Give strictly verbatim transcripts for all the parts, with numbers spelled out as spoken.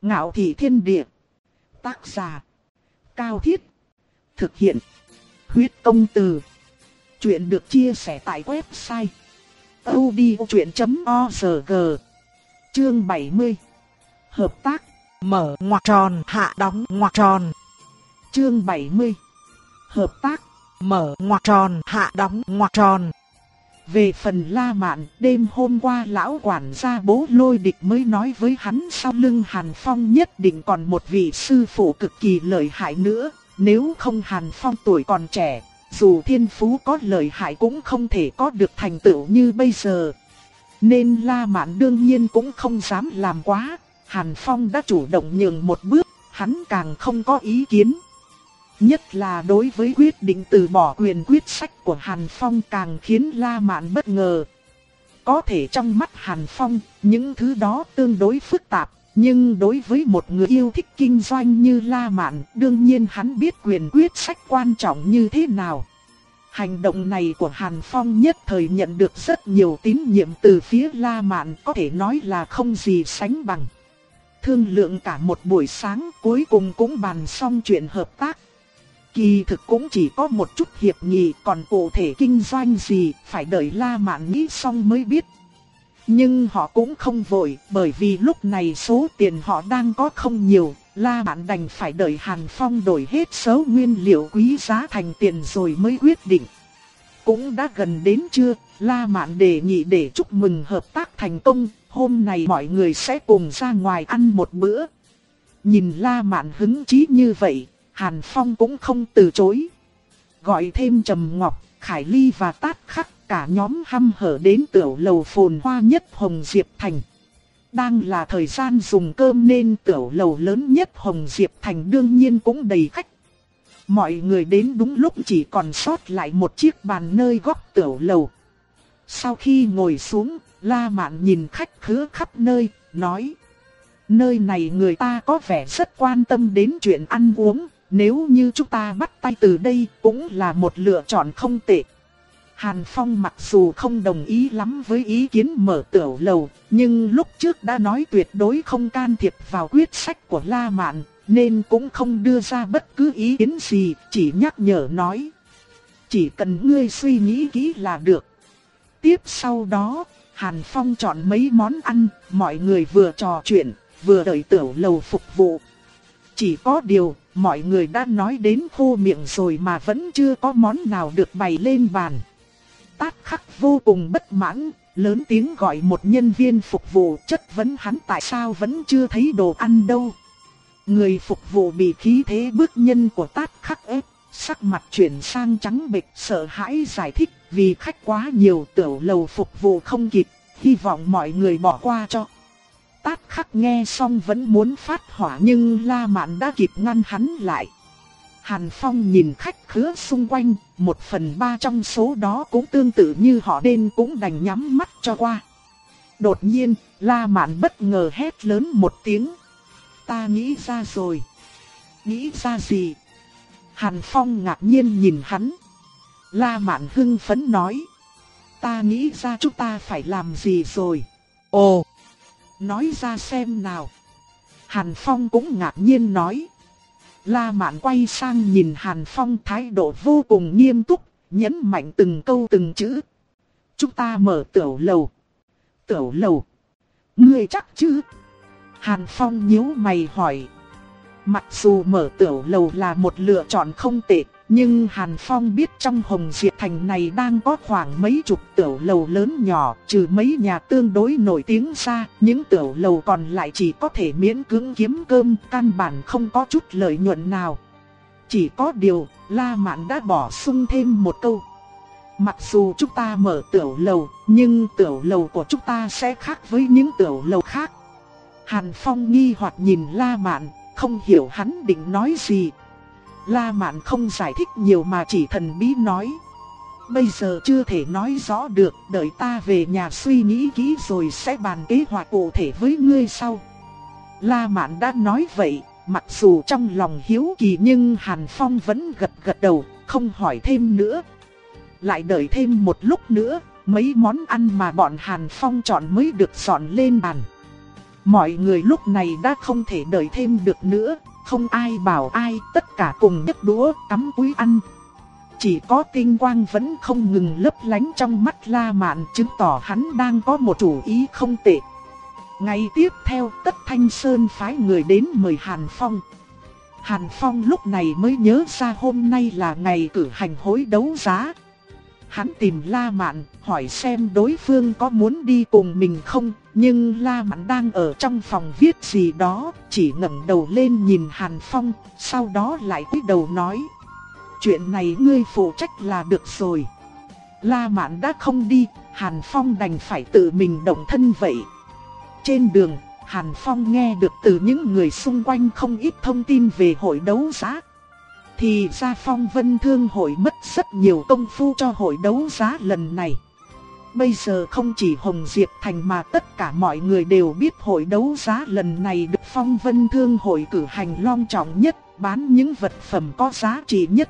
Ngạo thị thiên địa. Tác giả: Cao Thiết. Thực hiện: Huyết Công Từ. Chuyện được chia sẻ tại website audiochuyện chấm org. Chương bảy mươi. Hợp tác. Mở ngoặc tròn hạ đóng ngoặc tròn. Chương bảy mươi. Hợp tác. Mở ngoặc tròn hạ đóng ngoặc tròn. Về phần La Mạn, đêm hôm qua lão quản gia Bố Lôi Địch mới nói với hắn sau lưng Hàn Phong nhất định còn một vị sư phụ cực kỳ lợi hại nữa. Nếu không Hàn Phong tuổi còn trẻ, dù thiên phú có lợi hại cũng không thể có được thành tựu như bây giờ. Nên La Mạn đương nhiên cũng không dám làm quá. Hàn Phong đã chủ động nhường một bước, hắn càng không có ý kiến. Nhất là đối với quyết định từ bỏ quyền quyết sách của Hàn Phong càng khiến La Mạn bất ngờ. Có thể trong mắt Hàn Phong, những thứ đó tương đối phức tạp, nhưng đối với một người yêu thích kinh doanh như La Mạn, đương nhiên hắn biết quyền quyết sách quan trọng như thế nào. Hành động này của Hàn Phong nhất thời nhận được rất nhiều tín nhiệm từ phía La Mạn, có thể nói là không gì sánh bằng. Thương lượng cả một buổi sáng, cuối cùng cũng bàn xong chuyện hợp tác. Kỳ thực cũng chỉ có một chút hiệp nghị, còn cụ thể kinh doanh gì phải đợi La Mạn nghĩ xong mới biết. Nhưng họ cũng không vội, bởi vì lúc này số tiền họ đang có không nhiều, La Mạn đành phải đợi Hàn Phong đổi hết số nguyên liệu quý giá thành tiền rồi mới quyết định. Cũng đã gần đến trưa, La Mạn đề nghị để chúc mừng hợp tác thành công, hôm nay mọi người sẽ cùng ra ngoài ăn một bữa. Nhìn La Mạn hứng chí như vậy, Hàn Phong cũng không từ chối. Gọi thêm Trầm Ngọc, Khải Ly và Tát Khắc, cả nhóm hăm hở đến tiểu lầu phồn hoa nhất Hồng Diệp Thành. Đang là thời gian dùng cơm nên tiểu lầu lớn nhất Hồng Diệp Thành đương nhiên cũng đầy khách. Mọi người đến đúng lúc, chỉ còn sót lại một chiếc bàn nơi góc tiểu lầu. Sau khi ngồi xuống, La Mạn nhìn khách khứa khắp nơi, nói: nơi này người ta có vẻ rất quan tâm đến chuyện ăn uống. Nếu như chúng ta bắt tay từ đây cũng là một lựa chọn không tệ. Hàn Phong mặc dù không đồng ý lắm với ý kiến mở tiểu lầu, nhưng lúc trước đã nói tuyệt đối không can thiệp vào quyết sách của La Mạn, nên cũng không đưa ra bất cứ ý kiến gì, chỉ nhắc nhở nói: chỉ cần ngươi suy nghĩ kỹ là được. Tiếp sau đó, Hàn Phong chọn mấy món ăn, mọi người vừa trò chuyện, vừa đợi tiểu lầu phục vụ. Chỉ có điều, mọi người đã nói đến khô miệng rồi mà vẫn chưa có món nào được bày lên bàn. Tát Khắc vô cùng bất mãn, lớn tiếng gọi một nhân viên phục vụ chất vấn hắn tại sao vẫn chưa thấy đồ ăn đâu. Người phục vụ bị khí thế bước nhân của Tát Khắc ép, sắc mặt chuyển sang trắng bệch, sợ hãi giải thích vì khách quá nhiều tiểu lầu phục vụ không kịp, hy vọng mọi người bỏ qua cho. Tát Khắc nghe xong vẫn muốn phát hỏa nhưng La Mạn đã kịp ngăn hắn lại. Hàn Phong nhìn khách khứa xung quanh, một phần ba trong số đó cũng tương tự như họ nên cũng đành nhắm mắt cho qua. Đột nhiên, La Mạn bất ngờ hét lớn một tiếng: ta nghĩ ra rồi. Nghĩ ra gì? Hàn Phong ngạc nhiên nhìn hắn. La Mạn hưng phấn nói: ta nghĩ ra chúng ta phải làm gì rồi. Ồ! Nói ra xem nào. Hàn Phong cũng ngạc nhiên nói. La Mạn quay sang nhìn Hàn Phong, thái độ vô cùng nghiêm túc, nhấn mạnh từng câu từng chữ. Chúng ta mở tiểu lầu. Tiểu lầu? Ngươi chắc chứ? Hàn Phong nhíu mày hỏi. Mặc dù mở tiểu lầu là một lựa chọn không tệ, nhưng Hàn Phong biết trong Hồng Diệp Thành này đang có khoảng mấy chục tiểu lầu lớn nhỏ, trừ mấy nhà tương đối nổi tiếng ra, những tiểu lầu còn lại chỉ có thể miễn cưỡng kiếm cơm, căn bản không có chút lợi nhuận nào. Chỉ có điều, La Mạn đã bổ sung thêm một câu. Mặc dù chúng ta mở tiểu lầu, nhưng tiểu lầu của chúng ta sẽ khác với những tiểu lầu khác. Hàn Phong nghi hoặc nhìn La Mạn, không hiểu hắn định nói gì. La Mạn không giải thích nhiều mà chỉ thần bí nói. Bây giờ chưa thể nói rõ được, đợi ta về nhà suy nghĩ kỹ rồi sẽ bàn kế hoạch cụ thể với ngươi sau. La Mạn đã nói vậy, mặc dù trong lòng hiếu kỳ nhưng Hàn Phong vẫn gật gật đầu, không hỏi thêm nữa. Lại đợi thêm một lúc nữa, mấy món ăn mà bọn Hàn Phong chọn mới được dọn lên bàn. Mọi người lúc này đã không thể đợi thêm được nữa, không ai bảo ai, tất cả cùng nhấc đũa cắm cúi ăn. Chỉ có tinh quang vẫn không ngừng lấp lánh trong mắt La Mạn, chứng tỏ hắn đang có một chủ ý không tệ. Ngày tiếp theo, Tất Thanh Sơn phái người đến mời Hàn Phong. Hàn Phong lúc này mới nhớ ra hôm nay là ngày cử hành hối đấu giá. Hắn tìm La Mạn, hỏi xem đối phương có muốn đi cùng mình không, nhưng La Mạn đang ở trong phòng viết gì đó, chỉ ngẩng đầu lên nhìn Hàn Phong, sau đó lại cúi đầu nói: chuyện này ngươi phụ trách là được rồi. La Mạn đã không đi, Hàn Phong đành phải tự mình động thân vậy. Trên đường, Hàn Phong nghe được từ những người xung quanh không ít thông tin về hội đấu giá. Thì ra Phong Vân Thương hội mất rất nhiều công phu cho hội đấu giá lần này. Bây giờ không chỉ Hồng Diệp Thành mà tất cả mọi người đều biết hội đấu giá lần này được Phong Vân Thương hội cử hành long trọng nhất, bán những vật phẩm có giá trị nhất.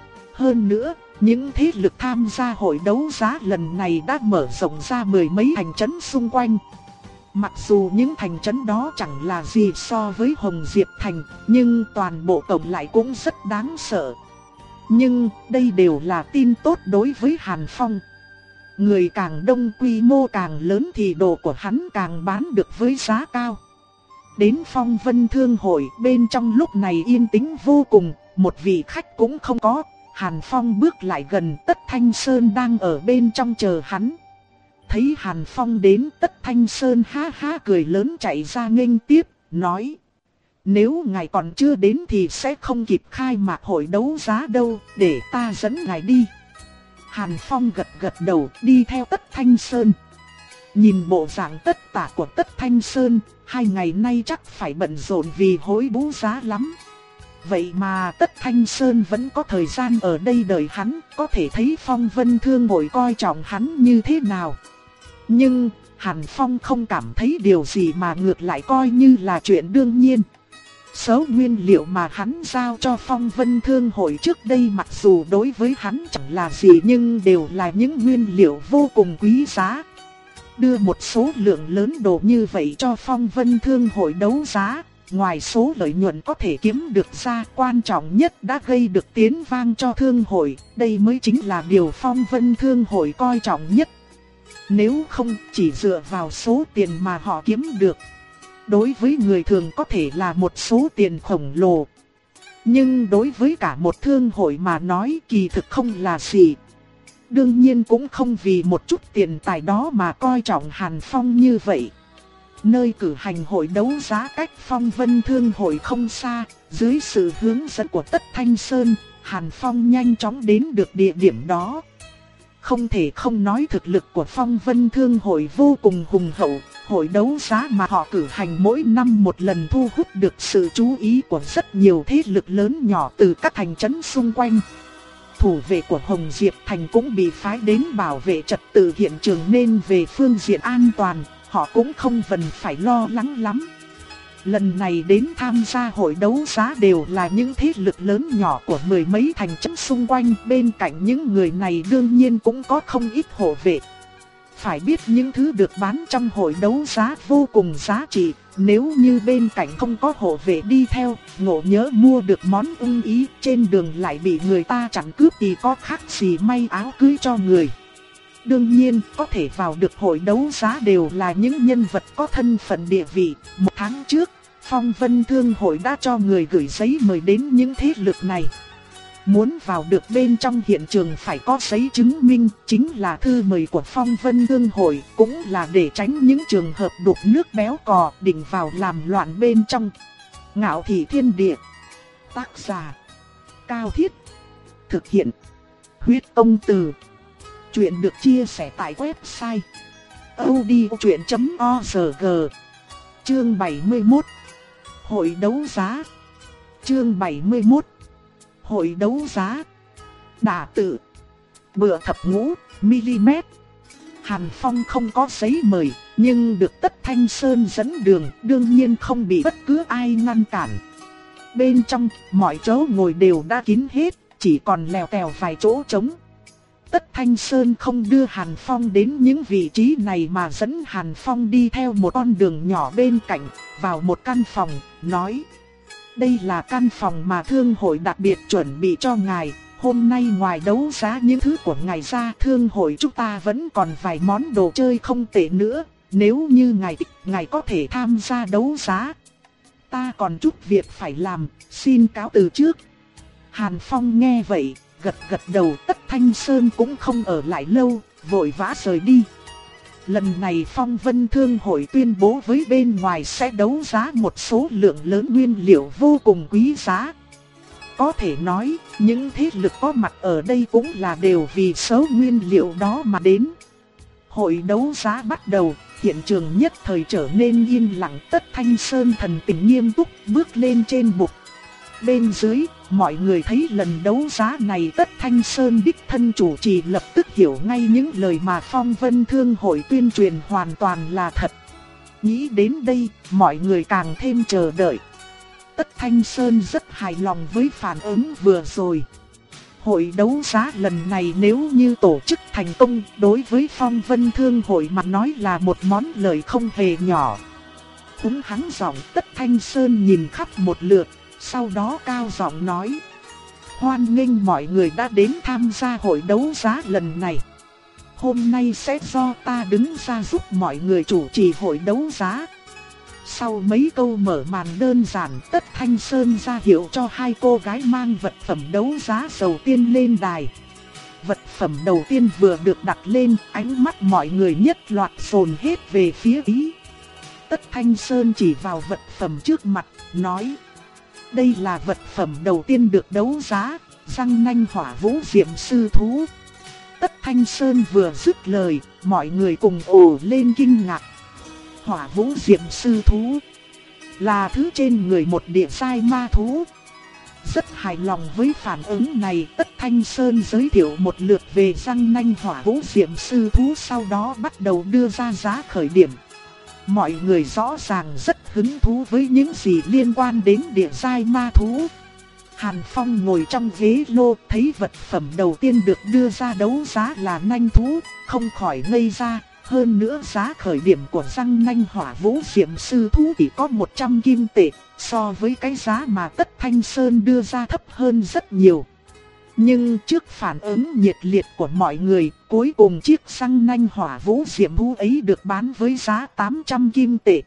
Hơn nữa, những thế lực tham gia hội đấu giá lần này đã mở rộng ra mười mấy thành trấn xung quanh. Mặc dù những thành trấn đó chẳng là gì so với Hồng Diệp Thành, nhưng toàn bộ tổng lại cũng rất đáng sợ. Nhưng đây đều là tin tốt đối với Hàn Phong. Người càng đông, quy mô càng lớn thì đồ của hắn càng bán được với giá cao. Đến Phong Vân Thương hội, bên trong lúc này yên tĩnh vô cùng, một vị khách cũng không có. Hàn Phong bước lại gần, Tất Thanh Sơn đang ở bên trong chờ hắn. Thấy Hàn Phong đến, Tất Thanh Sơn ha ha cười lớn chạy ra nghênh tiếp, nói: nếu ngài còn chưa đến thì sẽ không kịp khai mạc hội đấu giá đâu, để ta dẫn ngài đi. Hàn Phong gật gật đầu, đi theo Tất Thanh Sơn. Nhìn bộ dạng tất tả của Tất Thanh Sơn, hai ngày nay chắc phải bận rộn vì hối đấu giá lắm. Vậy mà Tất Thanh Sơn vẫn có thời gian ở đây đợi hắn, có thể thấy Phong Vân Thương hội coi trọng hắn như thế nào. Nhưng Hàn Phong không cảm thấy điều gì mà ngược lại coi như là chuyện đương nhiên. Số nguyên liệu mà hắn giao cho Phong Vân Thương hội trước đây mặc dù đối với hắn chẳng là gì nhưng đều là những nguyên liệu vô cùng quý giá. Đưa một số lượng lớn đồ như vậy cho Phong Vân Thương hội đấu giá, ngoài số lợi nhuận có thể kiếm được ra, quan trọng nhất đã gây được tiếng vang cho thương hội, đây mới chính là điều Phong Vân Thương hội coi trọng nhất. Nếu không chỉ dựa vào số tiền mà họ kiếm được, đối với người thường có thể là một số tiền khổng lồ. Nhưng đối với cả một thương hội mà nói kỳ thực không là gì. Đương nhiên cũng không vì một chút tiền tài đó mà coi trọng Hàn Phong như vậy. Nơi cử hành hội đấu giá cách Phong Vân Thương hội không xa, dưới sự hướng dẫn của Tất Thanh Sơn, Hàn Phong nhanh chóng đến được địa điểm đó. Không thể không nói thực lực của Phong Vân Thương hội vô cùng hùng hậu, hội đấu giá mà họ cử hành mỗi năm một lần thu hút được sự chú ý của rất nhiều thế lực lớn nhỏ từ các thành trấn xung quanh. Thủ vệ của Hồng Diệp Thành cũng bị phái đến bảo vệ trật tự hiện trường nên về phương diện an toàn, họ cũng không cần phải lo lắng lắm. Lần này đến tham gia hội đấu giá đều là những thế lực lớn nhỏ của mười mấy thành trấn xung quanh, bên cạnh những người này đương nhiên cũng có không ít hộ vệ. Phải biết những thứ được bán trong hội đấu giá vô cùng giá trị, nếu như bên cạnh không có hộ vệ đi theo, ngộ nhỡ mua được món ưng ý trên đường lại bị người ta chặn cướp thì có khác gì may áo cưới cho người. Đương nhiên, có thể vào được hội đấu giá đều là những nhân vật có thân phận địa vị. Một tháng trước, Phong Vân Thương hội đã cho người gửi giấy mời đến những thế lực này. Muốn vào được bên trong hiện trường phải có giấy chứng minh, chính là thư mời của Phong Vân Thương hội, cũng là để tránh những trường hợp đục nước béo cò định vào làm loạn bên trong. Ngạo Thị Thiên Địa. Tác giả: Cao Thiết. Thực hiện: Huyết Công Từ. Chuyện được chia sẻ tại website audiochuyện chấm org. Chương bảy mươi mốt. Hội đấu giá. Chương bảy mươi mốt. Hội đấu giá. Đả tự. Bựa thập ngũ mm. Hàn Phong không có giấy mời, nhưng được Tất Thanh Sơn dẫn đường, đương nhiên không bị bất cứ ai ngăn cản. Bên trong, mọi chỗ ngồi đều đã kín hết, chỉ còn lèo tèo vài chỗ trống. Tất Thanh Sơn không đưa Hàn Phong đến những vị trí này mà dẫn Hàn Phong đi theo một con đường nhỏ bên cạnh, vào một căn phòng, nói: đây là căn phòng mà thương hội đặc biệt chuẩn bị cho ngài. Hôm nay ngoài đấu giá những thứ của ngài ra, thương hội chúng ta vẫn còn vài món đồ chơi không tệ nữa. Nếu như ngài thích, ngài có thể tham gia đấu giá. Ta còn chút việc phải làm, xin cáo từ trước. Hàn Phong nghe vậy, gật gật đầu. Tất Thanh Sơn cũng không ở lại lâu, vội vã rời đi. Lần này Phong Vân Thương hội tuyên bố với bên ngoài sẽ đấu giá một số lượng lớn nguyên liệu vô cùng quý giá. Có thể nói, những thế lực có mặt ở đây cũng là đều vì số nguyên liệu đó mà đến. Hội đấu giá bắt đầu, hiện trường nhất thời trở nên yên lặng. Tất Thanh Sơn thần tình nghiêm túc bước lên trên bục. Bên dưới, mọi người thấy lần đấu giá này Tất Thanh Sơn đích thân chủ trì, lập tức hiểu ngay những lời mà Phong Vân Thương hội tuyên truyền hoàn toàn là thật. Nghĩ đến đây, mọi người càng thêm chờ đợi. Tất Thanh Sơn rất hài lòng với phản ứng vừa rồi. Hội đấu giá lần này nếu như tổ chức thành công, đối với Phong Vân Thương hội mà nói là một món lời không hề nhỏ. Húng hắng giọng, Tất Thanh Sơn nhìn khắp một lượt, sau đó cao giọng nói: hoan nghênh mọi người đã đến tham gia hội đấu giá lần này. Hôm nay sẽ do ta đứng ra giúp mọi người chủ trì hội đấu giá. Sau mấy câu mở màn đơn giản, Tất Thanh Sơn ra hiệu cho hai cô gái mang vật phẩm đấu giá đầu tiên lên đài. Vật phẩm đầu tiên vừa được đặt lên, ánh mắt mọi người nhất loạt dồn hết về phía ý. Tất Thanh Sơn chỉ vào vật phẩm trước mặt, nói: đây là vật phẩm đầu tiên được đấu giá, răng nanh hỏa vũ diệm sư thú. Tất Thanh Sơn vừa dứt lời, mọi người cùng ồ lên kinh ngạc. Hỏa vũ diệm sư thú là thứ trên người một địa giai ma thú. Rất hài lòng với phản ứng này, Tất Thanh Sơn giới thiệu một lượt về răng nanh hỏa vũ diệm sư thú, sau đó bắt đầu đưa ra giá khởi điểm. Mọi người rõ ràng rất hứng thú với những gì liên quan đến địa giai ma thú. Hàn Phong ngồi trong ghế lô, thấy vật phẩm đầu tiên được đưa ra đấu giá là nanh thú, không khỏi ngây ra. Hơn nữa giá khởi điểm của răng nanh hỏa vũ diệm sư thú chỉ có một trăm kim tệ, so với cái giá mà Tất Thanh Sơn đưa ra thấp hơn rất nhiều. Nhưng trước phản ứng nhiệt liệt của mọi người, cuối cùng chiếc răng nanh hỏa vũ diệm thú ấy được bán với giá tám trăm kim tệ.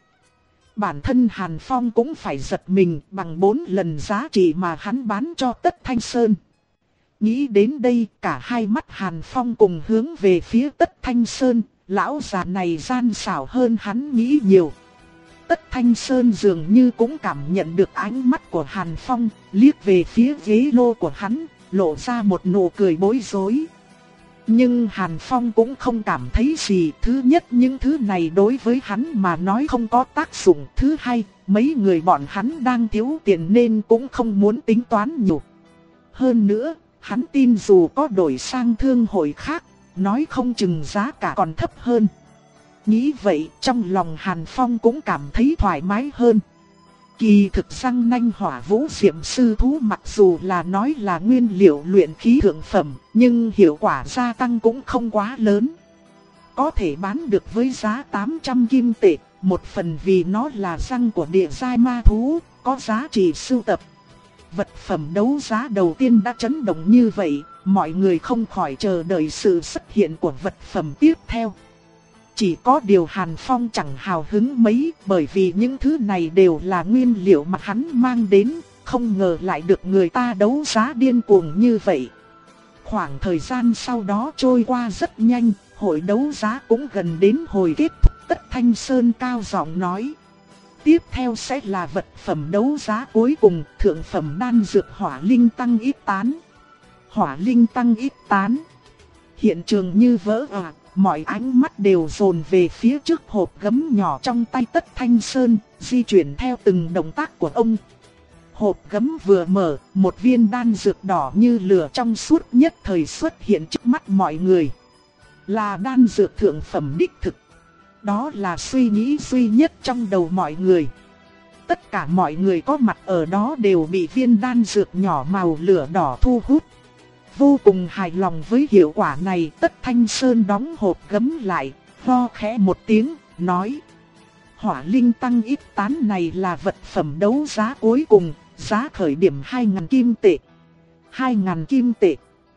Bản thân Hàn Phong cũng phải giật mình, bằng bốn lần giá trị mà hắn bán cho Tất Thanh Sơn. Nghĩ đến đây, cả hai mắt Hàn Phong cùng hướng về phía Tất Thanh Sơn. Lão già này gian xảo hơn hắn nghĩ nhiều. Tất Thanh Sơn dường như cũng cảm nhận được ánh mắt của Hàn Phong, liếc về phía ghế lô của hắn, lộ ra một nụ cười bối rối. Nhưng Hàn Phong cũng không cảm thấy gì. Thứ nhất, những thứ này đối với hắn mà nói không có tác dụng. Thứ hai, mấy người bọn hắn đang thiếu tiền nên cũng không muốn tính toán nhiều. Hơn nữa, hắn tin dù có đổi sang thương hội khác, nói không chừng giá cả còn thấp hơn. Nghĩ vậy, trong lòng Hàn Phong cũng cảm thấy thoải mái hơn. Kỳ thực răng nanh hỏa vũ diệm sư thú mặc dù là nói là nguyên liệu luyện khí thượng phẩm, nhưng hiệu quả gia tăng cũng không quá lớn. Có thể bán được với giá tám trăm kim tệ, một phần vì nó là răng của địa giai ma thú, có giá trị sưu tập. Vật phẩm đấu giá đầu tiên đã chấn động như vậy, mọi người không khỏi chờ đợi sự xuất hiện của vật phẩm tiếp theo. Chỉ có điều Hàn Phong chẳng hào hứng mấy, bởi vì những thứ này đều là nguyên liệu mà hắn mang đến, không ngờ lại được người ta đấu giá điên cuồng như vậy. Khoảng thời gian sau đó trôi qua rất nhanh, hội đấu giá cũng gần đến hồi kết thúc. Tất Thanh Sơn cao giọng nói: tiếp theo sẽ là vật phẩm đấu giá cuối cùng, thượng phẩm đan dược hỏa linh tăng ít tán. Hỏa linh tăng ít tán. Hiện trường như vỡ òa, mọi ánh mắt đều dồn về phía trước hộp gấm nhỏ trong tay Tất Thanh Sơn, di chuyển theo từng động tác của ông. Hộp gấm vừa mở, một viên đan dược đỏ như lửa trong suốt nhất thời xuất hiện trước mắt mọi người. Là đan dược thượng phẩm đích thực. Đó là suy nghĩ duy nhất trong đầu mọi người. Tất cả mọi người có mặt ở đó đều bị viên đan dược nhỏ màu lửa đỏ thu hút. Vô cùng hài lòng với hiệu quả này, Tất Thanh Sơn đóng hộp gấm lại, ho khẽ một tiếng, nói. Hỏa linh tăng ít tán này là vật phẩm đấu giá cuối cùng, giá khởi điểm hai nghìn kim tệ. hai nghìn kim tệ.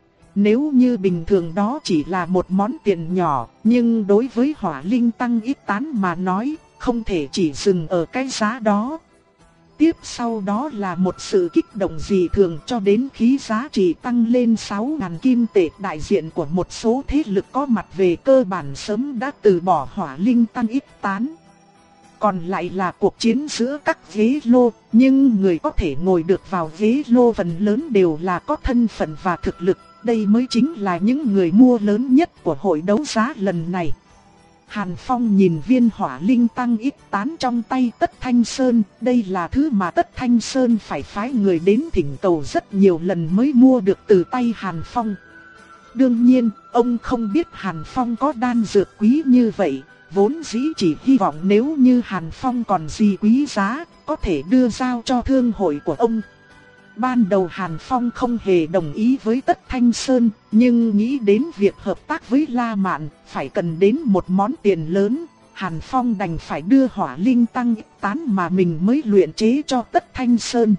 Nếu như bình thường đó chỉ là một món tiền nhỏ, nhưng đối với hỏa linh tăng ít tán mà nói, không thể chỉ dừng ở cái giá đó. Tiếp sau đó là một sự kích động dị thường cho đến khi giá trị tăng lên sáu nghìn kim tệ. Đại diện của một số thế lực có mặt về cơ bản sớm đã từ bỏ hỏa linh tăng ít tán. Còn lại là cuộc chiến giữa các ghế lô, nhưng người có thể ngồi được vào ghế lô phần lớn đều là có thân phận và thực lực. Đây mới chính là những người mua lớn nhất của hội đấu giá lần này. Hàn Phong nhìn viên hỏa linh tăng ít tán trong tay Tất Thanh Sơn, đây là thứ mà Tất Thanh Sơn phải phái người đến thỉnh cầu rất nhiều lần mới mua được từ tay Hàn Phong. Đương nhiên, ông không biết Hàn Phong có đan dược quý như vậy, vốn dĩ chỉ hy vọng nếu như Hàn Phong còn gì quý giá, có thể đưa giao cho thương hội của ông. Ban đầu Hàn Phong không hề đồng ý với Tất Thanh Sơn, nhưng nghĩ đến việc hợp tác với La Mạn, phải cần đến một món tiền lớn, Hàn Phong đành phải đưa hỏa linh tăng ít tán mà mình mới luyện chế cho Tất Thanh Sơn.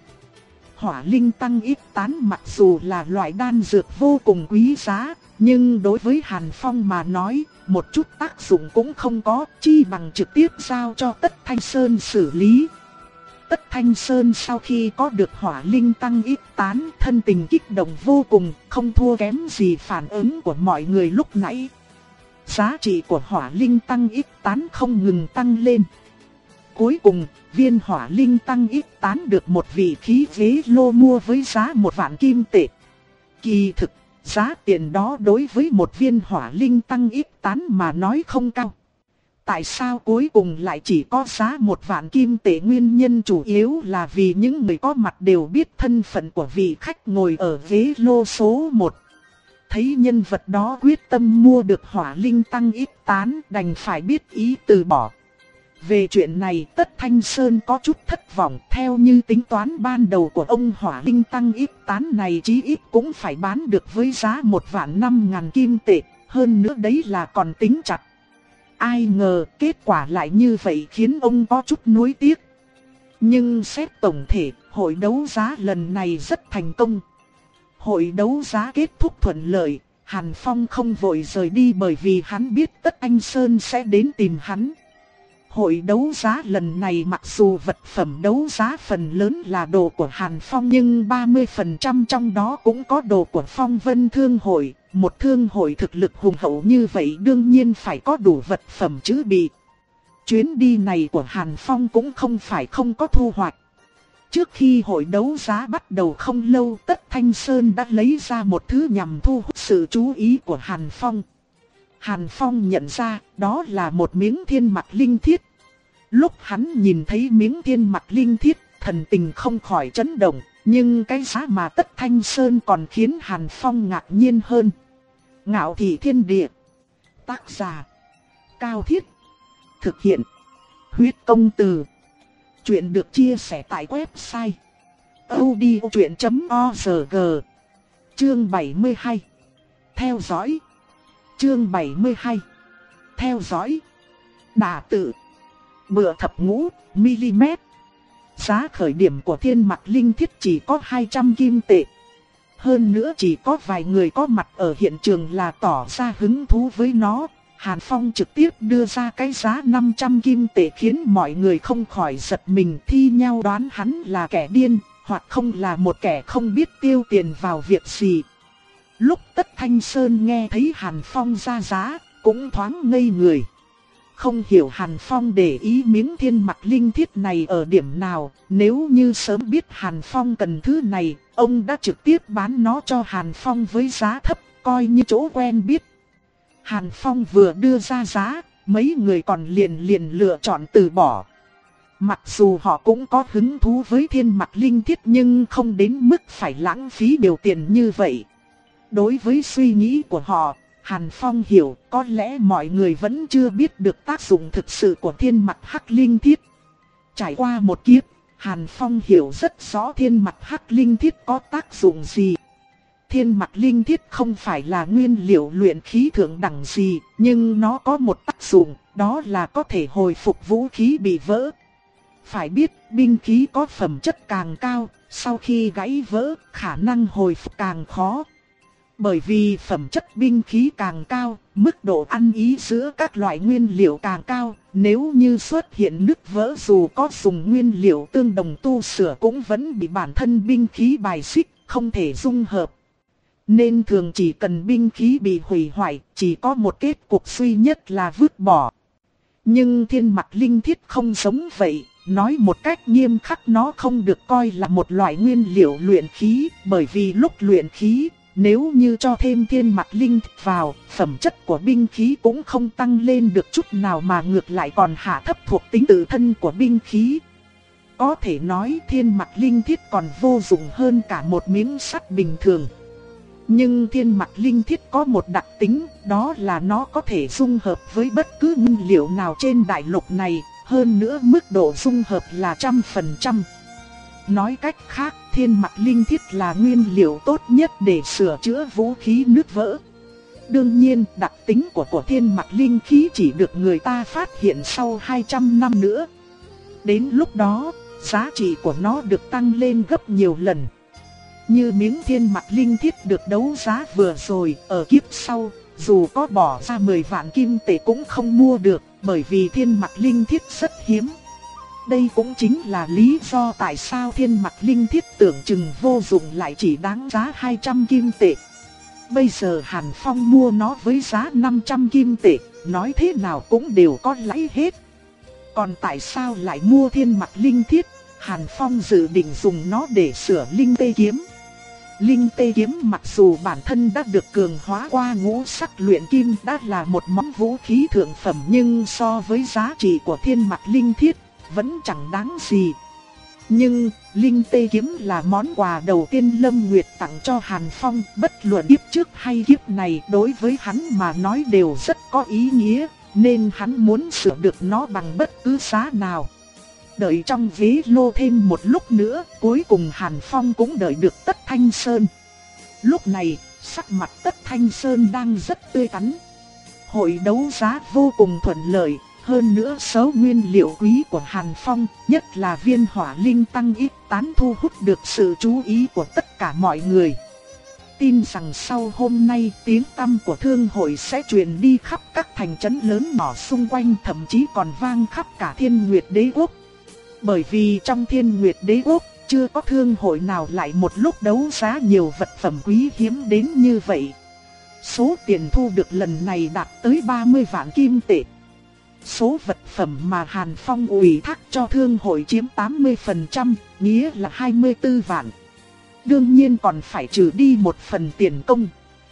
Hỏa linh tăng ít tán mặc dù là loại đan dược vô cùng quý giá, nhưng đối với Hàn Phong mà nói, một chút tác dụng cũng không có, chi bằng trực tiếp giao cho Tất Thanh Sơn xử lý. Tất Thanh Sơn sau khi có được hỏa linh tăng ít tán, thân tình kích động vô cùng, không thua kém gì phản ứng của mọi người lúc nãy. Giá trị của hỏa linh tăng ít tán không ngừng tăng lên. Cuối cùng, viên hỏa linh tăng ít tán được một vị khí ghế lô mua với giá một vạn kim tệ. Kỳ thực, giá tiền đó đối với một viên hỏa linh tăng ít tán mà nói không cao. Tại sao cuối cùng lại chỉ có giá một vạn kim tệ? Nguyên nhân chủ yếu là vì những người có mặt đều biết thân phận của vị khách ngồi ở ghế lô số một. Thấy nhân vật đó quyết tâm mua được hỏa linh tăng ít tán, đành phải biết ý từ bỏ. Về chuyện này Tất Thanh Sơn có chút thất vọng, theo như tính toán ban đầu của ông, hỏa linh tăng ít tán này chí ít cũng phải bán được với giá một vạn năm ngàn kim tệ, hơn nữa đấy là còn tính chặt. Ai ngờ kết quả lại như vậy khiến ông có chút nuối tiếc. Nhưng xét tổng thể, hội đấu giá lần này rất thành công. Hội đấu giá kết thúc thuận lợi, Hàn Phong không vội rời đi bởi vì hắn biết Tất Thanh Sơn sẽ đến tìm hắn. Hội đấu giá lần này mặc dù vật phẩm đấu giá phần lớn là đồ của Hàn Phong, nhưng ba mươi phần trăm trong đó cũng có đồ của Phong Vân Thương Hội. Một thương hội thực lực hùng hậu như vậy đương nhiên phải có đủ vật phẩm chữ bị. Chuyến đi này của Hàn Phong cũng không phải không có thu hoạch. Trước khi hội đấu giá bắt đầu không lâu, Tất Thanh Sơn đã lấy ra một thứ nhằm thu hút sự chú ý của Hàn Phong. Hàn Phong nhận ra đó là một miếng thiên mạch linh thiết. Lúc hắn nhìn thấy miếng thiên mạch linh thiết, thần tình không khỏi chấn động. Nhưng cái giá mà Tất Thanh Sơn còn khiến Hàn Phong ngạc nhiên hơn. Ngạo Thị Thiên Địa. Tác giả Cao Thiết. Thực hiện Huyết Công Từ. Chuyện được chia sẻ tại website audiochuyện chấm org. Chương bảy mươi hai. Theo dõi. Chương bảy mươi hai. Theo dõi. Đả tự. Bựa thập ngũ mm. Giá khởi điểm của thiên mạch linh thiết chỉ có hai trăm kim tệ. Hơn nữa chỉ có vài người có mặt ở hiện trường là tỏ ra hứng thú với nó. Hàn Phong trực tiếp đưa ra cái giá năm trăm kim tệ khiến mọi người không khỏi giật mình, thi nhau đoán hắn là kẻ điên, hoặc không là một kẻ không biết tiêu tiền vào việc gì. Lúc Tất Thanh Sơn nghe thấy Hàn Phong ra giá, cũng thoáng ngây người. Không hiểu Hàn Phong để ý miếng thiên mạch linh thiết này ở điểm nào, nếu như sớm biết Hàn Phong cần thứ này, ông đã trực tiếp bán nó cho Hàn Phong với giá thấp, coi như chỗ quen biết. Hàn Phong vừa đưa ra giá, mấy người còn liền liền lựa chọn từ bỏ. Mặc dù họ cũng có hứng thú với thiên mạch linh thiết nhưng không đến mức phải lãng phí nhiều tiền như vậy. Đối với suy nghĩ của họ, Hàn Phong hiểu có lẽ mọi người vẫn chưa biết được tác dụng thực sự của thiên mạch hắc linh thiết. Trải qua một kiếp, Hàn Phong hiểu rất rõ thiên mạch hắc linh thiết có tác dụng gì. thiên mạch linh thiết không phải là nguyên liệu luyện khí thượng đẳng gì, nhưng nó có một tác dụng, đó là có thể hồi phục vũ khí bị vỡ. Phải biết, binh khí có phẩm chất càng cao, sau khi gãy vỡ, khả năng hồi phục càng khó. Bởi vì phẩm chất binh khí càng cao, mức độ ăn ý giữa các loại nguyên liệu càng cao, nếu như xuất hiện nứt vỡ dù có dùng nguyên liệu tương đồng tu sửa cũng vẫn bị bản thân binh khí bài xích, không thể dung hợp. Nên thường chỉ cần binh khí bị hủy hoại, chỉ có một kết cục duy nhất là vứt bỏ. Nhưng thiên mạch linh thiết không giống vậy, nói một cách nghiêm khắc nó không được coi là một loại nguyên liệu luyện khí, bởi vì lúc luyện khí, nếu như cho thêm thiên mạch linh thiết vào, phẩm chất của binh khí cũng không tăng lên được chút nào mà ngược lại còn hạ thấp thuộc tính tự thân của binh khí. Có thể nói thiên mạch linh thiết còn vô dụng hơn cả một miếng sắt bình thường. Nhưng thiên mạch linh thiết có một đặc tính, đó là nó có thể dung hợp với bất cứ nguyên liệu nào trên đại lục này, hơn nữa mức độ dung hợp là trăm phần trăm. Nói cách khác, thiên mạch linh thiết là nguyên liệu tốt nhất để sửa chữa vũ khí nứt vỡ. Đương nhiên, đặc tính của của thiên mạch linh khí chỉ được người ta phát hiện sau hai trăm năm nữa. Đến lúc đó, giá trị của nó được tăng lên gấp nhiều lần. Như miếng thiên mạch linh thiết được đấu giá vừa rồi, ở kiếp sau, dù có bỏ ra mười vạn kim tệ cũng không mua được, bởi vì thiên mạch linh thiết rất hiếm. Đây cũng chính là lý do tại sao thiên mạch linh thiết tưởng chừng vô dụng lại chỉ đáng giá hai trăm kim tệ. Bây giờ Hàn Phong mua nó với giá năm trăm kim tệ, nói thế nào cũng đều có lãi hết. Còn tại sao lại mua thiên mạch linh thiết? Hàn Phong dự định dùng nó để sửa linh tê kiếm. Linh tê kiếm mặc dù bản thân đã được cường hóa qua ngũ sắc luyện kim đã là một món vũ khí thượng phẩm, nhưng so với giá trị của thiên mạch linh thiết vẫn chẳng đáng gì. Nhưng linh tê kiếm là món quà đầu tiên Lâm Nguyệt tặng cho Hàn Phong, bất luận kiếp trước hay kiếp này đối với hắn mà nói đều rất có ý nghĩa, nên hắn muốn sửa được nó bằng bất cứ giá nào. Đợi trong ghế lô thêm một lúc nữa, cuối cùng Hàn Phong cũng đợi được Tất Thanh Sơn. Lúc này, sắc mặt Tất Thanh Sơn đang rất tươi tắn. Hội đấu giá vô cùng thuận lợi, hơn nữa số nguyên liệu quý của Hàn Phong, nhất là viên hỏa linh tăng ít tán thu hút được sự chú ý của tất cả mọi người. Tin rằng sau hôm nay tiếng tăm của thương hội sẽ truyền đi khắp các thành trấn lớn nhỏ xung quanh, thậm chí còn vang khắp cả Thiên Nguyệt Đế Quốc. Bởi vì trong Thiên Nguyệt Đế Quốc, chưa có thương hội nào lại một lúc đấu giá nhiều vật phẩm quý hiếm đến như vậy. Số tiền thu được lần này đạt tới ba mươi vạn kim tệ. Số vật phẩm mà Hàn Phong ủy thác cho thương hội chiếm tám mươi phần trăm, nghĩa là hai mươi tư vạn. Đương nhiên còn phải trừ đi một phần tiền công.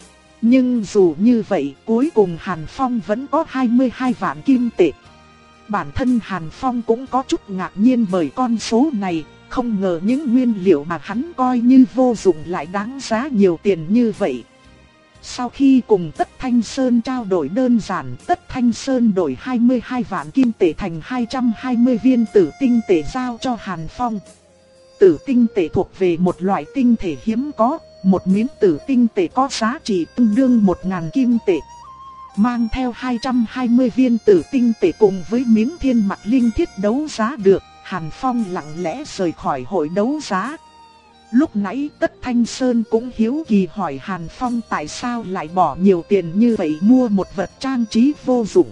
Nhưng dù như vậy, cuối cùng Hàn Phong vẫn có hai mươi hai vạn kim tệ. Bản thân Hàn Phong cũng có chút ngạc nhiên bởi con số này, không ngờ những nguyên liệu mà hắn coi như vô dụng lại đáng giá nhiều tiền như vậy. Sau khi cùng Tất Thanh Sơn trao đổi đơn giản, Tất Thanh Sơn đổi hai mươi hai vạn kim tệ thành hai trăm hai mươi viên tử tinh tệ giao cho Hàn Phong. Tử tinh tệ thuộc về một loại tinh thể hiếm có, một miếng tử tinh tệ có giá trị tương đương một nghìn kim tệ. Mang theo hai trăm hai mươi viên tử tinh tệ cùng với miếng thiên mạch linh thiết đấu giá được, Hàn Phong lặng lẽ rời khỏi hội đấu giá. Lúc nãy Tất Thanh Sơn cũng hiếu kỳ hỏi Hàn Phong tại sao lại bỏ nhiều tiền như vậy mua một vật trang trí vô dụng.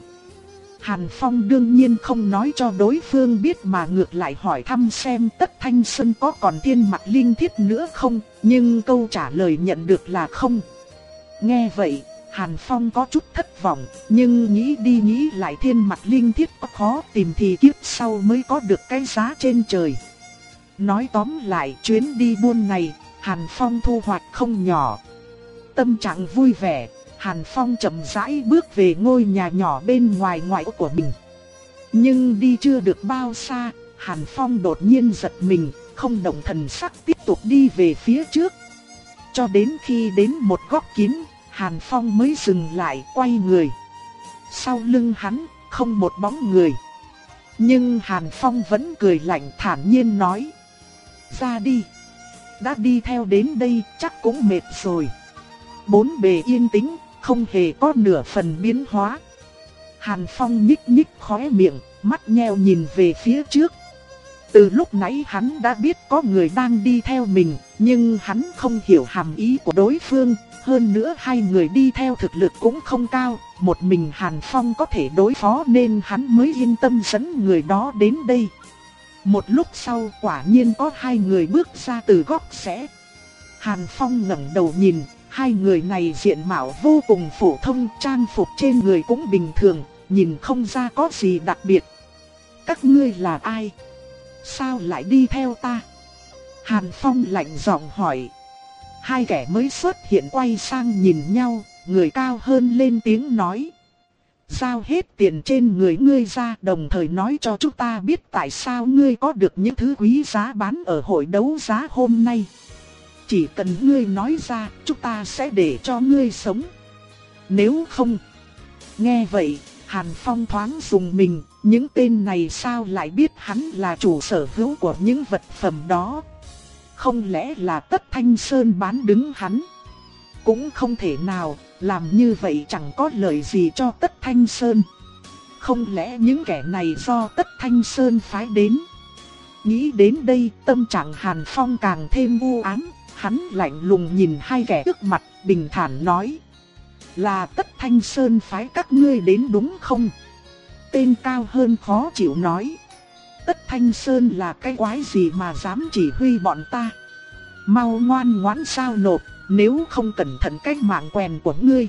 Hàn Phong đương nhiên không nói cho đối phương biết mà ngược lại hỏi thăm xem Tất Thanh Sơn có còn thiên mạch linh thiết nữa không, nhưng câu trả lời nhận được là không. Nghe vậy, Hàn Phong có chút thất vọng, nhưng nghĩ đi nghĩ lại thiên mạch linh thiết có khó tìm thì kiếp sau mới có được cái giá trên trời. Nói tóm lại chuyến đi buôn này, Hàn Phong thu hoạch không nhỏ. Tâm trạng vui vẻ, Hàn Phong chậm rãi bước về ngôi nhà nhỏ bên ngoài ngoại ô của mình. Nhưng đi chưa được bao xa, Hàn Phong đột nhiên giật mình, không động thần sắc tiếp tục đi về phía trước. Cho đến khi đến một góc kín, Hàn Phong mới dừng lại quay người. Sau lưng hắn, không một bóng người. Nhưng Hàn Phong vẫn cười lạnh thản nhiên nói: ra đi. Đã đi theo đến đây chắc cũng mệt rồi. bốn bề yên tĩnh, không hề có nửa phần biến hóa. Hàn Phong nhích nhích khóe miệng, mắt nheo nhìn về phía trước. Từ lúc nãy hắn đã biết có người đang đi theo mình, nhưng hắn không hiểu hàm ý của đối phương. Hơn nữa hai người đi theo thực lực cũng không cao, một mình Hàn Phong có thể đối phó nên hắn mới yên tâm dẫn người đó đến đây. Một lúc sau quả nhiên có hai người bước ra từ góc rẽ. Hàn Phong ngẩng đầu nhìn, hai người này diện mạo vô cùng phổ thông, trang phục trên người cũng bình thường, nhìn không ra có gì đặc biệt. Các ngươi là ai? Sao lại đi theo ta? Hàn Phong lạnh giọng hỏi. Hai kẻ mới xuất hiện quay sang nhìn nhau, người cao hơn lên tiếng nói. Giao hết tiền trên người ngươi ra, đồng thời nói cho chúng ta biết tại sao ngươi có được những thứ quý giá bán ở hội đấu giá hôm nay. Chỉ cần ngươi nói ra, chúng ta sẽ để cho ngươi sống. Nếu không... Nghe vậy, Hàn Phong thoáng dùng mình, những tên này sao lại biết hắn là chủ sở hữu của những vật phẩm đó? Không lẽ là Tất Thanh Sơn bán đứng hắn? Cũng không thể nào, làm như vậy chẳng có lợi gì cho Tất Thanh Sơn. Không lẽ những kẻ này do Tất Thanh Sơn phái đến? Nghĩ đến đây, tâm trạng Hàn Phong càng thêm u ám, hắn lạnh lùng nhìn hai kẻ trước mặt, bình thản nói. Là Tất Thanh Sơn phái các ngươi đến đúng không? Tên cao hơn khó chịu nói. Tất Thanh Sơn là cái quái gì mà dám chỉ huy bọn ta? Mau ngoan ngoãn sao nộp, nếu không cẩn thận cái mạng quèn của ngươi.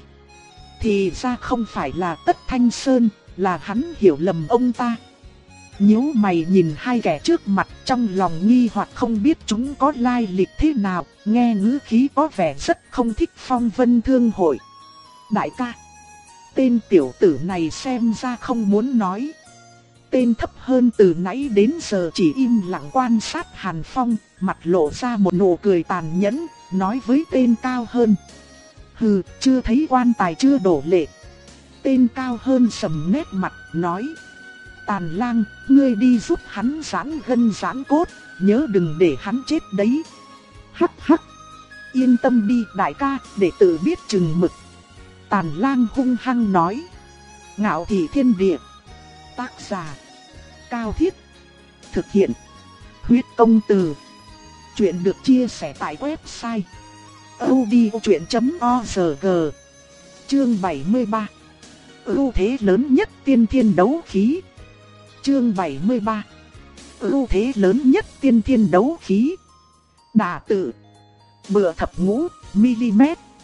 Thì ra không phải là Tất Thanh Sơn, là hắn hiểu lầm ông ta. Nhíu mày nhìn hai kẻ trước mặt, trong lòng nghi hoặc không biết chúng có lai lịch thế nào, nghe ngữ khí có vẻ rất không thích phong vân thương hội. Đại ca, tên tiểu tử này xem ra không muốn nói. Tên thấp hơn từ nãy đến giờ chỉ im lặng quan sát Hàn Phong, mặt lộ ra một nụ cười tàn nhẫn, nói với tên cao hơn. Hừ, chưa thấy quan tài chưa đổ lệ. Tên cao hơn sầm nét mặt, nói. Tàn Lang, ngươi đi giúp hắn giãn gân giãn cốt, nhớ đừng để hắn chết đấy. Hắc hắc, yên tâm đi đại ca, để tự biết chừng mực. Tàn Lang hung hăng nói. Ngạo thị thiên địa. Tác giả Cao Thiết. Thực hiện Huyết Công Từ. Chuyện được chia sẻ tại website audiochuyện chấm org. Chương bảy mươi ba. Ưu thế lớn nhất tiên thiên đấu khí. Chương bảy mươi ba. Ưu thế lớn nhất tiên thiên đấu khí. Đả tự. Bựa thập ngũ mm.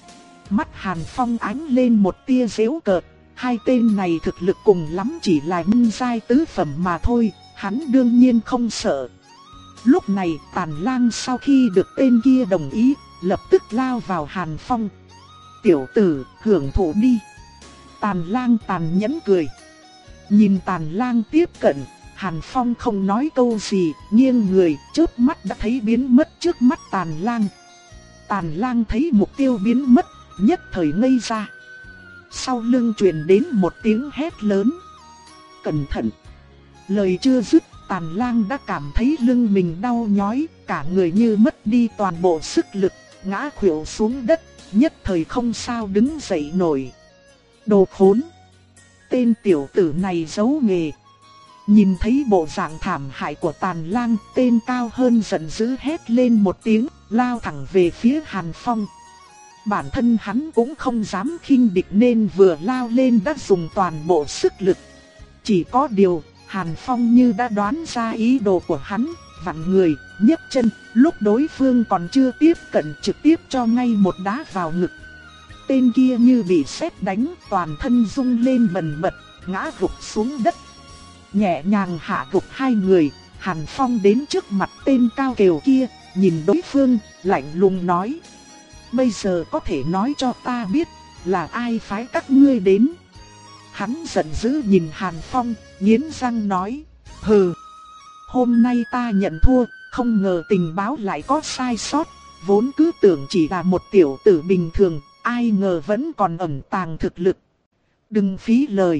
Mắt Hàn Phong ánh lên một tia giễu cợt. Hai tên này thực lực cùng lắm chỉ là nhân giai tứ phẩm mà thôi, hắn đương nhiên không sợ. Lúc này Tàn Lang sau khi được tên kia đồng ý, lập tức lao vào Hàn Phong. Tiểu tử, hưởng thụ đi. Tàn Lang tàn nhẫn cười. Nhìn Tàn Lang tiếp cận, Hàn Phong không nói câu gì, nghiêng người, chớp mắt đã thấy biến mất trước mắt Tàn Lang. Tàn Lang thấy mục tiêu biến mất, nhất thời ngây ra. Sau lưng truyền đến một tiếng hét lớn. Cẩn thận! Lời chưa dứt, Tàn Lang đã cảm thấy lưng mình đau nhói, cả người như mất đi toàn bộ sức lực, ngã khuỵu xuống đất, nhất thời không sao đứng dậy nổi. Đồ khốn! Tên tiểu tử này giấu nghề. Nhìn thấy bộ dạng thảm hại của Tàn Lang, tên cao hơn giận dữ hét lên một tiếng, lao thẳng về phía Hàn Phong. Bản thân hắn cũng không dám khinh địch nên vừa lao lên đã dùng toàn bộ sức lực. Chỉ có điều, Hàn Phong như đã đoán ra ý đồ của hắn, vặn người, nhấc chân, lúc đối phương còn chưa tiếp cận trực tiếp cho ngay một đá vào ngực. Tên kia như bị sét đánh, toàn thân rung lên bần bật, ngã gục xuống đất. Nhẹ nhàng hạ gục hai người, Hàn Phong đến trước mặt tên cao kiều kia, nhìn đối phương, lạnh lùng nói. Bây giờ có thể nói cho ta biết là ai phái các ngươi đến. Hắn giận dữ nhìn Hàn Phong, nghiến răng nói. Hừ, hôm nay ta nhận thua, không ngờ tình báo lại có sai sót. Vốn cứ tưởng chỉ là một tiểu tử bình thường, ai ngờ vẫn còn ẩn tàng thực lực. Đừng phí lời.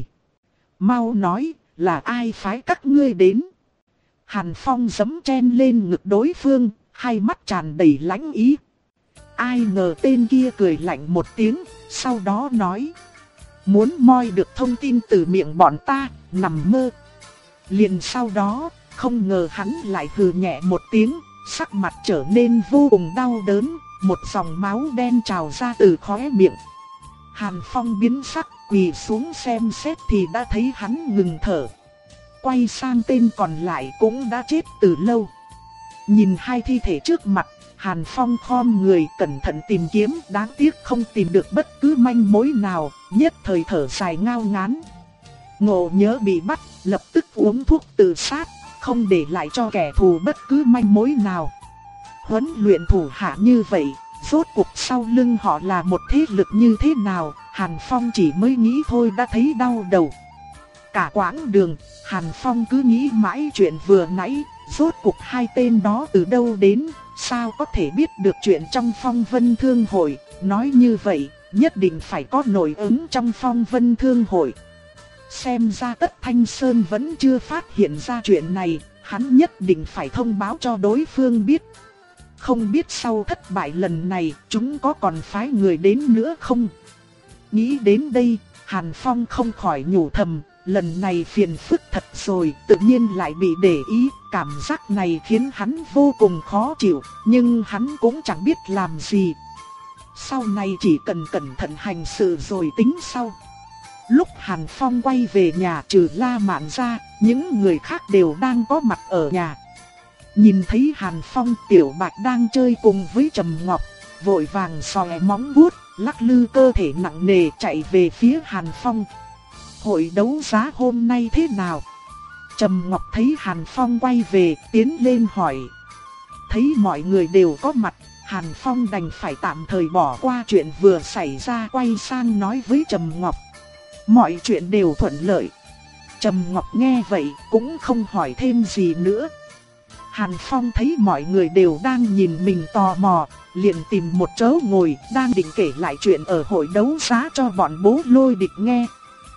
Mau nói là ai phái các ngươi đến. Hàn Phong giẫm chen lên ngực đối phương, hai mắt tràn đầy lãnh ý. Ai ngờ tên kia cười lạnh một tiếng, sau đó nói: muốn moi được thông tin từ miệng bọn ta, nằm mơ. Liền sau đó, không ngờ hắn lại hừ nhẹ một tiếng, sắc mặt trở nên vô cùng đau đớn, một dòng máu đen trào ra từ khóe miệng. Hàn Phong biến sắc, quỳ xuống xem xét thì đã thấy hắn ngừng thở. Quay sang tên còn lại cũng đã chết từ lâu. Nhìn hai thi thể trước mặt, Hàn Phong khom người cẩn thận tìm kiếm, đáng tiếc không tìm được bất cứ manh mối nào, nhất thời thở dài ngao ngán. Ngộ nhớ bị bắt, lập tức uống thuốc tự sát, không để lại cho kẻ thù bất cứ manh mối nào. Huấn luyện thủ hạ như vậy, rốt cuộc sau lưng họ là một thế lực như thế nào, Hàn Phong chỉ mới nghĩ thôi đã thấy đau đầu. Cả quãng đường, Hàn Phong cứ nghĩ mãi chuyện vừa nãy, rốt cuộc hai tên đó từ đâu đến, sao có thể biết được chuyện trong Phong Vân Thương Hội, nói như vậy, nhất định phải có nội ứng trong Phong Vân Thương Hội. Xem ra Tất Thanh Sơn vẫn chưa phát hiện ra chuyện này, hắn nhất định phải thông báo cho đối phương biết. Không biết sau thất bại lần này, chúng có còn phái người đến nữa không? Nghĩ đến đây, Hàn Phong không khỏi nhủ thầm, lần này phiền phức thật rồi, tự nhiên lại bị để ý, cảm giác này khiến hắn vô cùng khó chịu, nhưng hắn cũng chẳng biết làm gì. Sau này chỉ cần cẩn thận hành sự rồi tính sau. Lúc Hàn Phong quay về nhà trừ La Mạn ra, những người khác đều đang có mặt ở nhà. Nhìn thấy Hàn Phong, Tiểu Bạch đang chơi cùng với Trầm Ngọc, vội vàng xòe móng vuốt, lắc lư cơ thể nặng nề chạy về phía Hàn Phong. Hội đấu giá hôm nay thế nào? Trầm Ngọc thấy Hàn Phong quay về, tiến lên hỏi. Thấy mọi người đều có mặt, Hàn Phong đành phải tạm thời bỏ qua chuyện vừa xảy ra, quay sang nói với Trầm Ngọc. Mọi chuyện đều thuận lợi. Trầm Ngọc nghe vậy cũng không hỏi thêm gì nữa. Hàn Phong thấy mọi người đều đang nhìn mình tò mò, liền tìm một chỗ ngồi, đang định kể lại chuyện ở hội đấu giá cho bọn Bố Lôi Địch nghe.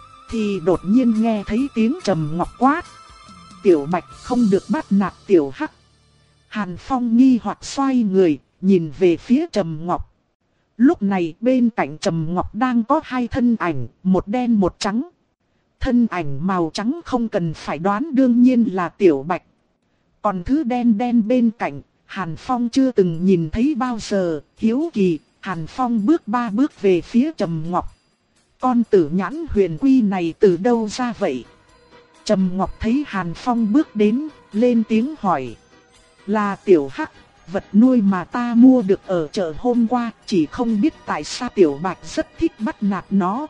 Thì đột nhiên nghe thấy tiếng Trầm Ngọc quát. Tiểu Bạch không được bắt nạt Tiểu Hắc. Hàn Phong nghi hoặc xoay người, nhìn về phía Trầm Ngọc. Lúc này bên cạnh Trầm Ngọc đang có hai thân ảnh, một đen một trắng. Thân ảnh màu trắng không cần phải đoán, đương nhiên là Tiểu Bạch. Còn thứ đen đen bên cạnh, Hàn Phong chưa từng nhìn thấy bao giờ, hiếu kỳ, Hàn Phong bước ba bước về phía Trầm Ngọc. Con tử nhãn huyền quy này từ đâu ra vậy? Trầm Ngọc thấy Hàn Phong bước đến, lên tiếng hỏi. Là Tiểu Hắc, vật nuôi mà ta mua được ở chợ hôm qua, chỉ không biết tại sao Tiểu Bạch rất thích bắt nạt nó.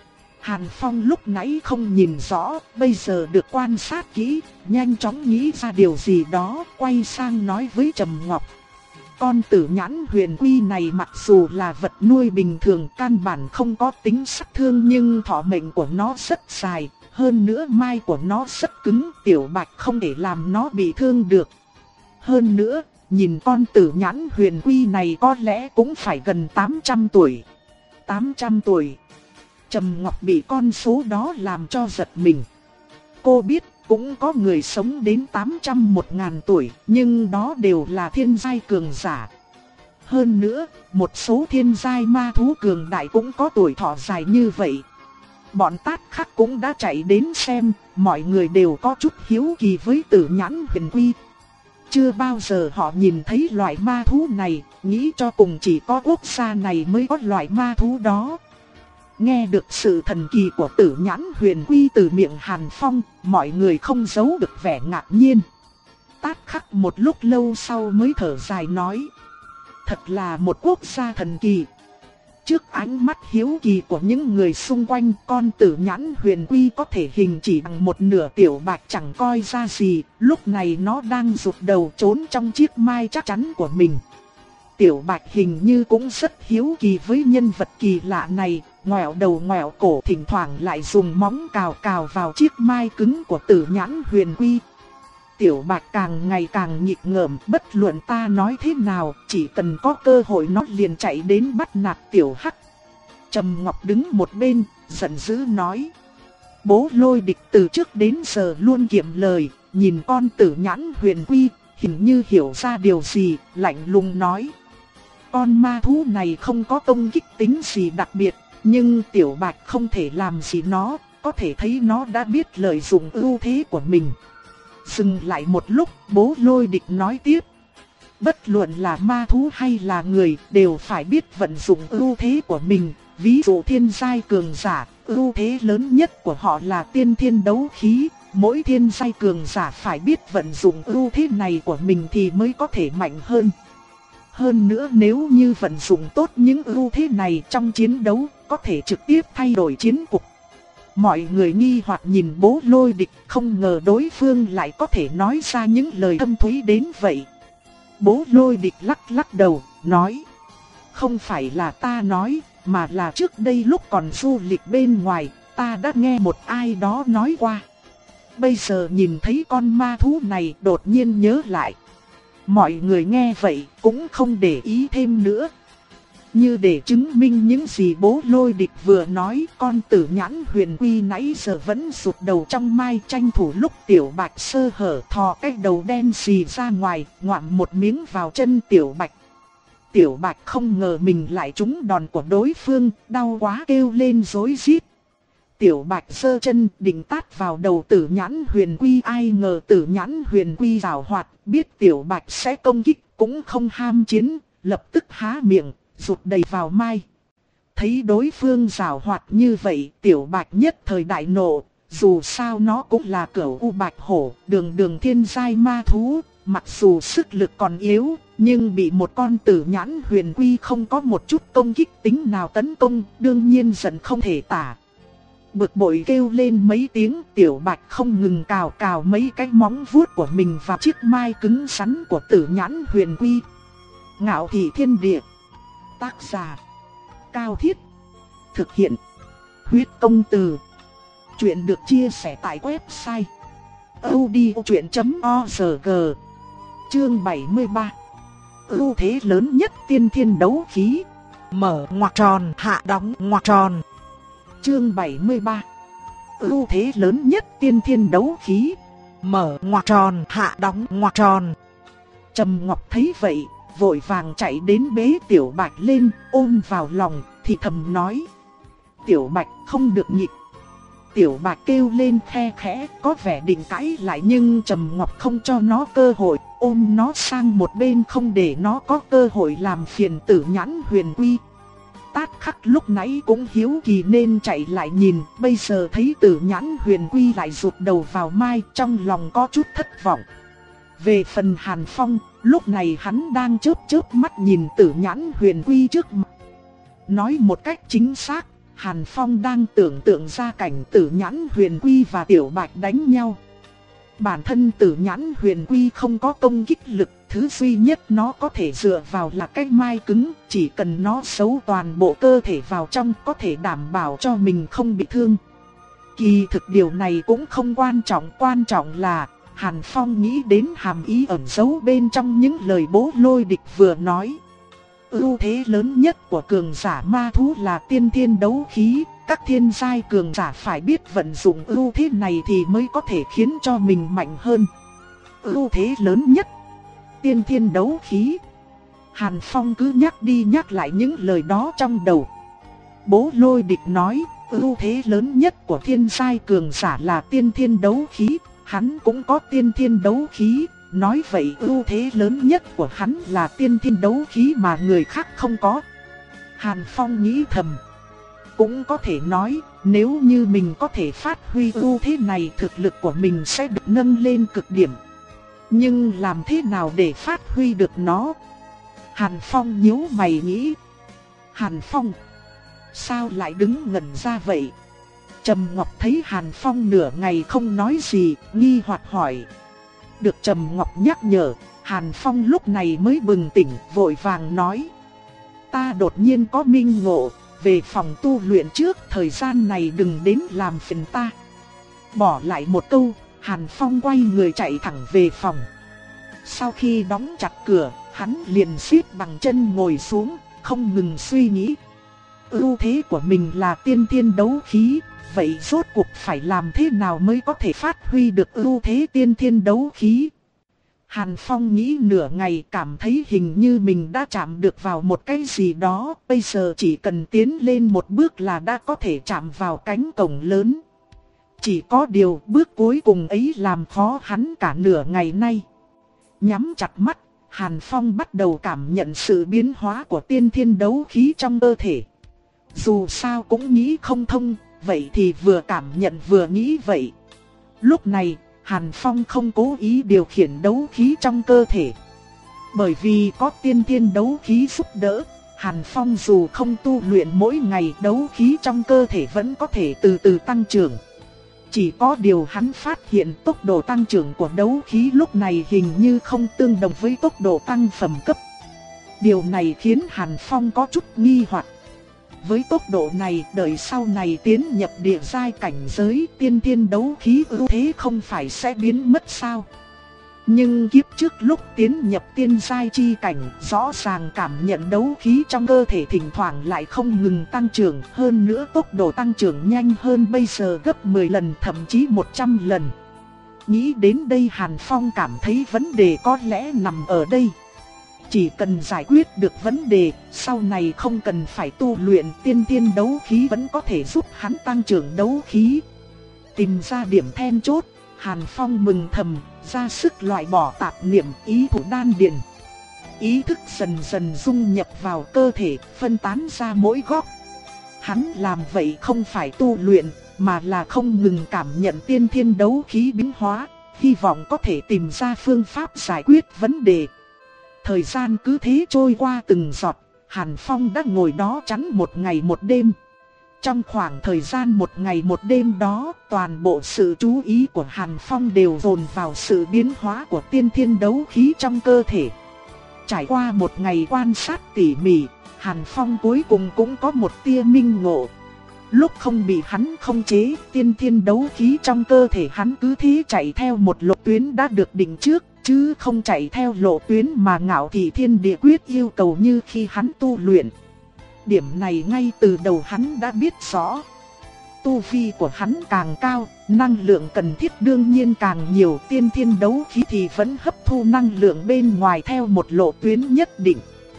Hàn Phong lúc nãy không nhìn rõ, bây giờ được quan sát kỹ, nhanh chóng nghĩ ra điều gì đó, quay sang nói với Trầm Ngọc. Con tử nhãn huyền quy này mặc dù là vật nuôi bình thường, căn bản không có tính sát thương, nhưng thọ mệnh của nó rất dài, hơn nữa mai của nó rất cứng, Tiểu Bạch không thể làm nó bị thương được. Hơn nữa, nhìn con tử nhãn huyền quy này có lẽ cũng phải gần tám trăm tuổi. tám trăm tuổi. Trầm Ngọc bị con số đó làm cho giật mình. Cô biết cũng có người sống đến tám trăm một ngàn tuổi, nhưng đó đều là thiên giai cường giả. Hơn nữa, một số thiên giai ma thú cường đại cũng có tuổi thọ dài như vậy. Bọn Tát Khắc cũng đã chạy đến xem, mọi người đều có chút hiếu kỳ với tử nhãn huyền quy. Chưa bao giờ họ nhìn thấy loại ma thú này, nghĩ cho cùng chỉ có quốc gia này mới có loại ma thú đó. Nghe được sự thần kỳ của tử nhãn huyền quy từ miệng Hàn Phong, mọi người không giấu được vẻ ngạc nhiên. Tát Khắc một lúc lâu sau mới thở dài nói. Thật là một quốc gia thần kỳ. Trước ánh mắt hiếu kỳ của những người xung quanh, con tử nhãn huyền quy có thể hình chỉ bằng một nửa Tiểu Bạch chẳng coi ra gì, lúc này nó đang rụt đầu trốn trong chiếc mai chắc chắn của mình. Tiểu Bạch hình như cũng rất hiếu kỳ với nhân vật kỳ lạ này, ngoẹo đầu ngoẹo cổ, thỉnh thoảng lại dùng móng cào cào vào chiếc mai cứng của tử nhãn huyền quy. Tiểu Bạch càng ngày càng nghịch ngợm, bất luận ta nói thế nào, chỉ cần có cơ hội nó liền chạy đến bắt nạt Tiểu Hắc. Trầm Ngọc đứng một bên, giận dữ nói. Bố Lôi Địch từ trước đến giờ luôn kiệm lời, nhìn con tử nhãn huyền quy, hình như hiểu ra điều gì, lạnh lùng nói. con ma thú này không có công kích tính gì đặc biệt, nhưng Tiểu Bạch không thể làm gì nó, có thể thấy nó đã biết lợi dụng ưu thế của mình. Dừng lại một lúc, Bố Lôi Địch nói tiếp. Bất luận là ma thú hay là người đều phải biết vận dụng ưu thế của mình. Ví dụ thiên giai cường giả, ưu thế lớn nhất của họ là tiên thiên đấu khí. Mỗi thiên giai cường giả phải biết vận dụng ưu thế này của mình thì mới có thể mạnh hơn. Hơn nữa nếu như vận dụng tốt những ưu thế này trong chiến đấu, có thể trực tiếp thay đổi chiến cục. Mọi người nghi hoặc nhìn Bố Lôi Địch, không ngờ đối phương lại có thể nói ra những lời thâm thúy đến vậy. Bố Lôi Địch lắc lắc đầu, nói. Không phải là ta nói, mà là trước đây lúc còn du lịch bên ngoài, ta đã nghe một ai đó nói qua. Bây giờ nhìn thấy con ma thú này đột nhiên nhớ lại. Mọi người nghe vậy cũng không để ý thêm nữa. Như để chứng minh những gì Bố Lôi Địch vừa nói, con Tử Nhãn Huyền Quy nãy giờ vẫn sụt đầu trong mai, tranh thủ lúc Tiểu Bạch sơ hở thò cái đầu đen xì ra ngoài, ngoạm một miếng vào chân Tiểu Bạch. Tiểu Bạch không ngờ mình lại trúng đòn của đối phương, đau quá kêu lên rối rít. Tiểu Bạch giơ chân định tát vào đầu Tử Nhãn Huyền Quy, ai ngờ Tử Nhãn Huyền Quy giàu hoạt, biết Tiểu Bạch sẽ công kích, cũng không ham chiến, lập tức há miệng, rụt đầy vào mai. Thấy đối phương giàu hoạt như vậy, Tiểu Bạch nhất thời đại nộ, dù sao nó cũng là cửu u bạch hổ, đường đường thiên giai ma thú, mặc dù sức lực còn yếu, nhưng bị một con Tử Nhãn Huyền Quy không có một chút công kích tính nào tấn công, đương nhiên giận không thể tả. Bực bội kêu lên mấy tiếng, Tiểu Bạch không ngừng cào cào mấy cái móng vuốt của mình vào chiếc mai cứng rắn của Tử Nhãn Huyền Quy. Ngạo Thị Thiên Địa. Tác giả Cao Thiết. Thực hiện Huyết Công Từ. Chuyện được chia sẻ tại website audiochuyện chấm org. Chương bảy mươi ba. Ưu thế lớn nhất tiên thiên đấu khí. Mở ngoặc tròn, hạ đóng ngoặc tròn. Chương bảy mươi ba. Ưu thế lớn nhất tiên thiên đấu khí. Mở ngoặc tròn, hạ đóng ngoặc tròn. Trầm Ngọc thấy vậy, vội vàng chạy đến bế Tiểu Bạch lên, ôm vào lòng, thì thầm nói. Tiểu Bạch không được nhịp. Tiểu Bạch kêu lên khe khẽ, có vẻ định cãi lại nhưng Trầm Ngọc không cho nó cơ hội, ôm nó sang một bên không để nó có cơ hội làm phiền Tử Nhãn Huyền Quy. Tát Khắc lúc nãy cũng hiếu kỳ nên chạy lại nhìn, bây giờ thấy Tử Nhãn Huyền Quy lại rụt đầu vào mai, trong lòng có chút thất vọng. Về phần Hàn Phong, lúc này hắn đang chớp chớp mắt nhìn Tử Nhãn Huyền Quy trước mặt. Nói một cách chính xác, Hàn Phong đang tưởng tượng ra cảnh Tử Nhãn Huyền Quy và Tiểu Bạch đánh nhau. Bản thân Tử Nhãn Huyền Quy không có công kích lực, thứ duy nhất nó có thể dựa vào là cái mai cứng, chỉ cần nó giấu toàn bộ cơ thể vào trong có thể đảm bảo cho mình không bị thương. Kỳ thực điều này cũng không quan trọng, quan trọng là Hàn Phong nghĩ đến hàm ý ẩn giấu bên trong những lời Bố Lôi Địch vừa nói. Ưu thế lớn nhất của cường giả ma thú là tiên thiên đấu khí, các thiên giai cường giả phải biết vận dụng ưu thế này thì mới có thể khiến cho mình mạnh hơn. Ưu thế lớn nhất, tiên thiên đấu khí. Hàn Phong cứ nhắc đi nhắc lại những lời đó trong đầu. Bố Lôi Địch nói, ưu thế lớn nhất của thiên giai cường giả là tiên thiên đấu khí, hắn cũng có tiên thiên đấu khí. Nói vậy ưu thế lớn nhất của hắn là tiên thiên đấu khí mà người khác không có. Hàn Phong nghĩ thầm. Cũng có thể nói, nếu như mình có thể phát huy ưu thế này, thực lực của mình sẽ được nâng lên cực điểm. Nhưng làm thế nào để phát huy được nó? Hàn Phong nhíu mày nghĩ. Hàn Phong, sao lại đứng ngẩn ra vậy? Trầm Ngọc thấy Hàn Phong nửa ngày không nói gì, nghi hoặc hỏi. Được Trầm Ngọc nhắc nhở, Hàn Phong lúc này mới bừng tỉnh, vội vàng nói. Ta đột nhiên có minh ngộ, về phòng tu luyện trước, thời gian này đừng đến làm phiền ta. Bỏ lại một câu, Hàn Phong quay người chạy thẳng về phòng. Sau khi đóng chặt cửa, hắn liền siết bằng chân ngồi xuống, không ngừng suy nghĩ. Ưu thế của mình là tiên thiên đấu khí, vậy rốt cuộc phải làm thế nào mới có thể phát huy được ưu thế tiên thiên đấu khí? Hàn Phong nghĩ nửa ngày, cảm thấy hình như mình đã chạm được vào một cái gì đó, bây giờ chỉ cần tiến lên một bước là đã có thể chạm vào cánh cổng lớn. Chỉ có điều bước cuối cùng ấy làm khó hắn cả nửa ngày nay. Nhắm chặt mắt, Hàn Phong bắt đầu cảm nhận sự biến hóa của tiên thiên đấu khí trong cơ thể. Dù sao cũng nghĩ không thông, vậy thì vừa cảm nhận vừa nghĩ vậy. Lúc này, Hàn Phong không cố ý điều khiển đấu khí trong cơ thể. Bởi vì có tiên thiên đấu khí giúp đỡ, Hàn Phong dù không tu luyện mỗi ngày, đấu khí trong cơ thể vẫn có thể từ từ tăng trưởng. Chỉ có điều hắn phát hiện tốc độ tăng trưởng của đấu khí lúc này hình như không tương đồng với tốc độ tăng phẩm cấp. Điều này khiến Hàn Phong có chút nghi hoặc. Với tốc độ này, đợi sau này tiến nhập địa giai cảnh giới, tiên thiên đấu khí ưu thế không phải sẽ biến mất sao? Nhưng kiếp trước lúc tiến nhập tiên giai chi cảnh, rõ ràng cảm nhận đấu khí trong cơ thể thỉnh thoảng lại không ngừng tăng trưởng, hơn nữa tốc độ tăng trưởng nhanh hơn bây giờ gấp mười lần, thậm chí một trăm lần. Nghĩ đến đây, Hàn Phong cảm thấy vấn đề có lẽ nằm ở đây. Chỉ cần giải quyết được vấn đề, sau này không cần phải tu luyện, tiên thiên đấu khí vẫn có thể giúp hắn tăng trưởng đấu khí. Tìm ra điểm then chốt, Hàn Phong mừng thầm, ra sức loại bỏ tạp niệm, ý thủ đan điền. Ý thức dần dần dung nhập vào cơ thể, phân tán ra mỗi góc. Hắn làm vậy không phải tu luyện, mà là không ngừng cảm nhận tiên thiên đấu khí biến hóa, hy vọng có thể tìm ra phương pháp giải quyết vấn đề. Thời gian cứ thế trôi qua từng giọt, Hàn Phong đã ngồi đó chắn một ngày một đêm. Trong khoảng thời gian một ngày một đêm đó, toàn bộ sự chú ý của Hàn Phong đều dồn vào sự biến hóa của tiên thiên đấu khí trong cơ thể. Trải qua một ngày quan sát tỉ mỉ, Hàn Phong cuối cùng cũng có một tia minh ngộ. Lúc không bị hắn khống chế, tiên thiên đấu khí trong cơ thể hắn cứ thế chạy theo một lộ tuyến đã được định trước, chứ không chạy theo lộ tuyến mà Ngạo Thị Thiên Địa Quyết yêu cầu như khi hắn tu luyện. Điểm này ngay từ đầu hắn đã biết rõ. Tu vi của hắn càng cao, năng lượng cần thiết đương nhiên càng nhiều, tiên thiên đấu khí thì vẫn hấp thu năng lượng bên ngoài theo một lộ tuyến nhất định.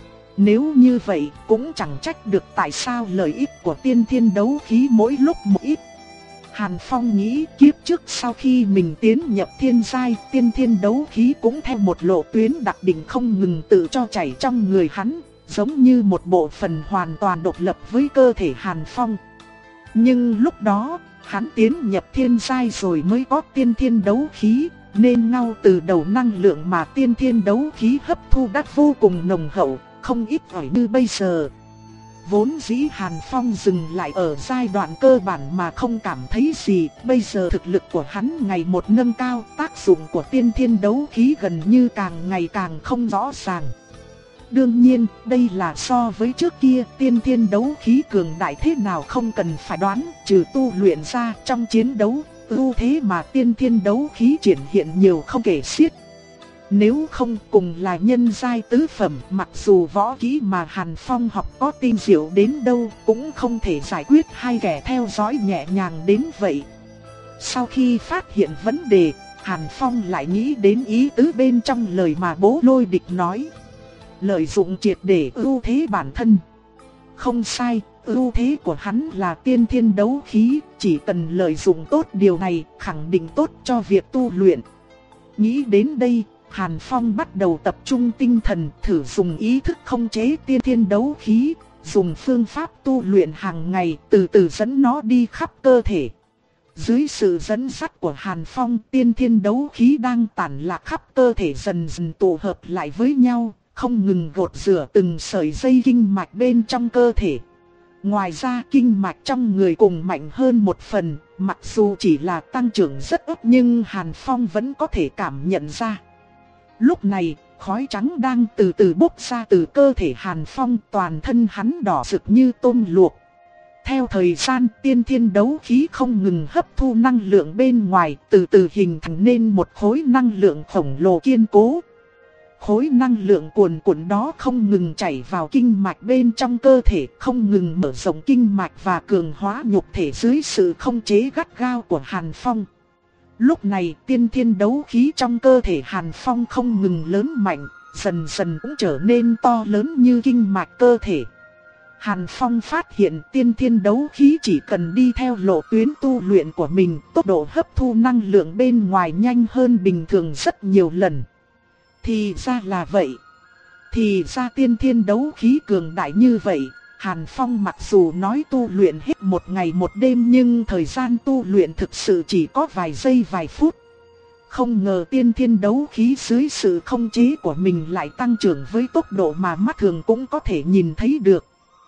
Nếu như vậy, cũng chẳng trách được tại sao lợi ích của tiên thiên đấu khí mỗi lúc một ít. Hàn Phong nghĩ kiếp trước sau khi mình tiến nhập thiên giai, tiên thiên đấu khí cũng theo một lộ tuyến đặc định không ngừng tự cho chảy trong người hắn, giống như một bộ phận hoàn toàn độc lập với cơ thể Hàn Phong. Nhưng lúc đó, hắn tiến nhập thiên giai rồi mới có tiên thiên đấu khí, nên ngay từ đầu năng lượng mà tiên thiên đấu khí hấp thu đã vô cùng nồng hậu, không ít ỏi như bây giờ. Vốn dĩ Hàn Phong dừng lại ở giai đoạn cơ bản mà không cảm thấy gì, bây giờ thực lực của hắn ngày một nâng cao, tác dụng của tiên thiên đấu khí gần như càng ngày càng không rõ ràng. Đương nhiên, đây là so với trước kia, tiên thiên đấu khí cường đại thế nào không cần phải đoán, trừ tu luyện ra trong chiến đấu, ưu thế mà tiên thiên đấu khí triển hiện nhiều không kể xiết. Nếu không cùng là nhân giai tứ phẩm, mặc dù võ kỹ mà Hàn Phong học có tinh diệu đến đâu, cũng không thể giải quyết hai kẻ theo dõi nhẹ nhàng đến vậy. Sau khi phát hiện vấn đề, Hàn Phong lại nghĩ đến ý tứ bên trong lời mà Bố Lôi Địch nói. Lợi dụng triệt để ưu thế bản thân. Không sai, ưu thế của hắn là tiên thiên đấu khí, chỉ cần lợi dụng tốt điều này, khẳng định tốt cho việc tu luyện. Nghĩ đến đây, Hàn Phong bắt đầu tập trung tinh thần, thử dùng ý thức khống chế tiên thiên đấu khí, dùng phương pháp tu luyện hàng ngày, từ từ dẫn nó đi khắp cơ thể. Dưới sự dẫn dắt của Hàn Phong, tiên thiên đấu khí đang tản lạc khắp cơ thể dần dần tụ hợp lại với nhau, không ngừng gột rửa từng sợi dây kinh mạch bên trong cơ thể. Ngoài ra, kinh mạch trong người cùng mạnh hơn một phần, mặc dù chỉ là tăng trưởng rất ít nhưng Hàn Phong vẫn có thể cảm nhận ra. Lúc này, khói trắng đang từ từ bốc ra từ cơ thể Hàn Phong, toàn thân hắn đỏ rực như tôm luộc. Theo thời gian, tiên thiên đấu khí không ngừng hấp thu năng lượng bên ngoài, từ từ hình thành nên một khối năng lượng khổng lồ kiên cố. Khối năng lượng cuồn cuộn đó không ngừng chảy vào kinh mạch bên trong cơ thể, không ngừng mở rộng kinh mạch và cường hóa nhục thể dưới sự khống chế gắt gao của Hàn Phong. Lúc này tiên thiên đấu khí trong cơ thể Hàn Phong không ngừng lớn mạnh, dần dần cũng trở nên to lớn như kinh mạch cơ thể. Hàn Phong phát hiện tiên thiên đấu khí chỉ cần đi theo lộ tuyến tu luyện của mình, tốc độ hấp thu năng lượng bên ngoài nhanh hơn bình thường rất nhiều lần. Thì ra là vậy. Thì ra tiên thiên đấu khí cường đại như vậy. Hàn Phong mặc dù nói tu luyện hết một ngày một đêm nhưng thời gian tu luyện thực sự chỉ có vài giây vài phút. Không ngờ tiên thiên đấu khí dưới sự không chế của mình lại tăng trưởng với tốc độ mà mắt thường cũng có thể nhìn thấy được.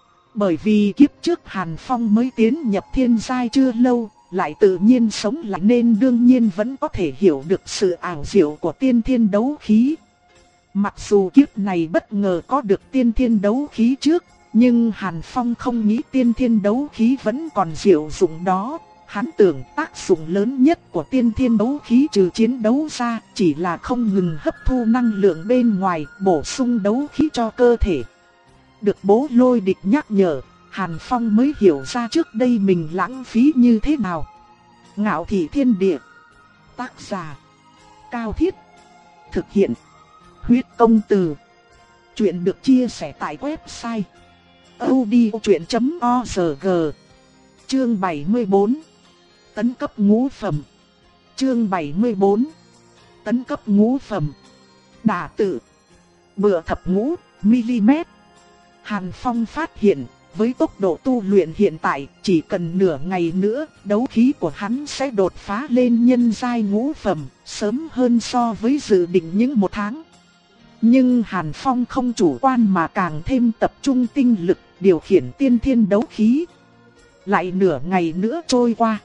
Bởi vì kiếp trước Hàn Phong mới tiến nhập thiên giai chưa lâu, lại tự nhiên sống lại nên đương nhiên vẫn có thể hiểu được sự ảo diệu của tiên thiên đấu khí. Mặc dù kiếp này bất ngờ có được tiên thiên đấu khí trước, nhưng Hàn Phong không nghĩ tiên thiên đấu khí vẫn còn diệu dụng đó. Hắn tưởng tác dụng lớn nhất của tiên thiên đấu khí trừ chiến đấu ra chỉ là không ngừng hấp thu năng lượng bên ngoài, bổ sung đấu khí cho cơ thể. Được Bố Lôi Địch nhắc nhở, Hàn Phong mới hiểu ra trước đây mình lãng phí như thế nào. Ngạo Thị Thiên Địa. Tác giả Cao Thiết. Thực hiện Huyết Công Từ. Chuyện được chia sẻ tại website audiochuyện chấm org. Chương bảy mươi bốn. Tấn cấp ngũ phẩm. Chương bảy mươi bốn. Tấn cấp ngũ phẩm. Đả tự. Bựa thập ngũ mm. Hàn Phong phát hiện, với tốc độ tu luyện hiện tại, chỉ cần nửa ngày nữa, đấu khí của hắn sẽ đột phá lên nhân giai ngũ phẩm, sớm hơn so với dự định những một tháng. Nhưng Hàn Phong không chủ quan mà càng thêm tập trung tinh lực, điều khiển tiên thiên đấu khí. Lại nửa ngày nữa trôi qua.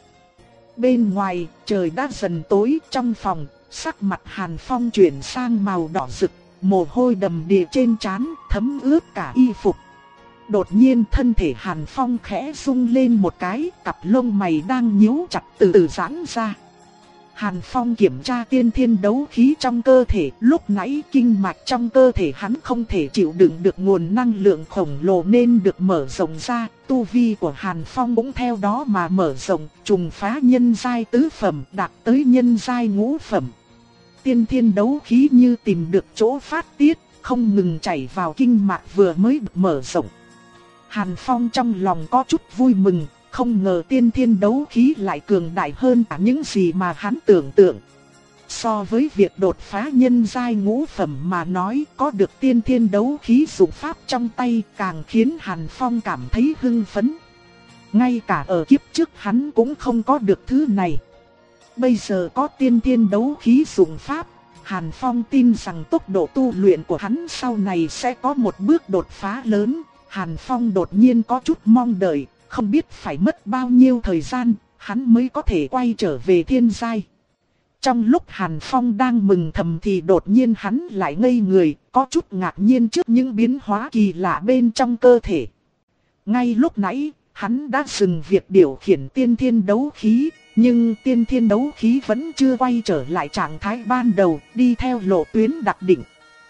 Bên ngoài, trời đã dần tối, trong phòng, sắc mặt Hàn Phong chuyển sang màu đỏ rực, mồ hôi đầm đìa trên trán, thấm ướt cả y phục. Đột nhiên thân thể Hàn Phong khẽ rung lên một cái, cặp lông mày đang nhíu chặt từ từ giãn ra. Hàn Phong kiểm tra tiên thiên đấu khí trong cơ thể, lúc nãy kinh mạch trong cơ thể hắn không thể chịu đựng được nguồn năng lượng khổng lồ nên được mở rộng ra, tu vi của Hàn Phong cũng theo đó mà mở rộng, trùng phá nhân giai tứ phẩm, đạt tới nhân giai ngũ phẩm. Tiên thiên đấu khí như tìm được chỗ phát tiết, không ngừng chảy vào kinh mạch vừa mới mở rộng. Hàn Phong trong lòng có chút vui mừng, không ngờ tiên thiên đấu khí lại cường đại hơn cả những gì mà hắn tưởng tượng. So với việc đột phá nhân giai ngũ phẩm mà nói, có được tiên thiên đấu khí dụng pháp trong tay càng khiến Hàn Phong cảm thấy hưng phấn. Ngay cả ở kiếp trước hắn cũng không có được thứ này. Bây giờ có tiên thiên đấu khí dụng pháp, Hàn Phong tin rằng tốc độ tu luyện của hắn sau này sẽ có một bước đột phá lớn. Hàn Phong đột nhiên có chút mong đợi, không biết phải mất bao nhiêu thời gian, hắn mới có thể quay trở về thiên giai. Trong lúc Hàn Phong đang mừng thầm thì đột nhiên hắn lại ngây người, có chút ngạc nhiên trước những biến hóa kỳ lạ bên trong cơ thể. Ngay lúc nãy, hắn đã dừng việc điều khiển tiên thiên đấu khí, nhưng tiên thiên đấu khí vẫn chưa quay trở lại trạng thái ban đầu, đi theo lộ tuyến đặc định.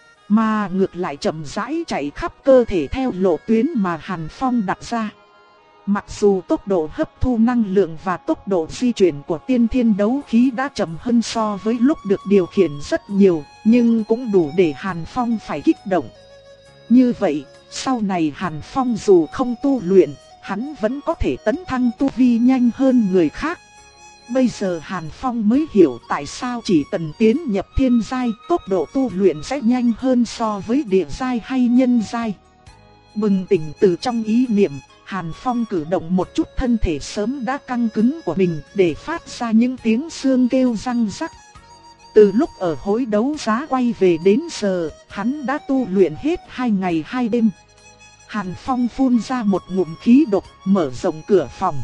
Mà ngược lại chậm rãi chạy khắp cơ thể theo lộ tuyến mà Hàn Phong đặt ra. Mặc dù tốc độ hấp thu năng lượng và tốc độ di chuyển của tiên thiên đấu khí đã chậm hơn so với lúc được điều khiển rất nhiều, nhưng cũng đủ để Hàn Phong phải kích động. Như vậy, sau này Hàn Phong dù không tu luyện, hắn vẫn có thể tấn thăng tu vi nhanh hơn người khác. Bây giờ Hàn Phong mới hiểu tại sao chỉ cần tiến nhập thiên giai, tốc độ tu luyện sẽ nhanh hơn so với địa giai hay nhân giai. Bừng tỉnh từ trong ý niệm, Hàn Phong cử động một chút thân thể sớm đã căng cứng của mình để phát ra những tiếng xương kêu răng rắc. Từ lúc ở hối đấu giá quay về đến giờ, hắn đã tu luyện hết hai ngày hai đêm. Hàn Phong phun ra một ngụm khí độc, mở rộng cửa phòng.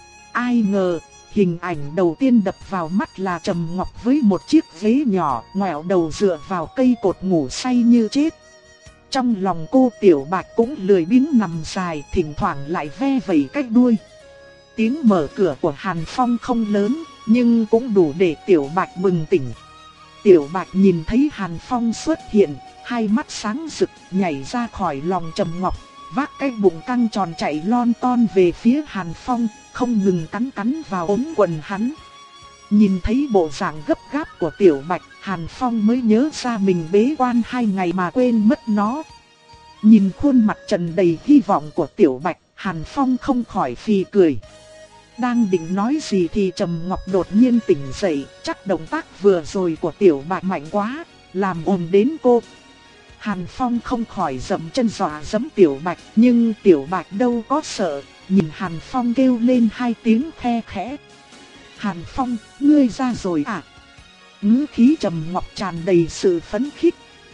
Ai ngờ, hình ảnh đầu tiên đập vào mắt là Trầm Ngọc với một chiếc ghế nhỏ, ngoẹo đầu dựa vào cây cột ngủ say như chết. Trong lòng cô Tiểu Bạch cũng lười biếng nằm dài, thỉnh thoảng lại ve vẩy cái đuôi. Tiếng mở cửa của Hàn Phong không lớn, nhưng cũng đủ để Tiểu Bạch bừng tỉnh. Tiểu Bạch nhìn thấy Hàn Phong xuất hiện, hai mắt sáng rực, nhảy ra khỏi lòng Trầm Ngọc, vác cái bụng căng tròn chạy lon ton về phía Hàn Phong, không ngừng cắn cắn vào ống quần hắn. Nhìn thấy bộ dạng gấp gáp của Tiểu Bạch, Hàn Phong mới nhớ ra mình bế quan hai ngày mà quên mất nó. Nhìn khuôn mặt tràn đầy hy vọng của Tiểu Bạch, Hàn Phong không khỏi phì cười. Đang định nói gì thì Trầm Ngọc đột nhiên tỉnh dậy, chắc động tác vừa rồi của Tiểu Bạch mạnh quá, làm ồn đến cô. Hàn Phong không khỏi dậm chân dọa dẫm Tiểu Bạch, nhưng Tiểu Bạch đâu có sợ, nhìn Hàn Phong kêu lên hai tiếng khe khẽ. Hàn Phong, ngươi ra rồi à? Ngữ khí Trầm Ngọc tràn đầy sự phấn khích.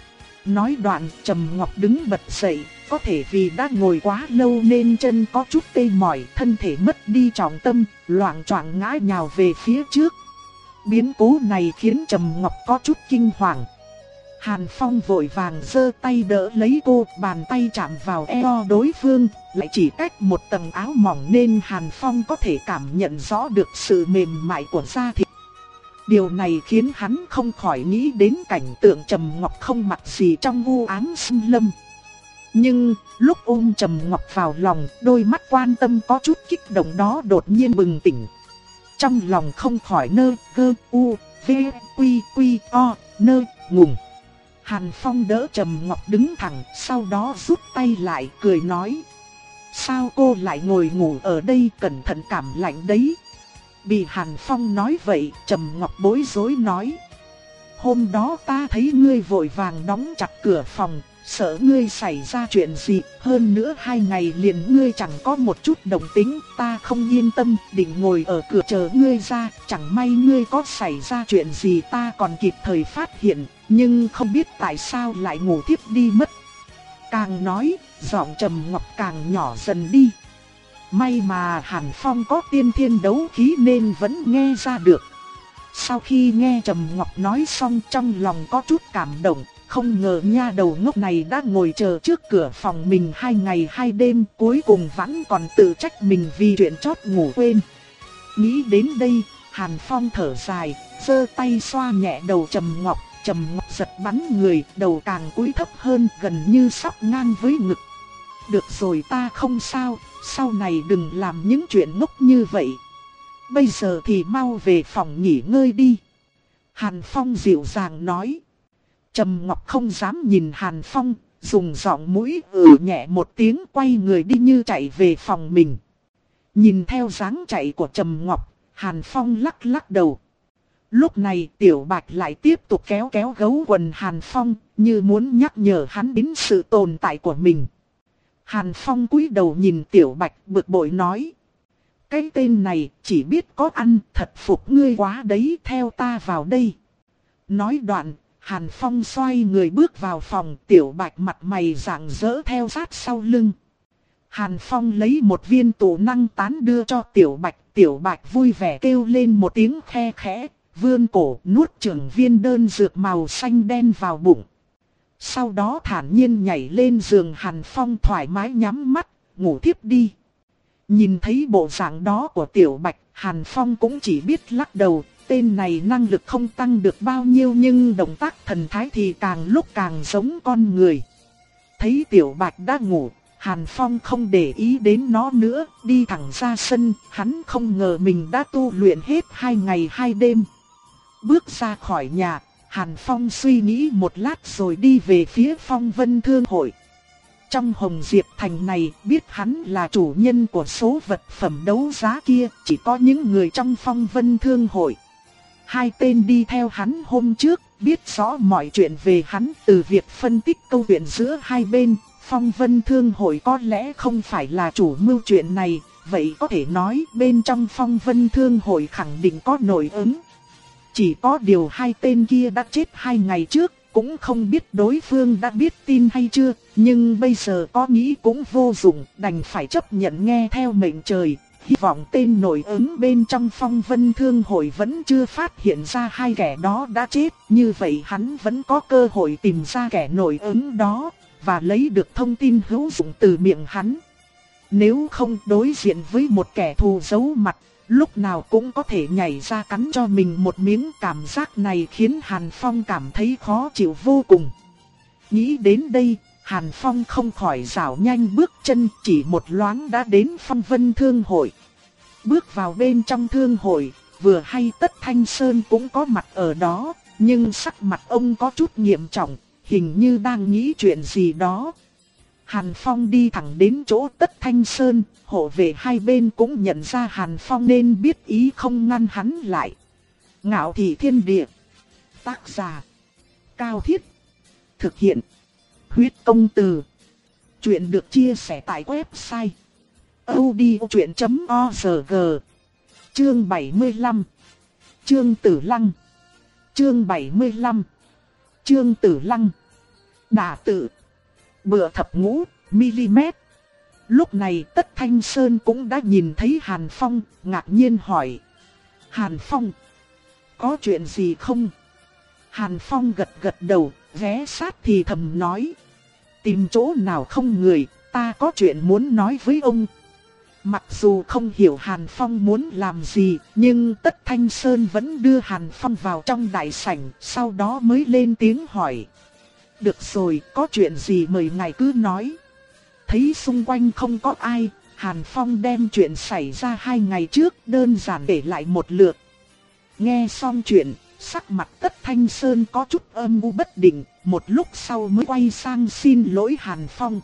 Nói đoạn, Trầm Ngọc đứng bật dậy, có thể vì đã ngồi quá lâu nên chân có chút tê mỏi, thân thể mất đi trọng tâm, loạng choạng ngã nhào về phía trước. Biến cố này khiến Trầm Ngọc có chút kinh hoàng. Hàn Phong vội vàng giơ tay đỡ lấy cô, bàn tay chạm vào eo đối phương, lại chỉ cách một tầng áo mỏng nên Hàn Phong có thể cảm nhận rõ được sự mềm mại của da thịt. Điều này khiến hắn không khỏi nghĩ đến cảnh tượng Trầm Ngọc không mặc gì trong u ám xâm lâm. Nhưng lúc ôm Trầm Ngọc vào lòng, đôi mắt quan tâm có chút kích động đó đột nhiên bừng tỉnh. Trong lòng không khỏi nơ gơ u v quy quy o nơ ngùng. Hàn Phong đỡ Trầm Ngọc đứng thẳng, sau đó rút tay lại cười nói: sao cô lại ngồi ngủ ở đây, cẩn thận cảm lạnh đấy. Bị Hàn Phong nói vậy, Trầm Ngọc bối rối nói: hôm đó ta thấy ngươi vội vàng đóng chặt cửa phòng, sợ ngươi xảy ra chuyện gì, hơn nữa hai ngày liền ngươi chẳng có một chút động tĩnh, ta không yên tâm, định ngồi ở cửa chờ ngươi ra, chẳng may ngươi có xảy ra chuyện gì ta còn kịp thời phát hiện, nhưng không biết tại sao lại ngủ thiếp đi mất. Càng nói, giọng Trầm Ngọc càng nhỏ dần đi. May mà Hàn Phong có tiên thiên đấu khí nên vẫn nghe ra được. Sau khi nghe Trầm Ngọc nói xong, trong lòng có chút cảm động, không ngờ nha đầu ngốc này đã ngồi chờ trước cửa phòng mình hai ngày hai đêm, cuối cùng vẫn còn tự trách mình vì chuyện chót ngủ quên. Nghĩ đến đây, Hàn Phong thở dài, giơ tay xoa nhẹ đầu Trầm Ngọc. Trầm Ngọc giật bắn người, đầu càng cúi thấp hơn, gần như sắp ngang với ngực. Được rồi, ta không sao, sau này đừng làm những chuyện ngốc như vậy. Bây giờ thì mau về phòng nghỉ ngơi đi. Hàn Phong dịu dàng nói. Trầm Ngọc không dám nhìn Hàn Phong, dùng giọng mũi ừ nhẹ một tiếng, quay người đi như chạy về phòng mình. Nhìn theo dáng chạy của Trầm Ngọc, Hàn Phong lắc lắc đầu. Lúc này Tiểu Bạch lại tiếp tục kéo kéo gấu quần Hàn Phong, như muốn nhắc nhở hắn đến sự tồn tại của mình. Hàn Phong cúi đầu nhìn Tiểu Bạch bực bội nói: cái tên này chỉ biết có ăn, thật phục ngươi quá đấy, theo ta vào đây. Nói đoạn, Hàn Phong xoay người bước vào phòng, Tiểu Bạch mặt mày rạng rỡ theo sát sau lưng. Hàn Phong lấy một viên tụ năng tán đưa cho Tiểu Bạch, Tiểu Bạch vui vẻ kêu lên một tiếng khe khẽ, vươn cổ nuốt chửng viên đơn dược màu xanh đen vào bụng. Sau đó thản nhiên nhảy lên giường Hàn Phong, thoải mái nhắm mắt, ngủ thiếp đi. Nhìn thấy bộ dạng đó của Tiểu Bạch, Hàn Phong cũng chỉ biết lắc đầu. Tên này năng lực không tăng được bao nhiêu nhưng động tác thần thái thì càng lúc càng giống con người. Thấy Tiểu Bạch đã ngủ, Hàn Phong không để ý đến nó nữa, đi thẳng ra sân. Hắn không ngờ mình đã tu luyện hết hai ngày hai đêm. Bước ra khỏi nhà, Hàn Phong suy nghĩ một lát rồi đi về phía Phong Vân Thương Hội. Trong Hồng Diệp Thành này, biết hắn là chủ nhân của số vật phẩm đấu giá kia, chỉ có những người trong Phong Vân Thương Hội. Hai tên đi theo hắn hôm trước, biết rõ mọi chuyện về hắn. Từ việc phân tích câu chuyện giữa hai bên, Phong Vân Thương Hội có lẽ không phải là chủ mưu chuyện này. Vậy có thể nói bên trong Phong Vân Thương Hội khẳng định có nội ứng. Chỉ có điều hai tên kia đã chết hai ngày trước, cũng không biết đối phương đã biết tin hay chưa. Nhưng bây giờ có nghĩ cũng vô dụng, đành phải chấp nhận nghe theo mệnh trời. Hy vọng tên nội ứng bên trong Phong Vân Thương Hội vẫn chưa phát hiện ra hai kẻ đó đã chết. Như vậy hắn vẫn có cơ hội tìm ra kẻ nội ứng đó, và lấy được thông tin hữu dụng từ miệng hắn. Nếu không đối diện với một kẻ thù giấu mặt, lúc nào cũng có thể nhảy ra cắn cho mình một miếng. Cảm giác này khiến Hàn Phong cảm thấy khó chịu vô cùng. Nghĩ đến đây, Hàn Phong không khỏi rảo nhanh bước chân, chỉ một loáng đã đến Phong Vân Thương Hội. Bước vào bên trong thương hội, vừa hay Tất Thanh Sơn cũng có mặt ở đó, nhưng sắc mặt ông có chút nghiêm trọng, hình như đang nghĩ chuyện gì đó. Hàn Phong đi thẳng đến chỗ Tất Thanh Sơn, hộ vệ hai bên cũng nhận ra Hàn Phong nên biết ý không ngăn hắn lại. Ngạo Thị Thiên Địa. Tác giả Cao Thiết. Thực hiện Huyết Công Từ. Chuyện được chia sẻ tại website audiochuyện chấm org. Chương bảy mươi lăm. Trương Tử Lăng. Chương bảy mươi lăm. Trương Tử Lăng. Đả tự. Bựa thập ngũ mm. Lúc này Tất Thanh Sơn cũng đã nhìn thấy Hàn Phong, ngạc nhiên hỏi: Hàn Phong, có chuyện gì không? Hàn Phong gật gật đầu, ghé sát thì thầm nói: tìm chỗ nào không người, ta có chuyện muốn nói với ông. Mặc dù không hiểu Hàn Phong muốn làm gì, nhưng Tất Thanh Sơn vẫn đưa Hàn Phong vào trong đại sảnh, sau đó mới lên tiếng hỏi: được rồi, có chuyện gì mời ngài cứ nói. Thấy xung quanh không có ai, Hàn Phong đem chuyện xảy ra hai ngày trước đơn giản kể lại một lượt. Nghe xong chuyện, sắc mặt Tất Thanh Sơn có chút âm u bất định, một lúc sau mới quay sang xin lỗi Hàn Phong.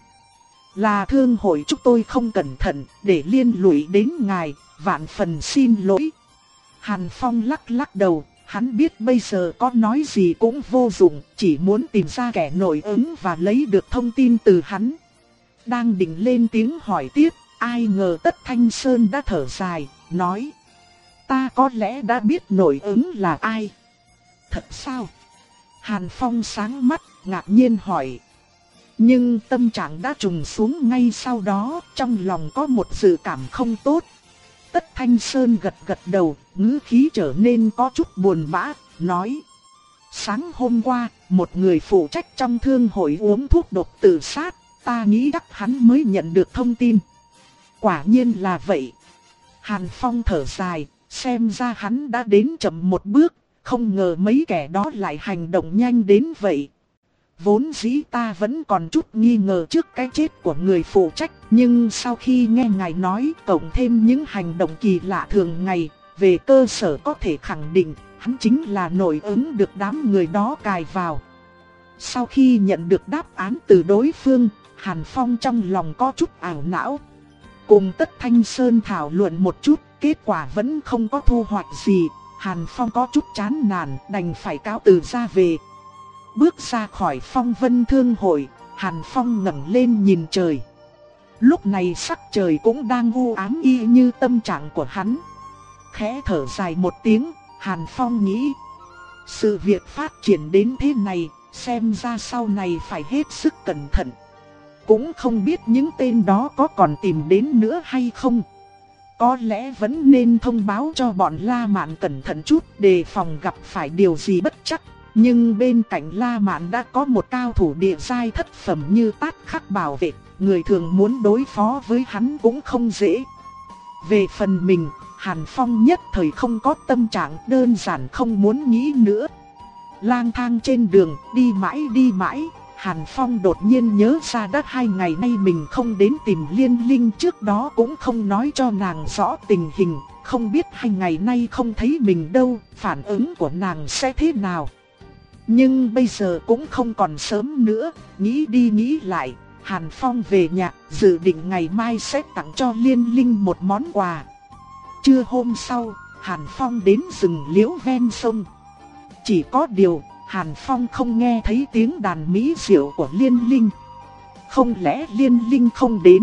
Là thương hội chúng tôi không cẩn thận, để liên lụy đến ngài, vạn phần xin lỗi. Hàn Phong lắc lắc đầu, hắn biết bây giờ có nói gì cũng vô dụng, chỉ muốn tìm ra kẻ nổi ứng và lấy được thông tin từ hắn. Đang định lên tiếng hỏi tiếp, ai ngờ Tất Thanh Sơn đã thở dài, nói: ta có lẽ đã biết nổi ứng là ai. Thật sao? Hàn Phong sáng mắt, ngạc nhiên hỏi. Nhưng tâm trạng đã trùng xuống ngay sau đó, trong lòng có một dự cảm không tốt. Tất Thanh Sơn gật gật đầu, ngữ khí trở nên có chút buồn bã, nói: sáng hôm qua, một người phụ trách trong thương hội uống thuốc độc tự sát, ta nghĩ chắc hắn mới nhận được thông tin. Quả nhiên là vậy. Hàn Phong thở dài, xem ra hắn đã đến chậm một bước, không ngờ mấy kẻ đó lại hành động nhanh đến vậy. Vốn dĩ ta vẫn còn chút nghi ngờ trước cái chết của người phụ trách, nhưng sau khi nghe ngài nói cộng thêm những hành động kỳ lạ thường ngày, về cơ sở có thể khẳng định hắn chính là nổi ứng được đám người đó cài vào. Sau khi nhận được đáp án từ đối phương, Hàn Phong trong lòng có chút ảo não. Cùng Tất Thanh Sơn thảo luận một chút, kết quả vẫn không có thu hoạch gì. Hàn Phong có chút chán nản, đành phải cáo từ ra về. Bước ra khỏi Phong Vân Thương hội, Hàn Phong ngẩng lên nhìn trời. Lúc này sắc trời cũng đang u ám y như tâm trạng của hắn. Khẽ thở dài một tiếng, Hàn Phong nghĩ: sự việc phát triển đến thế này, xem ra sau này phải hết sức cẩn thận. Cũng không biết những tên đó có còn tìm đến nữa hay không. Có lẽ vẫn nên thông báo cho bọn La Mạn cẩn thận chút, đề phòng gặp phải điều gì bất trắc. Nhưng bên cạnh La Mạn đã có một cao thủ địa giai thất phẩm như Tát Khắc bảo vệ, người thường muốn đối phó với hắn cũng không dễ. Về phần mình, Hàn Phong nhất thời không có tâm trạng, đơn giản không muốn nghĩ nữa. Lang thang trên đường, đi mãi đi mãi, Hàn Phong đột nhiên nhớ ra đã hai ngày nay mình không đến tìm Liên Linh, trước đó cũng không nói cho nàng rõ tình hình, không biết hai ngày nay không thấy mình đâu, phản ứng của nàng sẽ thế nào. Nhưng bây giờ cũng không còn sớm nữa, nghĩ đi nghĩ lại, Hàn Phong về nhà, dự định ngày mai sẽ tặng cho Liên Linh một món quà. Trưa hôm sau, Hàn Phong đến rừng liễu ven sông. Chỉ có điều, Hàn Phong không nghe thấy tiếng đàn mỹ diệu của Liên Linh. Không lẽ Liên Linh không đến?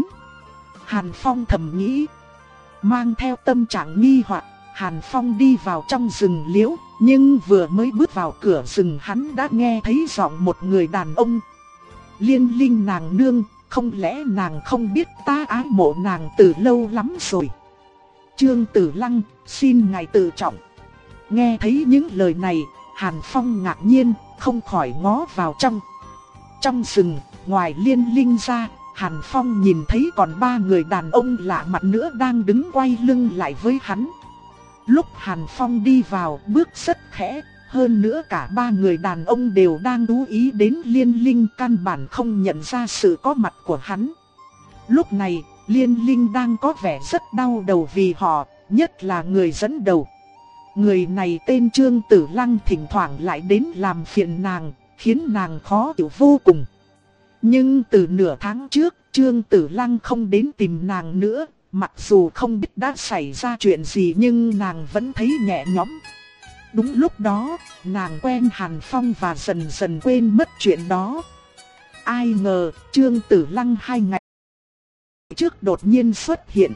Hàn Phong thầm nghĩ. Mang theo tâm trạng nghi hoặc, Hàn Phong đi vào trong rừng liễu, nhưng vừa mới bước vào cửa rừng hắn đã nghe thấy giọng một người đàn ông. Liên Linh nàng nương, không lẽ nàng không biết ta ái mộ nàng từ lâu lắm rồi? Trương Tử Lăng, xin ngài tự trọng. Nghe thấy những lời này, Hàn Phong ngạc nhiên, không khỏi ngó vào trong. Trong rừng, ngoài Liên Linh ra, Hàn Phong nhìn thấy còn ba người đàn ông lạ mặt nữa đang đứng quay lưng lại với hắn. Lúc Hàn Phong đi vào, bước rất khẽ, hơn nữa cả ba người đàn ông đều đang chú ý đến Liên Linh, căn bản không nhận ra sự có mặt của hắn. Lúc này, Liên Linh đang có vẻ rất đau đầu vì họ, nhất là người dẫn đầu. Người này tên Trương Tử Lăng thỉnh thoảng lại đến làm phiền nàng, khiến nàng khó chịu vô cùng. Nhưng từ nửa tháng trước, Trương Tử Lăng không đến tìm nàng nữa, mặc dù không biết đã xảy ra chuyện gì nhưng nàng vẫn thấy nhẹ nhõm. Đúng lúc đó, nàng quen Hàn Phong và dần dần quên mất chuyện đó. Ai ngờ, Trương Tử Lăng hai ngày trước đột nhiên xuất hiện.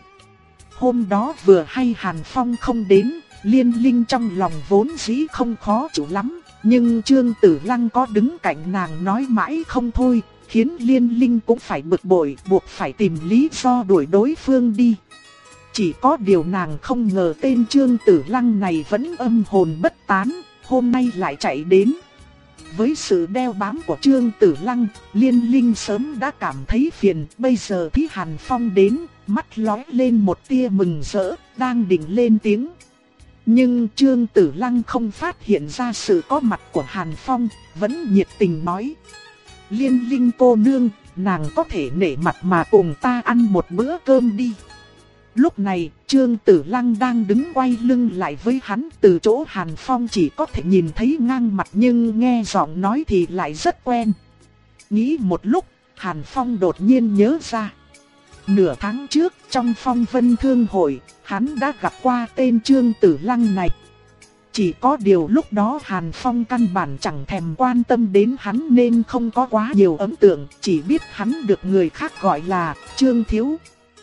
Hôm đó vừa hay Hàn Phong không đến, Liên Linh trong lòng vốn dĩ không khó chịu lắm, nhưng Trương Tử Lăng có đứng cạnh nàng nói mãi không thôi, khiến Liên Linh cũng phải bực bội, buộc phải tìm lý do đuổi đối phương đi. Chỉ có điều nàng không ngờ tên Trương Tử Lăng này vẫn âm hồn bất tán, hôm nay lại chạy đến. Với sự đeo bám của Trương Tử Lăng, Liên Linh sớm đã cảm thấy phiền, bây giờ thấy Hàn Phong đến, mắt lóe lên một tia mừng rỡ, đang định lên tiếng. Nhưng Trương Tử Lăng không phát hiện ra sự có mặt của Hàn Phong, vẫn nhiệt tình nói: Liên Linh cô nương, nàng có thể nể mặt mà cùng ta ăn một bữa cơm đi. Lúc này, Trương Tử Lăng đang đứng quay lưng lại với hắn, từ chỗ Hàn Phong chỉ có thể nhìn thấy ngang mặt nhưng nghe giọng nói thì lại rất quen. Nghĩ một lúc, Hàn Phong đột nhiên nhớ ra. Nửa tháng trước, trong Phong Vân Thương Hội, hắn đã gặp qua tên Trương Tử Lăng này. Chỉ có điều lúc đó Hàn Phong căn bản chẳng thèm quan tâm đến hắn nên không có quá nhiều ấn tượng, chỉ biết hắn được người khác gọi là Trương Thiếu.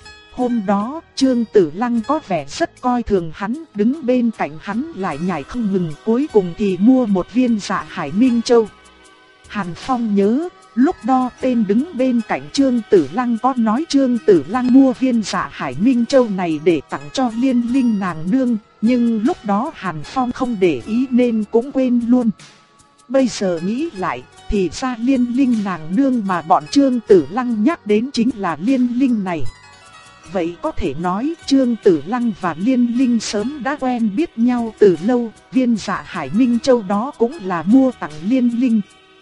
Hôm đó, Trương Tử Lăng có vẻ rất coi thường hắn, đứng bên cạnh hắn lại nhảy không ngừng, cuối cùng thì mua một viên Dạ Hải Minh Châu. Hàn Phong nhớ, lúc đó tên đứng bên cạnh Trương Tử Lăng có nói Trương Tử Lăng mua viên Dạ Hải Minh Châu này để tặng cho Liên Linh nàng nương, nhưng lúc đó Hàn Phong không để ý nên cũng quên luôn. Bây giờ nghĩ lại, thì ra Liên Linh nàng nương mà bọn Trương Tử Lăng nhắc đến chính là Liên Linh này. Vậy có thể nói Trương Tử Lăng và Liên Linh sớm đã quen biết nhau từ lâu, viên Dạ Hải Minh Châu đó cũng là mua tặng Liên Linh.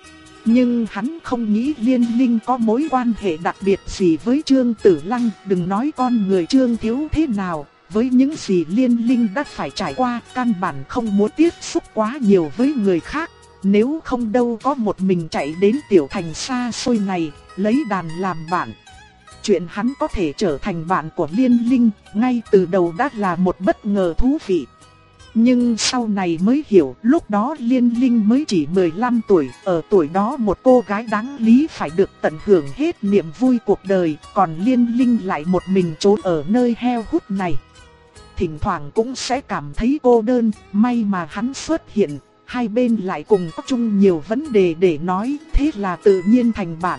Nhưng hắn không nghĩ Liên Linh có mối quan hệ đặc biệt gì với Trương Tử Lăng, đừng nói con người Trương Thiếu thế nào, với những gì Liên Linh đã phải trải qua, căn bản không muốn tiếp xúc quá nhiều với người khác, nếu không đâu có một mình chạy đến tiểu thành xa xôi này, lấy đàn làm bạn. Chuyện hắn có thể trở thành bạn của Liên Linh, ngay từ đầu đã là một bất ngờ thú vị. Nhưng sau này mới hiểu, lúc đó Liên Linh mới chỉ mười lăm tuổi, ở tuổi đó một cô gái đáng lý phải được tận hưởng hết niềm vui cuộc đời, còn Liên Linh lại một mình trốn ở nơi heo hút này. Thỉnh thoảng cũng sẽ cảm thấy cô đơn, may mà hắn xuất hiện, hai bên lại cùng có chung nhiều vấn đề để nói, thế là tự nhiên thành bạn.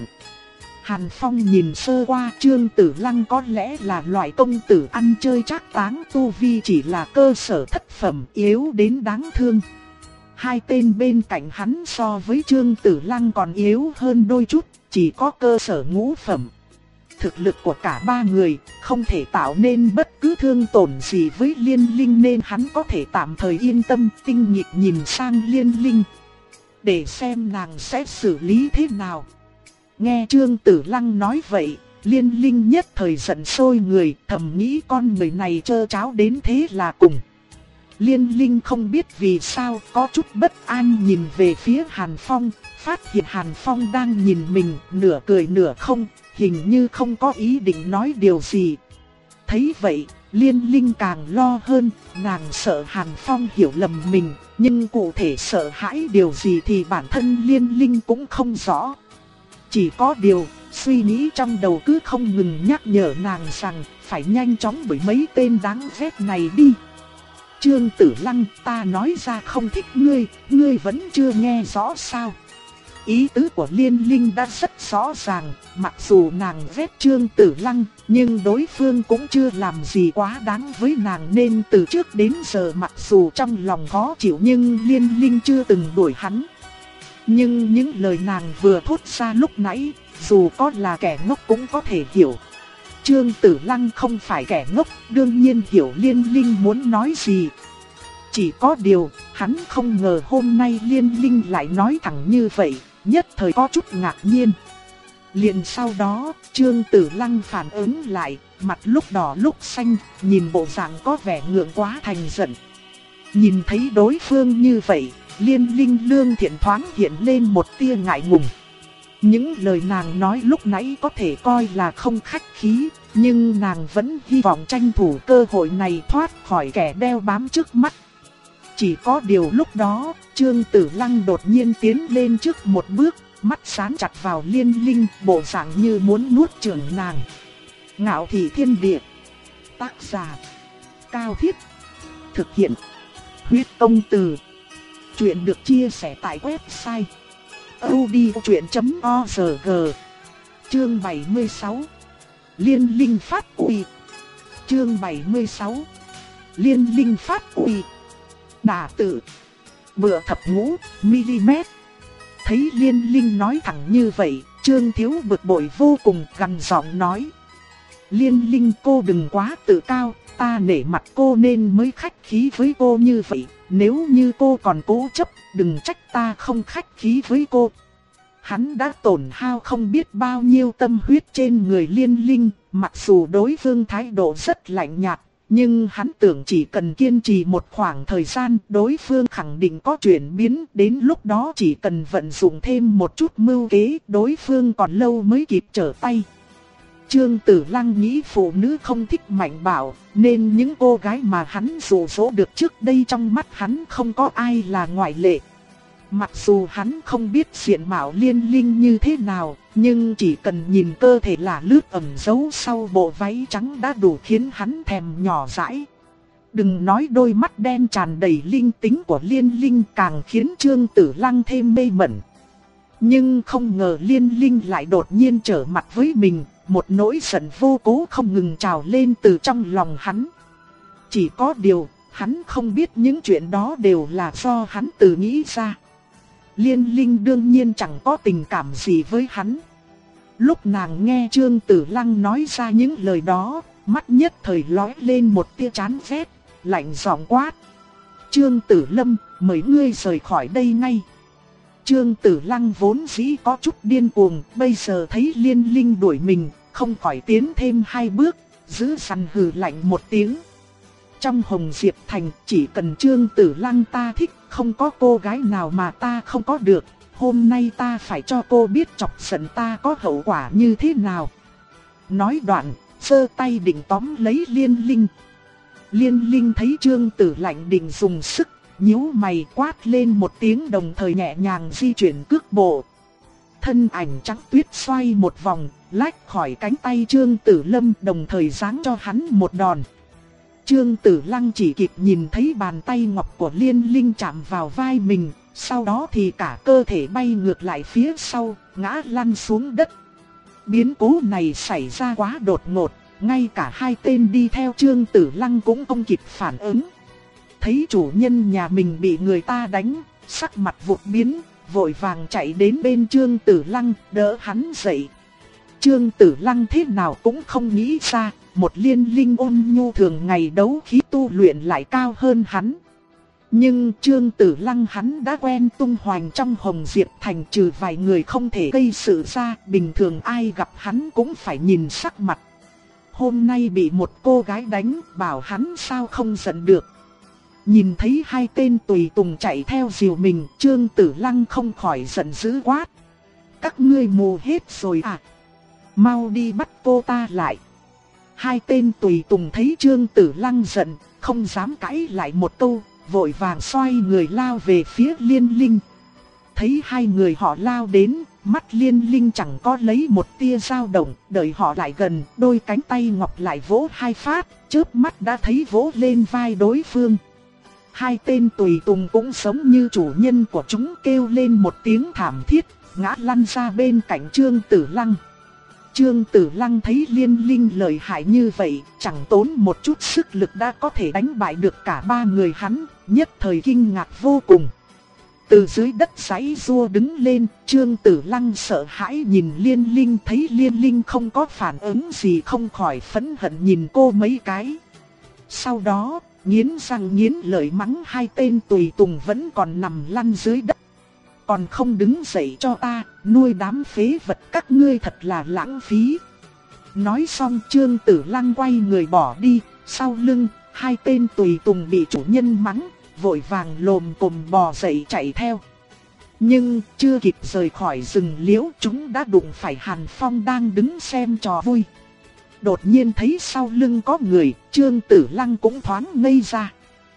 Hàn Phong nhìn sơ qua Trương Tử Lăng có lẽ là loại công tử ăn chơi trác táng, tu vi chỉ là cơ sở thất phẩm, yếu đến đáng thương. Hai tên bên cạnh hắn so với Trương Tử Lăng còn yếu hơn đôi chút, chỉ có cơ sở ngũ phẩm. Thực lực của cả ba người không thể tạo nên bất cứ thương tổn gì với Liên Linh nên hắn có thể tạm thời yên tâm, tinh nghịch nhìn sang Liên Linh để xem nàng sẽ xử lý thế nào. Nghe Trương Tử Lăng nói vậy, Liên Linh nhất thời giận sôi người, thầm nghĩ con người này trơ tráo đến thế là cùng. Liên Linh không biết vì sao có chút bất an nhìn về phía Hàn Phong, phát hiện Hàn Phong đang nhìn mình nửa cười nửa không, hình như không có ý định nói điều gì. Thấy vậy, Liên Linh càng lo hơn, nàng sợ Hàn Phong hiểu lầm mình, nhưng cụ thể sợ hãi điều gì thì bản thân Liên Linh cũng không rõ. Chỉ có điều, suy nghĩ trong đầu cứ không ngừng nhắc nhở nàng rằng phải nhanh chóng đuổi mấy tên đáng ghét này đi. Trương Tử Lăng, ta nói ra không thích ngươi, ngươi vẫn chưa nghe rõ sao? Ý tứ của Liên Linh đã rất rõ ràng, mặc dù nàng ghét Trương Tử Lăng, nhưng đối phương cũng chưa làm gì quá đáng với nàng nên từ trước đến giờ mặc dù trong lòng khó chịu nhưng Liên Linh chưa từng đuổi hắn. Nhưng những lời nàng vừa thốt ra lúc nãy, dù có là kẻ ngốc cũng có thể hiểu. Trương Tử Lăng không phải kẻ ngốc, đương nhiên hiểu Liên Linh muốn nói gì. Chỉ có điều, hắn không ngờ hôm nay Liên Linh lại nói thẳng như vậy, nhất thời có chút ngạc nhiên. Liền sau đó, Trương Tử Lăng phản ứng lại, mặt lúc đỏ lúc xanh, nhìn bộ dạng có vẻ ngượng quá thành giận. Nhìn thấy đối phương như vậy, Liên Linh Lương Thiện thoáng hiện lên một tia ngại ngùng. Những lời nàng nói lúc nãy có thể coi là không khách khí, nhưng nàng vẫn hy vọng tranh thủ cơ hội này thoát khỏi kẻ đeo bám trước mắt. Chỉ có điều lúc đó, Trương Tử Lăng đột nhiên tiến lên trước một bước, mắt dán chặt vào Liên Linh, bộ dạng như muốn nuốt chửng nàng. Ngạo thị thiên địa. Tác giả: Cao Thiết. Thực hiện: Huyết Công Từ. Chuyện được chia sẻ tại website audiochuyện chấm org. Chương bảy mươi sáu. Liên Linh phát uy. Chương bảy mươi sáu. Liên Linh phát uy. Đả tự. Bựa thập ngũ mm. Thấy Liên Linh nói thẳng như vậy, Trương Thiếu bực bội vô cùng, gằn giọng nói: Liên Linh, cô đừng quá tự cao, ta nể mặt cô nên mới khách khí với cô như vậy. Nếu như cô còn cố chấp, đừng trách ta không khách khí với cô. Hắn đã tổn hao không biết bao nhiêu tâm huyết trên người Liên Linh, mặc dù đối phương thái độ rất lạnh nhạt, nhưng hắn tưởng chỉ cần kiên trì một khoảng thời gian, đối phương khẳng định có chuyển biến, đến lúc đó chỉ cần vận dụng thêm một chút mưu kế, đối phương còn lâu mới kịp trở tay. Trương Tử Lăng nghĩ phụ nữ không thích mạnh bạo, nên những cô gái mà hắn dụ dỗ được trước đây trong mắt hắn không có ai là ngoại lệ. Mặc dù hắn không biết diện mạo Liên Linh như thế nào, nhưng chỉ cần nhìn cơ thể là lướt ẩn giấu sau bộ váy trắng đã đủ khiến hắn thèm nhỏ dãi. Đừng nói đôi mắt đen tràn đầy linh tính của Liên Linh càng khiến Trương Tử Lăng thêm mê mẩn. Nhưng không ngờ Liên Linh lại đột nhiên trở mặt với mình, một nỗi giận vô cố không ngừng trào lên từ trong lòng hắn. Chỉ có điều, hắn không biết những chuyện đó đều là do hắn tự nghĩ ra. Liên Linh đương nhiên chẳng có tình cảm gì với hắn. Lúc nàng nghe Trương Tử Lăng nói ra những lời đó, mắt nhất thời lóe lên một tia chán ghét, lạnh giọng quát: Trương Tử Lâm, mời ngươi rời khỏi đây ngay. Trương Tử Lăng vốn dĩ có chút điên cuồng, bây giờ thấy Liên Linh đuổi mình, không khỏi tiến thêm hai bước, giữ sẵn hừ lạnh một tiếng. Trong Hồng Diệp Thành, chỉ cần Trương Tử Lăng ta thích, không có cô gái nào mà ta không có được. Hôm nay ta phải cho cô biết chọc giận ta có hậu quả như thế nào. Nói đoạn, giơ tay định tóm lấy Liên Linh. Liên Linh thấy Trương Tử Lạnh định dùng sức, nhíu mày quát lên một tiếng, đồng thời nhẹ nhàng di chuyển cước bộ. Thân ảnh trắng tuyết xoay một vòng, lách khỏi cánh tay Trương Tử Lâm, đồng thời giáng cho hắn một đòn. Trương Tử Lăng chỉ kịp nhìn thấy bàn tay ngọc của Liên Linh chạm vào vai mình, sau đó thì cả cơ thể bay ngược lại phía sau, ngã lăn xuống đất. Biến cố này xảy ra quá đột ngột, ngay cả hai tên đi theo Trương Tử Lăng cũng không kịp phản ứng. Thấy chủ nhân nhà mình bị người ta đánh, sắc mặt vụt biến, vội vàng chạy đến bên Trương Tử Lăng, đỡ hắn dậy. Trương Tử Lăng thế nào cũng không nghĩ ra, một Liên Linh ôn nhu thường ngày đấu khí tu luyện lại cao hơn hắn. Nhưng Trương Tử Lăng hắn đã quen tung hoành trong Hồng Diệp Thành, trừ vài người không thể gây sự ra, bình thường ai gặp hắn cũng phải nhìn sắc mặt. Hôm nay bị một cô gái đánh, bảo hắn sao không giận được. Nhìn thấy hai tên tùy tùng chạy theo dìu mình, Trương Tử Lăng không khỏi giận dữ quát: Các ngươi mù hết rồi à? Mau đi bắt cô ta lại. Hai tên tùy tùng thấy Trương Tử Lăng giận, không dám cãi lại một câu, vội vàng xoay người lao về phía Liên Linh. Thấy hai người họ lao đến, mắt Liên Linh chẳng có lấy một tia dao động, đợi họ lại gần, đôi cánh tay ngọc lại vỗ hai phát, chớp mắt đã thấy vỗ lên vai đối phương. Hai tên tùy tùng cũng giống như chủ nhân của chúng, kêu lên một tiếng thảm thiết, ngã lăn ra bên cạnh Trương Tử Lăng. Trương Tử Lăng thấy Liên Linh lợi hại như vậy, chẳng tốn một chút sức lực đã có thể đánh bại được cả ba người hắn, nhất thời kinh ngạc vô cùng. Từ dưới đất giãy giụa đứng lên, Trương Tử Lăng sợ hãi nhìn Liên Linh, thấy Liên Linh không có phản ứng gì không khỏi phẫn hận nhìn cô mấy cái. Sau đó, nghiến răng nghiến lợi mắng hai tên tùy tùng vẫn còn nằm lăn dưới đất. Còn không đứng dậy cho ta, nuôi đám phế vật các ngươi thật là lãng phí. Nói xong Trương Tử Lăng quay người bỏ đi, sau lưng, hai tên tùy tùng bị chủ nhân mắng, vội vàng lồm cồm bò dậy chạy theo. Nhưng chưa kịp rời khỏi rừng liễu, chúng đã đụng phải Hàn Phong đang đứng xem trò vui. Đột nhiên thấy sau lưng có người, Trương Tử Lăng cũng thoáng ngây ra.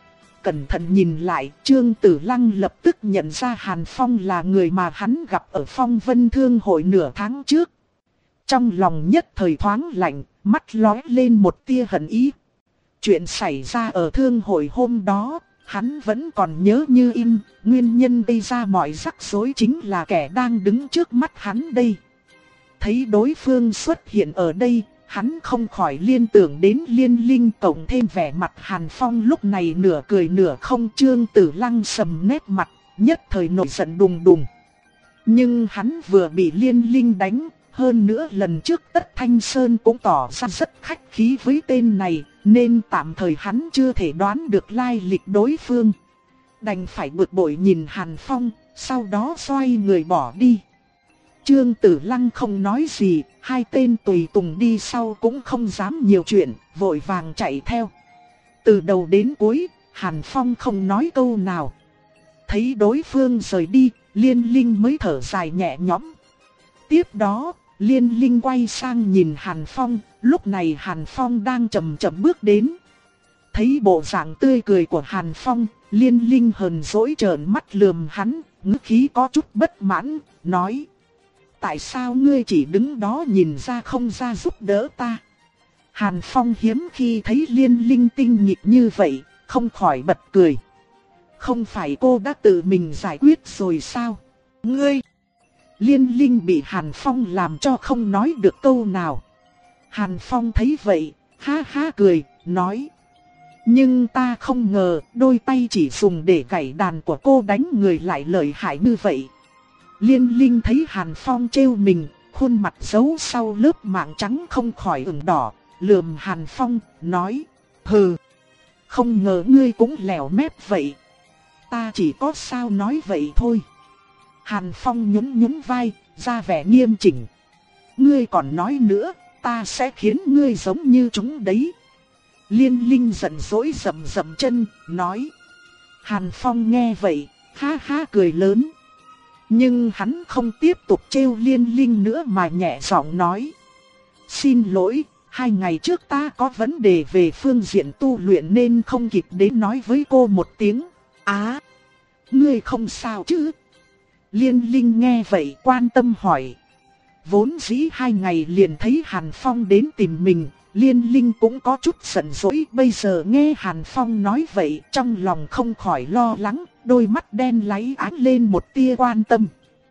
Cẩn thận nhìn lại, Trương Tử Lăng lập tức nhận ra Hàn Phong là người mà hắn gặp ở Phong Vân Thương hội nửa tháng trước. Trong lòng nhất thời thoáng lạnh, mắt lóe lên một tia hận ý. Chuyện xảy ra ở thương hội hôm đó, hắn vẫn còn nhớ như in, nguyên nhân gây ra mọi rắc rối chính là kẻ đang đứng trước mắt hắn đây. Thấy đối phương xuất hiện ở đây, hắn không khỏi liên tưởng đến Liên Linh, cộng thêm vẻ mặt Hàn Phong lúc này nửa cười nửa không. Trương Tử Lăng sầm nét mặt, nhất thời nổi giận đùng đùng. Nhưng hắn vừa bị Liên Linh đánh, hơn nữa lần trước Tất Thanh Sơn cũng tỏ ra rất khách khí với tên này, nên tạm thời hắn chưa thể đoán được lai lịch đối phương. Đành phải bực bội nhìn Hàn Phong, sau đó xoay người bỏ đi. Trương Tử Lăng không nói gì, hai tên tùy tùng đi sau cũng không dám nhiều chuyện, vội vàng chạy theo. Từ đầu đến cuối, Hàn Phong không nói câu nào. Thấy đối phương rời đi, Liên Linh mới thở dài nhẹ nhõm. Tiếp đó, Liên Linh quay sang nhìn Hàn Phong, lúc này Hàn Phong đang chậm chậm bước đến. Thấy bộ dạng tươi cười của Hàn Phong, Liên Linh hờn dỗi trợn mắt lườm hắn, ngữ khí có chút bất mãn, nói: tại sao ngươi chỉ đứng đó nhìn ra không ra giúp đỡ ta? Hàn Phong hiếm khi thấy Liên Linh tinh nghịch như vậy, không khỏi bật cười. Không phải cô đã tự mình giải quyết rồi sao? Ngươi! Liên Linh bị Hàn Phong làm cho không nói được câu nào. Hàn Phong thấy vậy, ha ha cười, nói: nhưng ta không ngờ đôi tay chỉ dùng để gảy đàn của cô đánh người lại lợi hại như vậy. Liên Linh thấy Hàn Phong trêu mình, khuôn mặt giấu sau lớp mảng trắng không khỏi ửng đỏ, lườm Hàn Phong, nói: hừ, không ngờ ngươi cũng lèo mép vậy. Ta chỉ có sao nói vậy thôi. Hàn Phong nhún nhún vai, ra vẻ nghiêm chỉnh. Ngươi còn nói nữa, ta sẽ khiến ngươi giống như chúng đấy. Liên Linh giận dỗi dậm dậm chân, nói. Hàn Phong nghe vậy, ha ha cười lớn. Nhưng hắn không tiếp tục trêu Liên Linh nữa mà nhẹ giọng nói: xin lỗi, hai ngày trước ta có vấn đề về phương diện tu luyện nên không kịp đến nói với cô một tiếng. Á, ngươi không sao chứ? Liên Linh nghe vậy quan tâm hỏi. Vốn dĩ hai ngày liền thấy Hàn Phong đến tìm mình, Liên Linh cũng có chút giận dỗi. Bây giờ nghe Hàn Phong nói vậy, trong lòng không khỏi lo lắng, đôi mắt đen láy ánh lên một tia quan tâm.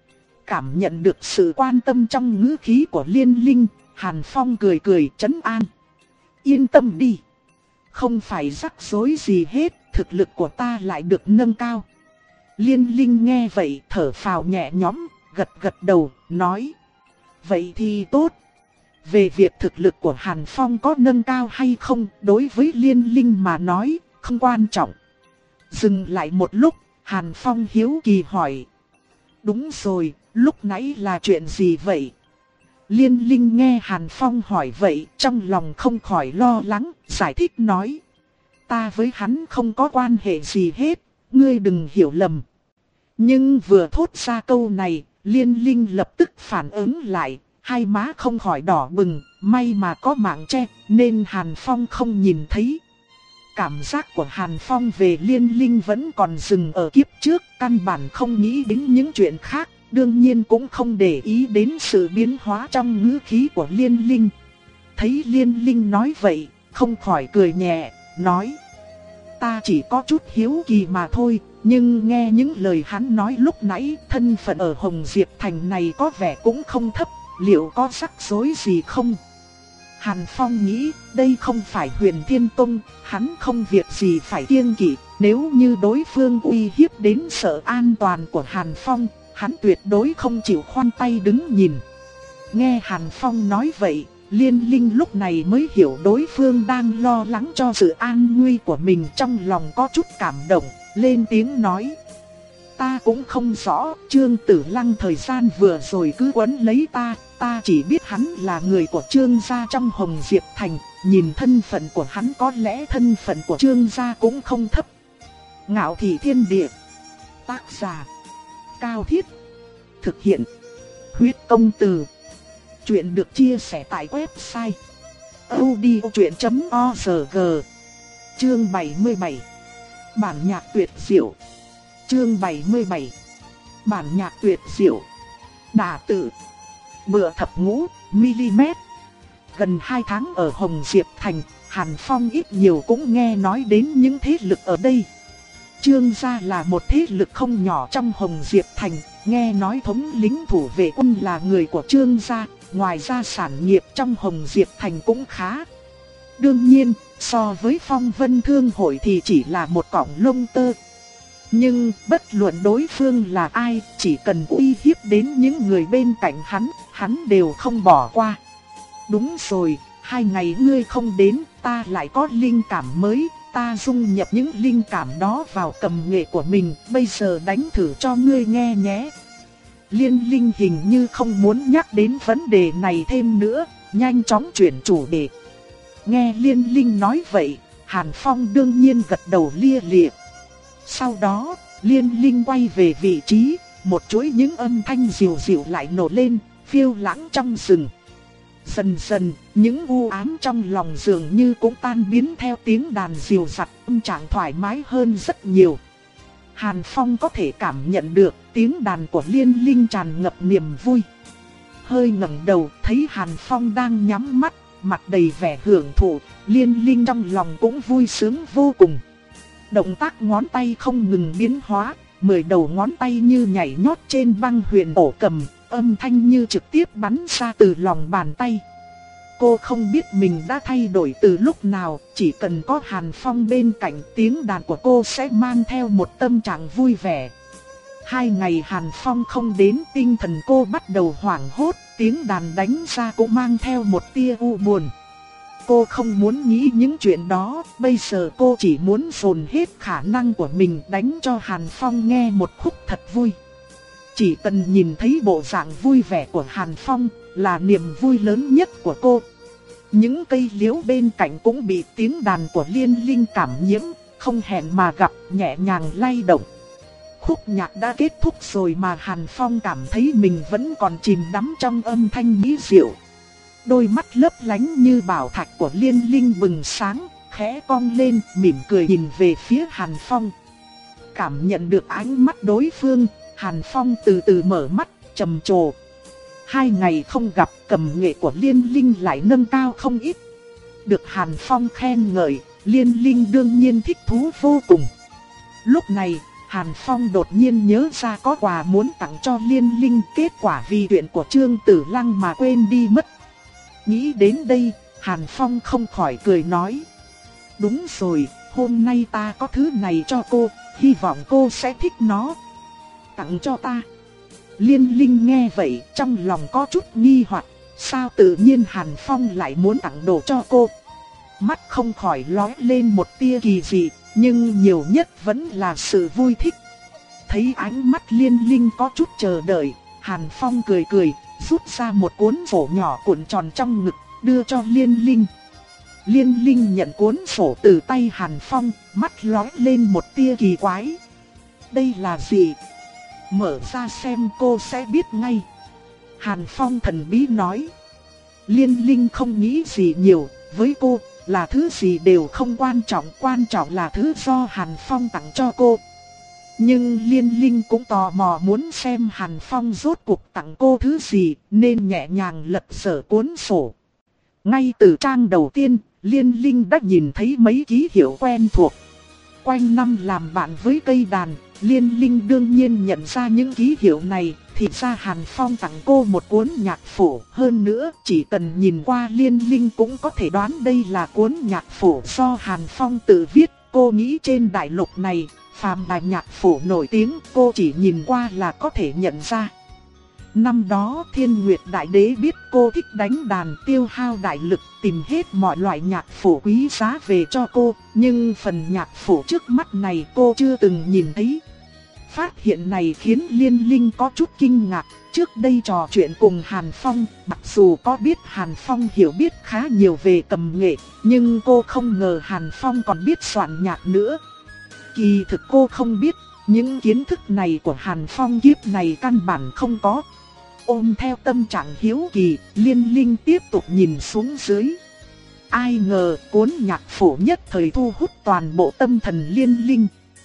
Cảm nhận được sự quan tâm trong ngữ khí của Liên Linh, Hàn Phong cười cười trấn an. Yên tâm đi, không phải rắc rối gì hết, thực lực của ta lại được nâng cao. Liên Linh nghe vậy thở phào nhẹ nhõm, gật gật đầu, nói. Vậy thì tốt. Về việc thực lực của Hàn Phong có nâng cao hay không, đối với Liên Linh mà nói, không quan trọng. Dừng lại một lúc, Hàn Phong hiếu kỳ hỏi. Đúng rồi, lúc nãy là chuyện gì vậy? Liên Linh nghe Hàn Phong hỏi vậy, trong lòng không khỏi lo lắng, giải thích nói. Ta với hắn không có quan hệ gì hết, ngươi đừng hiểu lầm. Nhưng vừa thốt ra câu này, Liên Linh lập tức phản ứng lại, hai má không khỏi đỏ bừng, may mà có mạng che, nên Hàn Phong không nhìn thấy. Cảm giác của Hàn Phong về Liên Linh vẫn còn dừng ở kiếp trước, căn bản không nghĩ đến những chuyện khác, đương nhiên cũng không để ý đến sự biến hóa trong ngữ khí của Liên Linh. Thấy Liên Linh nói vậy, không khỏi cười nhẹ, nói. Ta chỉ có chút hiếu kỳ mà thôi, nhưng nghe những lời hắn nói lúc nãy, thân phận ở Hồng Diệp Thành này có vẻ cũng không thấp, liệu có rắc rối gì không? Hàn Phong nghĩ, đây không phải Huyền Thiên Tông, hắn không việc gì phải kiêng kỵ, nếu như đối phương uy hiếp đến sự an toàn của Hàn Phong, hắn tuyệt đối không chịu khoanh tay đứng nhìn. Nghe Hàn Phong nói vậy, Liên Linh lúc này mới hiểu đối phương đang lo lắng cho sự an nguy của mình, trong lòng có chút cảm động, lên tiếng nói. Ta cũng không rõ, Trương Tử Lăng thời gian vừa rồi cứ quấn lấy ta, ta chỉ biết hắn là người của Trương gia trong Hồng Diệp Thành, nhìn thân phận của hắn có lẽ thân phận của Trương gia cũng không thấp. Ngạo thị thiên địa. Tác giả Cao Thiết. Thực hiện Huyết Công Từ. Chuyện được chia sẻ tại website audiochuyện chấm org. Chương bảy mươi bảy. Bản nhạc tuyệt diệu. Chương bảy mươi bảy. Bản nhạc tuyệt diệu. Đả tự. Bữa thập ngũ mm. Gần hai tháng ở Hồng Diệp Thành, Hàn Phong ít nhiều cũng nghe nói đến những thế lực ở đây. Trương gia là một thế lực không nhỏ trong Hồng Diệp Thành, nghe nói thống lĩnh thủ vệ quân là người của Trương gia, ngoài ra sản nghiệp trong Hồng Diệp Thành cũng khá. Đương nhiên, so với Phong Vân Thương hội thì chỉ là một cọng lông tơ. Nhưng bất luận đối phương là ai, chỉ cần uy hiếp đến những người bên cạnh hắn, hắn đều không bỏ qua. Đúng rồi, hai ngày ngươi không đến, ta lại có linh cảm mới, ta dung nhập những linh cảm đó vào cầm nghệ của mình, bây giờ đánh thử cho ngươi nghe nhé. Liên Linh hình như không muốn nhắc đến vấn đề này thêm nữa, nhanh chóng chuyển chủ đề. Nghe Liên Linh nói vậy, Hàn Phong đương nhiên gật đầu lia lịa. Sau đó, Liên Linh quay về vị trí, một chuỗi những âm thanh dịu dịu lại nổ lên, phiêu lãng trong rừng. Dần dần, những u ám trong lòng dường như cũng tan biến theo tiếng đàn dịu dặt, âm trạng thoải mái hơn rất nhiều. Hàn Phong có thể cảm nhận được tiếng đàn của Liên Linh tràn ngập niềm vui. Hơi ngẩng đầu, thấy Hàn Phong đang nhắm mắt, mặt đầy vẻ hưởng thụ, Liên Linh trong lòng cũng vui sướng vô cùng. Động tác ngón tay không ngừng biến hóa, mười đầu ngón tay như nhảy nhót trên băng huyền ổ cầm, âm thanh như trực tiếp bắn ra từ lòng bàn tay. Cô không biết mình đã thay đổi từ lúc nào, chỉ cần có Hàn Phong bên cạnh, tiếng đàn của cô sẽ mang theo một tâm trạng vui vẻ. Hai ngày Hàn Phong không đến, tinh thần cô bắt đầu hoảng hốt, tiếng đàn đánh ra cũng mang theo một tia u buồn. Cô không muốn nghĩ những chuyện đó, bây giờ cô chỉ muốn dồn hết khả năng của mình đánh cho Hàn Phong nghe một khúc thật vui. Chỉ cần nhìn thấy bộ dạng vui vẻ của Hàn Phong là niềm vui lớn nhất của cô. Những cây liễu bên cạnh cũng bị tiếng đàn của Liên Linh cảm nhiễm, không hẹn mà gặp, nhẹ nhàng lay động. Khúc nhạc đã kết thúc rồi mà Hàn Phong cảm thấy mình vẫn còn chìm đắm trong âm thanh mỹ diệu. Đôi mắt lấp lánh như bảo thạch của Liên Linh bừng sáng, khẽ cong lên, mỉm cười nhìn về phía Hàn Phong. Cảm nhận được ánh mắt đối phương, Hàn Phong từ từ mở mắt, trầm trồ. Hai ngày không gặp, cầm nghệ của Liên Linh lại nâng cao không ít. Được Hàn Phong khen ngợi, Liên Linh đương nhiên thích thú vô cùng. Lúc này, Hàn Phong đột nhiên nhớ ra có quà muốn tặng cho Liên Linh, kết quả vì chuyện của Trương Tử Lăng mà quên đi mất. Nghĩ đến đây, Hàn Phong không khỏi cười nói. Đúng rồi, hôm nay ta có thứ này cho cô, hy vọng cô sẽ thích nó. Tặng cho ta. Liên Linh nghe vậy, trong lòng có chút nghi hoặc, sao tự nhiên Hàn Phong lại muốn tặng đồ cho cô. Mắt không khỏi lóe lên một tia kỳ dị, nhưng nhiều nhất vẫn là sự vui thích. Thấy ánh mắt Liên Linh có chút chờ đợi, Hàn Phong cười cười, rút ra một cuốn sổ nhỏ cuộn tròn trong ngực, đưa cho Liên Linh. Liên Linh nhận cuốn sổ từ tay Hàn Phong, mắt lóe lên một tia kỳ quái. Đây là gì? Mở ra xem cô sẽ biết ngay. Hàn Phong thần bí nói. Liên Linh không nghĩ gì nhiều, với cô, là thứ gì đều không quan trọng, quan trọng là thứ do Hàn Phong tặng cho cô. Nhưng Liên Linh cũng tò mò muốn xem Hàn Phong rốt cuộc tặng cô thứ gì, nên nhẹ nhàng lật dở cuốn sổ. Ngay từ trang đầu tiên, Liên Linh đã nhìn thấy mấy ký hiệu quen thuộc. Quanh năm làm bạn với cây đàn, Liên Linh đương nhiên nhận ra những ký hiệu này, thì ra Hàn Phong tặng cô một cuốn nhạc phổ. Hơn nữa, chỉ cần nhìn qua Liên Linh cũng có thể đoán đây là cuốn nhạc phổ do Hàn Phong tự viết. Cô nghĩ trên đại lục này, phàm là nhạc phổ nổi tiếng, cô chỉ nhìn qua là có thể nhận ra. Năm đó Thiên Nguyệt Đại Đế biết cô thích đánh đàn, tiêu hao đại lực, tìm hết mọi loại nhạc phổ quý giá về cho cô, nhưng phần nhạc phổ trước mắt này cô chưa từng nhìn thấy. Phát hiện này khiến Liên Linh có chút kinh ngạc. Trước đây trò chuyện cùng Hàn Phong, mặc dù có biết Hàn Phong hiểu biết khá nhiều về cầm nghệ, nhưng cô không ngờ Hàn Phong còn biết soạn nhạc nữa. Kỳ thực cô không biết, những kiến thức này của Hàn Phong kiếp này căn bản không có. Ôm theo tâm trạng hiếu kỳ, Liên Linh tiếp tục nhìn xuống dưới. Ai ngờ cuốn nhạc phổ nhất thời thu hút toàn bộ tâm thần Liên Linh.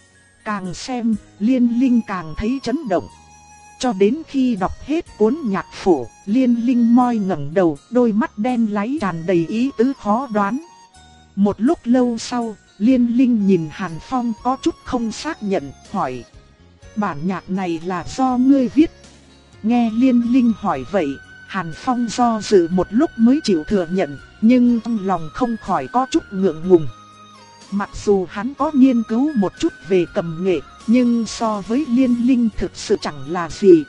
Càng xem, Liên Linh càng thấy chấn động. Cho đến khi đọc hết cuốn nhạc phổ, Liên Linh moi ngẩng đầu, đôi mắt đen láy tràn đầy ý tứ khó đoán. Một lúc lâu sau, Liên Linh nhìn Hàn Phong có chút không xác nhận, hỏi: bản nhạc này là do ngươi viết? Nghe Liên Linh hỏi vậy, Hàn Phong do dự một lúc mới chịu thừa nhận, nhưng trong lòng không khỏi có chút ngượng ngùng. Mặc dù hắn có nghiên cứu một chút về cầm nghệ, nhưng so với Liên Linh thực sự chẳng là gì.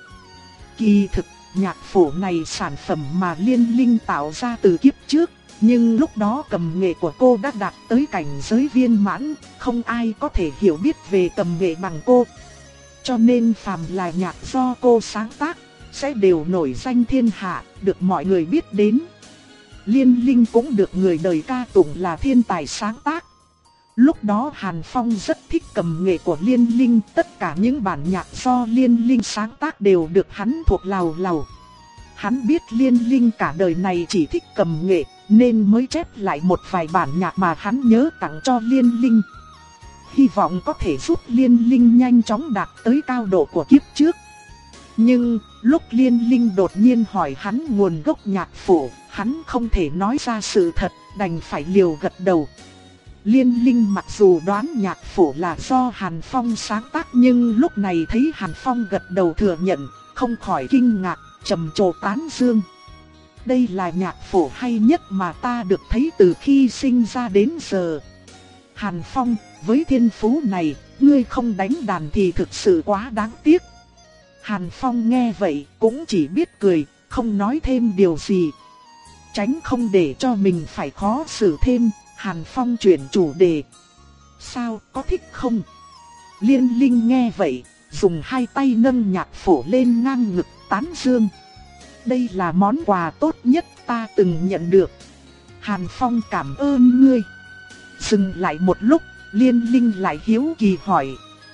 Kỳ thực, nhạc phổ này sản phẩm mà Liên Linh tạo ra từ kiếp trước, nhưng lúc đó cầm nghệ của cô đã đạt tới cảnh giới viên mãn, không ai có thể hiểu biết về cầm nghệ bằng cô. Cho nên phàm là nhạc do cô sáng tác, sẽ đều nổi danh thiên hạ, được mọi người biết đến. Liên Linh cũng được người đời ca tụng là thiên tài sáng tác. Lúc đó Hàn Phong rất thích cầm nghệ của Liên Linh, tất cả những bản nhạc do Liên Linh sáng tác đều được hắn thuộc lầu lầu. Hắn biết Liên Linh cả đời này chỉ thích cầm nghệ, nên mới chép lại một vài bản nhạc mà hắn nhớ tặng cho Liên Linh. Hy vọng có thể giúp Liên Linh nhanh chóng đạt tới cao độ của kiếp trước. Nhưng, lúc Liên Linh đột nhiên hỏi hắn nguồn gốc nhạc phổ, hắn không thể nói ra sự thật, đành phải liều gật đầu. Liên Linh mặc dù đoán nhạc phổ là do Hàn Phong sáng tác, nhưng lúc này thấy Hàn Phong gật đầu thừa nhận, không khỏi kinh ngạc, trầm trồ tán dương. Đây là nhạc phổ hay nhất mà ta được thấy từ khi sinh ra đến giờ. Hàn Phong, với thiên phú này, ngươi không đánh đàn thì thực sự quá đáng tiếc. Hàn Phong nghe vậy cũng chỉ biết cười, không nói thêm điều gì. Tránh không để cho mình phải khó xử thêm, Hàn Phong chuyển chủ đề. Sao, có thích không? Liên Linh nghe vậy, dùng hai tay nâng nhạc phổ lên ngang ngực tán dương. Đây là món quà tốt nhất ta từng nhận được. Hàn Phong cảm ơn ngươi. Dừng lại một lúc, Liên Linh lại hiếu kỳ hỏi.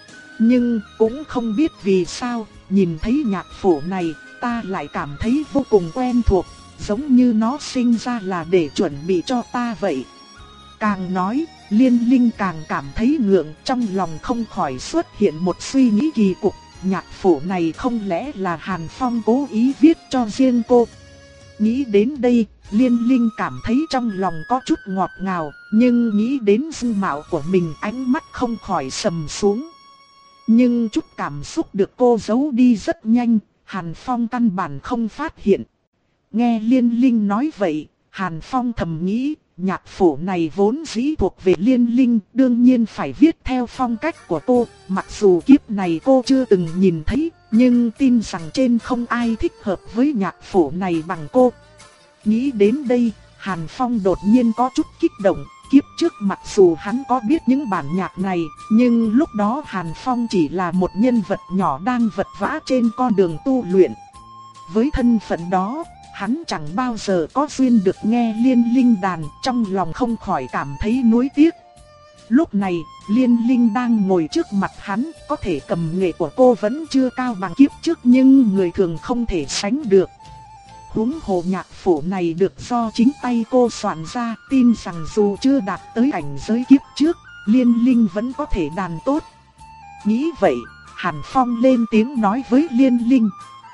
Nhưng cũng không biết vì sao, nhìn thấy nhạc phổ này, ta lại cảm thấy vô cùng quen thuộc, giống như nó sinh ra là để chuẩn bị cho ta vậy. Càng nói, Liên Linh càng cảm thấy ngượng, trong lòng không khỏi xuất hiện một suy nghĩ kỳ cục. Nhạc phổ này không lẽ là Hàn Phong cố ý viết cho riêng cô? Nghĩ đến đây, Liên Linh cảm thấy trong lòng có chút ngọt ngào, nhưng nghĩ đến dung mạo của mình, ánh mắt không khỏi sầm xuống. Nhưng chút cảm xúc được cô giấu đi rất nhanh, Hàn Phong căn bản không phát hiện. Nghe Liên Linh nói vậy, Hàn Phong thầm nghĩ, nhạc phổ này vốn dĩ thuộc về Liên Linh, đương nhiên phải viết theo phong cách của cô. Mặc dù kiếp này cô chưa từng nhìn thấy, nhưng tin rằng trên không ai thích hợp với nhạc phổ này bằng cô. Nghĩ đến đây, Hàn Phong đột nhiên có chút kích động. Kiếp trước mặc dù hắn có biết những bản nhạc này, nhưng lúc đó Hàn Phong chỉ là một nhân vật nhỏ đang vật vã trên con đường tu luyện. Với thân phận đó, hắn chẳng bao giờ có duyên được nghe Liên Linh đàn, trong lòng không khỏi cảm thấy nuối tiếc. Lúc này, Liên Linh đang ngồi trước mặt hắn, có thể cầm nghệ của cô vẫn chưa cao bằng kiếp trước nhưng người thường không thể sánh được. Huống hồ nhạc phổ này được do chính tay cô soạn ra, tin rằng dù chưa đạt tới cảnh giới kiếp trước, Liên Linh vẫn có thể đàn tốt. Nghĩ vậy, Hàn Phong lên tiếng nói với Liên Linh.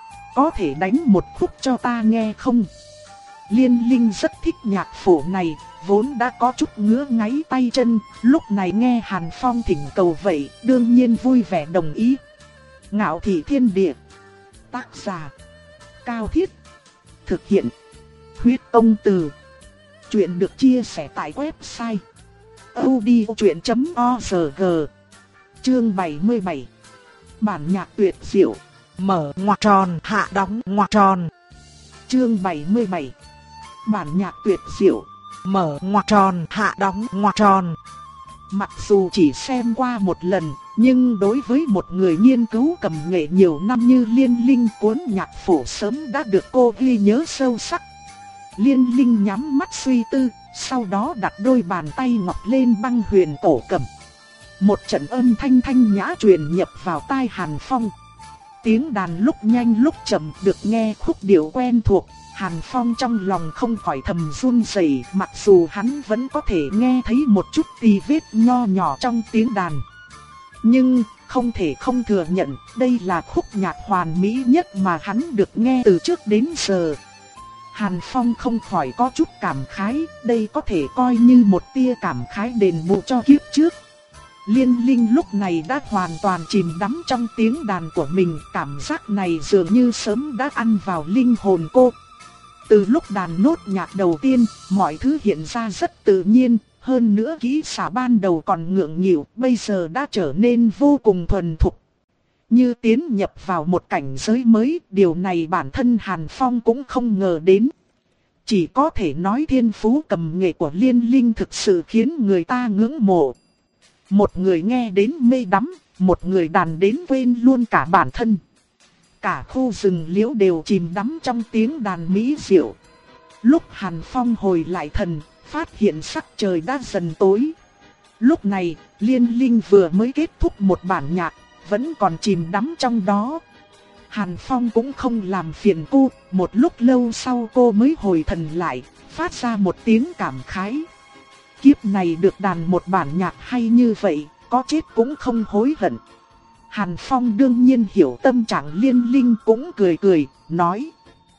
Có thể đánh một khúc cho ta nghe không? Liên Linh rất thích nhạc phổ này, vốn đã có chút ngứa ngáy tay chân, lúc này nghe Hàn Phong thỉnh cầu vậy, đương nhiên vui vẻ đồng ý. Ngạo thị thiên địa. Tác giả: Cao Thiết. Thực hiện: Huyết Công Từ. Chuyện được chia sẻ tại website audiochuyện chấm org. Chương bảy mươi bảy. Bản nhạc tuyệt diệu. Mở ngoặc tròn, hạ đóng ngoặc tròn. Chương bảy mươi bảy. Bản nhạc tuyệt diệu. Mở ngoặc tròn, hạ đóng ngoặc tròn. Mặc dù chỉ xem qua một lần, nhưng đối với một người nghiên cứu cầm nghệ nhiều năm như Liên Linh, cuốn nhạc phổ sớm đã được cô ghi nhớ sâu sắc. Liên Linh nhắm mắt suy tư, sau đó đặt đôi bàn tay ngọc lên băng huyền cổ cầm. Một trận âm thanh thanh nhã truyền nhập vào tai Hàn Phong. Tiếng đàn lúc nhanh lúc chậm được nghe khúc điệu quen thuộc, Hàn Phong trong lòng không khỏi thầm run rẩy, mặc dù hắn vẫn có thể nghe thấy một chút tì vết nho nhỏ trong tiếng đàn. Nhưng không thể không thừa nhận, đây là khúc nhạc hoàn mỹ nhất mà hắn được nghe từ trước đến giờ. Hàn Phong không khỏi có chút cảm khái, đây có thể coi như một tia cảm khái đền bù cho kiếp trước. Liên Linh lúc này đã hoàn toàn chìm đắm trong tiếng đàn của mình, cảm giác này dường như sớm đã ăn vào linh hồn cô. Từ lúc đàn nốt nhạc đầu tiên, mọi thứ hiện ra rất tự nhiên, hơn nữa kỹ xảo ban đầu còn ngượng nghịu, bây giờ đã trở nên vô cùng thuần thục. Như tiến nhập vào một cảnh giới mới, điều này bản thân Hàn Phong cũng không ngờ đến. Chỉ có thể nói thiên phú cầm nghệ của Liên Linh thực sự khiến người ta ngưỡng mộ. Một người nghe đến mê đắm, một người đàn đến quên luôn cả bản thân. Cả khu rừng liễu đều chìm đắm trong tiếng đàn mỹ diệu. Lúc Hàn Phong hồi lại thần, phát hiện sắc trời đã dần tối. Lúc này, Liên Linh vừa mới kết thúc một bản nhạc, vẫn còn chìm đắm trong đó. Hàn Phong cũng không làm phiền cô, một lúc lâu sau cô mới hồi thần lại, phát ra một tiếng cảm khái. Kiếp này được đàn một bản nhạc hay như vậy, có chết cũng không hối hận. Hàn Phong đương nhiên hiểu tâm trạng Liên Linh, cũng cười cười, nói: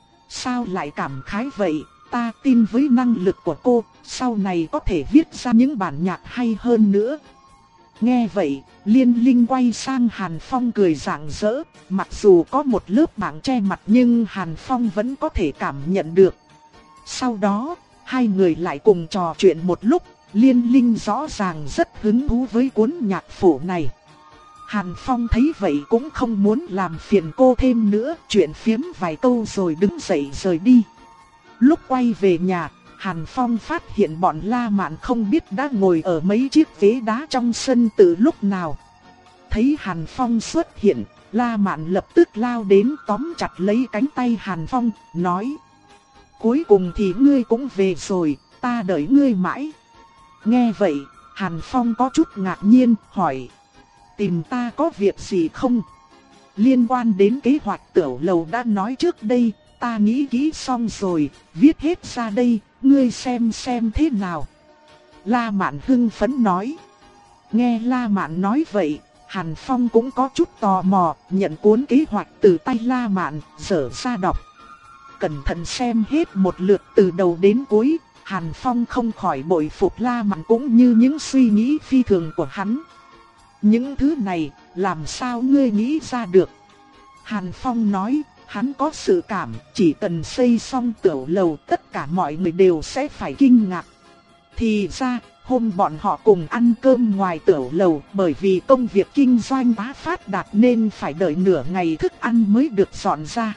sao lại cảm khái vậy, ta tin với năng lực của cô, sau này có thể viết ra những bản nhạc hay hơn nữa. Nghe vậy, Liên Linh quay sang Hàn Phong cười rạng rỡ, mặc dù có một lớp bảng che mặt nhưng Hàn Phong vẫn có thể cảm nhận được. Sau đó, hai người lại cùng trò chuyện một lúc, Liên Linh rõ ràng rất hứng thú với cuốn nhạc phổ này. Hàn Phong thấy vậy cũng không muốn làm phiền cô thêm nữa, chuyện phiếm vài câu rồi đứng dậy rời đi. Lúc quay về nhà, Hàn Phong phát hiện bọn La Mạn không biết đã ngồi ở mấy chiếc ghế đá trong sân từ lúc nào. Thấy Hàn Phong xuất hiện, La Mạn lập tức lao đến tóm chặt lấy cánh tay Hàn Phong, nói: cuối cùng thì ngươi cũng về rồi, ta đợi ngươi mãi. Nghe vậy, Hàn Phong có chút ngạc nhiên, hỏi: tìm ta có việc gì không? Liên quan đến kế hoạch tiểu lầu đã nói trước đây, ta nghĩ kỹ xong rồi, viết hết ra đây, ngươi xem xem thế nào. La Mạn hưng phấn nói. Nghe La Mạn nói vậy, Hàn Phong cũng có chút tò mò, nhận cuốn kế hoạch từ tay La Mạn, dở ra đọc. Cẩn thận xem hết một lượt từ đầu đến cuối, Hàn Phong không khỏi bội phục La Mạn cũng như những suy nghĩ phi thường của hắn. Những thứ này, làm sao ngươi nghĩ ra được? Hàn Phong nói, hắn có sự cảm, chỉ cần xây xong tiểu lầu tất cả mọi người đều sẽ phải kinh ngạc. Thì ra, hôm bọn họ cùng ăn cơm ngoài tiểu lầu, bởi vì công việc kinh doanh quá phát đạt nên phải đợi nửa ngày thức ăn mới được dọn ra.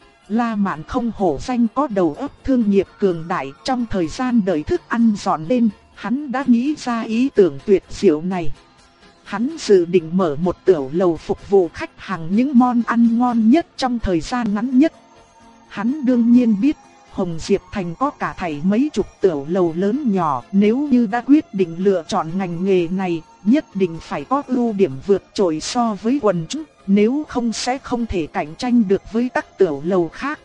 La Mạn không hổ danh có đầu óc thương nghiệp cường đại, trong thời gian đợi thức ăn dọn lên, hắn đã nghĩ ra ý tưởng tuyệt diệu này. Hắn dự định mở một tiểu lầu phục vụ khách hàng những món ăn ngon nhất trong thời gian ngắn nhất. Hắn đương nhiên biết, Hồng Diệp Thành có cả thảy mấy chục tiểu lầu lớn nhỏ, nếu như đã quyết định lựa chọn ngành nghề này, nhất định phải có ưu điểm vượt trội so với quần chúng, nếu không sẽ không thể cạnh tranh được với các tiểu lầu khác.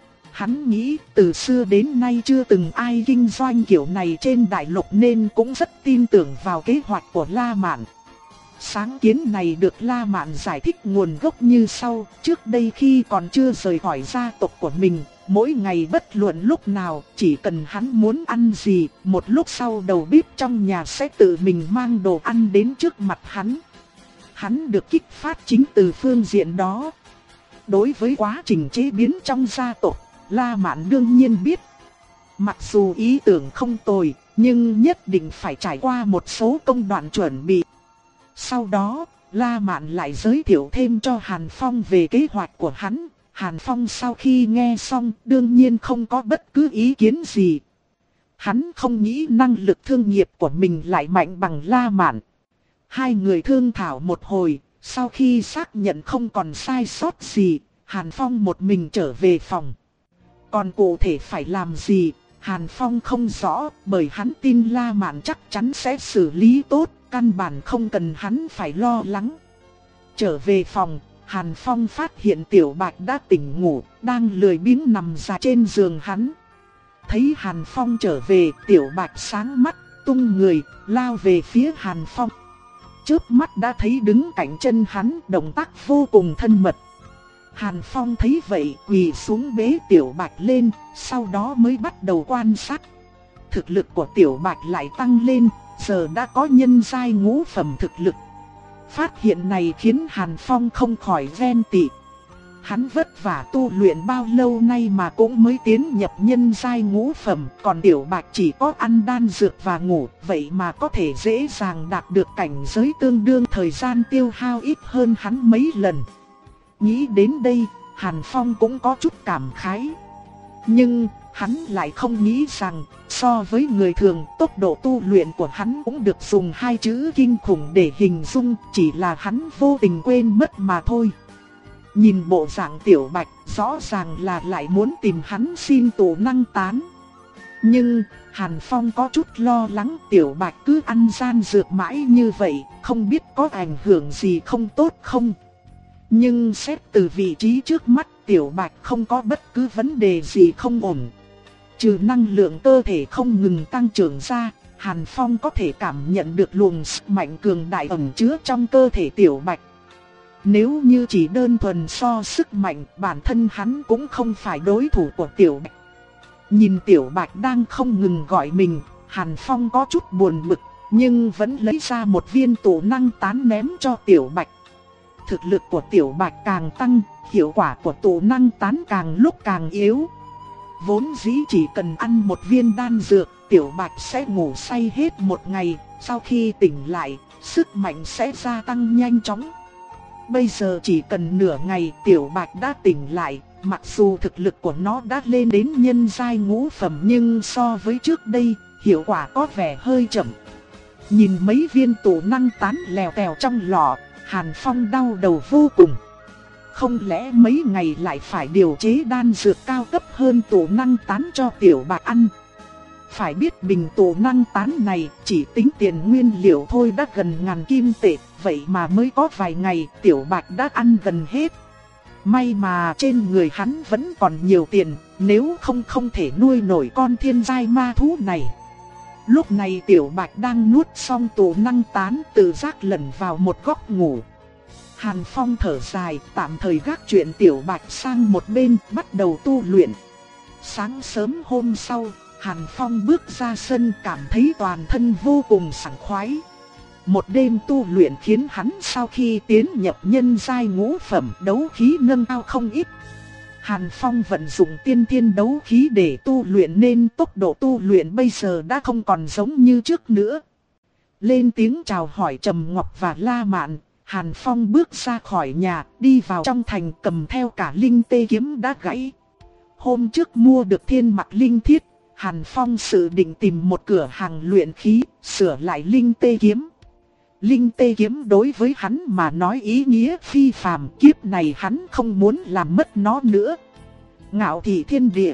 Hắn nghĩ từ xưa đến nay chưa từng ai kinh doanh kiểu này trên đại lục nên cũng rất tin tưởng vào kế hoạch của La Mạn. Sáng kiến này được La Mạn giải thích nguồn gốc như sau, trước đây khi còn chưa rời khỏi gia tộc của mình, mỗi ngày bất luận lúc nào, chỉ cần hắn muốn ăn gì, một lúc sau đầu bếp trong nhà sẽ tự mình mang đồ ăn đến trước mặt hắn. Hắn được kích phát chính từ phương diện đó. Đối với quá trình chế biến trong gia tộc, La Mạn đương nhiên biết. Mặc dù ý tưởng không tồi, nhưng nhất định phải trải qua một số công đoạn chuẩn bị. Sau đó, La Mạn lại giới thiệu thêm cho Hàn Phong về kế hoạch của hắn. Hàn Phong sau khi nghe xong đương nhiên không có bất cứ ý kiến gì. Hắn không nghĩ năng lực thương nghiệp của mình lại mạnh bằng La Mạn. Hai người thương thảo một hồi, sau khi xác nhận không còn sai sót gì, Hàn Phong một mình trở về phòng. Còn cụ thể phải làm gì, Hàn Phong không rõ, bởi hắn tin La Mạn chắc chắn sẽ xử lý tốt, căn bản không cần hắn phải lo lắng. Trở về phòng, Hàn Phong phát hiện Tiểu Bạch đã tỉnh ngủ, đang lười biếng nằm ra trên giường hắn. Thấy Hàn Phong trở về, Tiểu Bạch sáng mắt, tung người, lao về phía Hàn Phong. Chớp mắt đã thấy đứng cạnh chân hắn, động tác vô cùng thân mật. Hàn Phong thấy vậy, quỳ xuống bế Tiểu Bạch lên, sau đó mới bắt đầu quan sát. Thực lực của Tiểu Bạch lại tăng lên, giờ đã có nhân giai ngũ phẩm thực lực. Phát hiện này khiến Hàn Phong không khỏi ghen tị. Hắn vất vả tu luyện bao lâu nay mà cũng mới tiến nhập nhân giai ngũ phẩm, còn Tiểu Bạch chỉ có ăn đan dược và ngủ, vậy mà có thể dễ dàng đạt được cảnh giới tương đương thời gian tiêu hao ít hơn hắn mấy lần. Nghĩ đến đây, Hàn Phong cũng có chút cảm khái. Nhưng, hắn lại không nghĩ rằng, so với người thường, tốc độ tu luyện của hắn cũng được dùng hai chữ kinh khủng để hình dung, chỉ là hắn vô tình quên mất mà thôi. Nhìn bộ dạng Tiểu Bạch, rõ ràng là lại muốn tìm hắn xin tụ năng tán. Nhưng, Hàn Phong có chút lo lắng Tiểu Bạch cứ ăn gian dược mãi như vậy, không biết có ảnh hưởng gì không tốt không. Nhưng xét từ vị trí trước mắt, Tiểu Bạch không có bất cứ vấn đề gì không ổn. Trừ năng lượng cơ thể không ngừng tăng trưởng ra, Hàn Phong có thể cảm nhận được luồng sức mạnh cường đại ẩn chứa trong cơ thể Tiểu Bạch. Nếu như chỉ đơn thuần so sức mạnh, bản thân hắn cũng không phải đối thủ của Tiểu Bạch. Nhìn Tiểu Bạch đang không ngừng gọi mình, Hàn Phong có chút buồn bực, nhưng vẫn lấy ra một viên tụ năng tán ném cho Tiểu Bạch. Thực lực của Tiểu Bạch càng tăng, hiệu quả của tụ năng tán càng lúc càng yếu. Vốn dĩ chỉ cần ăn một viên đan dược, Tiểu Bạch sẽ ngủ say hết một ngày, sau khi tỉnh lại, sức mạnh sẽ gia tăng nhanh chóng. Bây giờ chỉ cần nửa ngày Tiểu Bạch đã tỉnh lại, mặc dù thực lực của nó đã lên đến nhân giai ngũ phẩm nhưng so với trước đây, hiệu quả có vẻ hơi chậm. Nhìn mấy viên tụ năng tán lèo tèo trong lọ, Hàn Phong đau đầu vô cùng. Không lẽ mấy ngày lại phải điều chế đan dược cao cấp hơn tụ năng tán cho Tiểu Bạch ăn? Phải biết bình tụ năng tán này chỉ tính tiền nguyên liệu thôi đã gần ngàn kim tệ, vậy mà mới có vài ngày Tiểu Bạch đã ăn gần hết. May mà trên người hắn vẫn còn nhiều tiền, nếu không không thể nuôi nổi con thiên giai ma thú này. Lúc này Tiểu Bạch đang nuốt xong tụ năng tán, tự giác lẩn vào một góc ngủ. Hàn Phong thở dài, tạm thời gác chuyện Tiểu Bạch sang một bên, bắt đầu tu luyện. Sáng sớm hôm sau, Hàn Phong bước ra sân cảm thấy toàn thân vô cùng sảng khoái. Một đêm tu luyện khiến hắn sau khi tiến nhập nhân giai ngũ phẩm đấu khí nâng cao không ít. Hàn Phong vận dụng tiên thiên đấu khí để tu luyện nên tốc độ tu luyện bây giờ đã không còn giống như trước nữa. Lên tiếng chào hỏi Trầm Ngọc và La Mạn, Hàn Phong bước ra khỏi nhà, đi vào trong thành cầm theo cả linh tê kiếm đã gãy. Hôm trước mua được thiên mặc linh thiết, Hàn Phong dự định tìm một cửa hàng luyện khí, sửa lại linh tê kiếm. Linh tê kiếm đối với hắn mà nói ý nghĩa phi phàm, kiếp này hắn không muốn làm mất nó nữa. Ngạo thị thiên địa.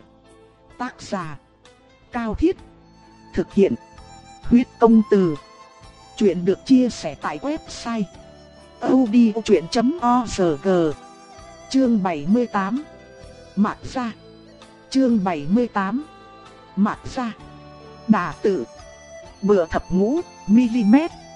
Tác giả: Cao Thiết. Thực hiện: Huyết Công Từ. Chuyện được chia sẻ tại website audiochuyện chấm org. Chương bảy mươi tám. Mạc gia. Chương bảy mươi tám. Mạc gia. Đả tự. Bữa thập ngũ mm.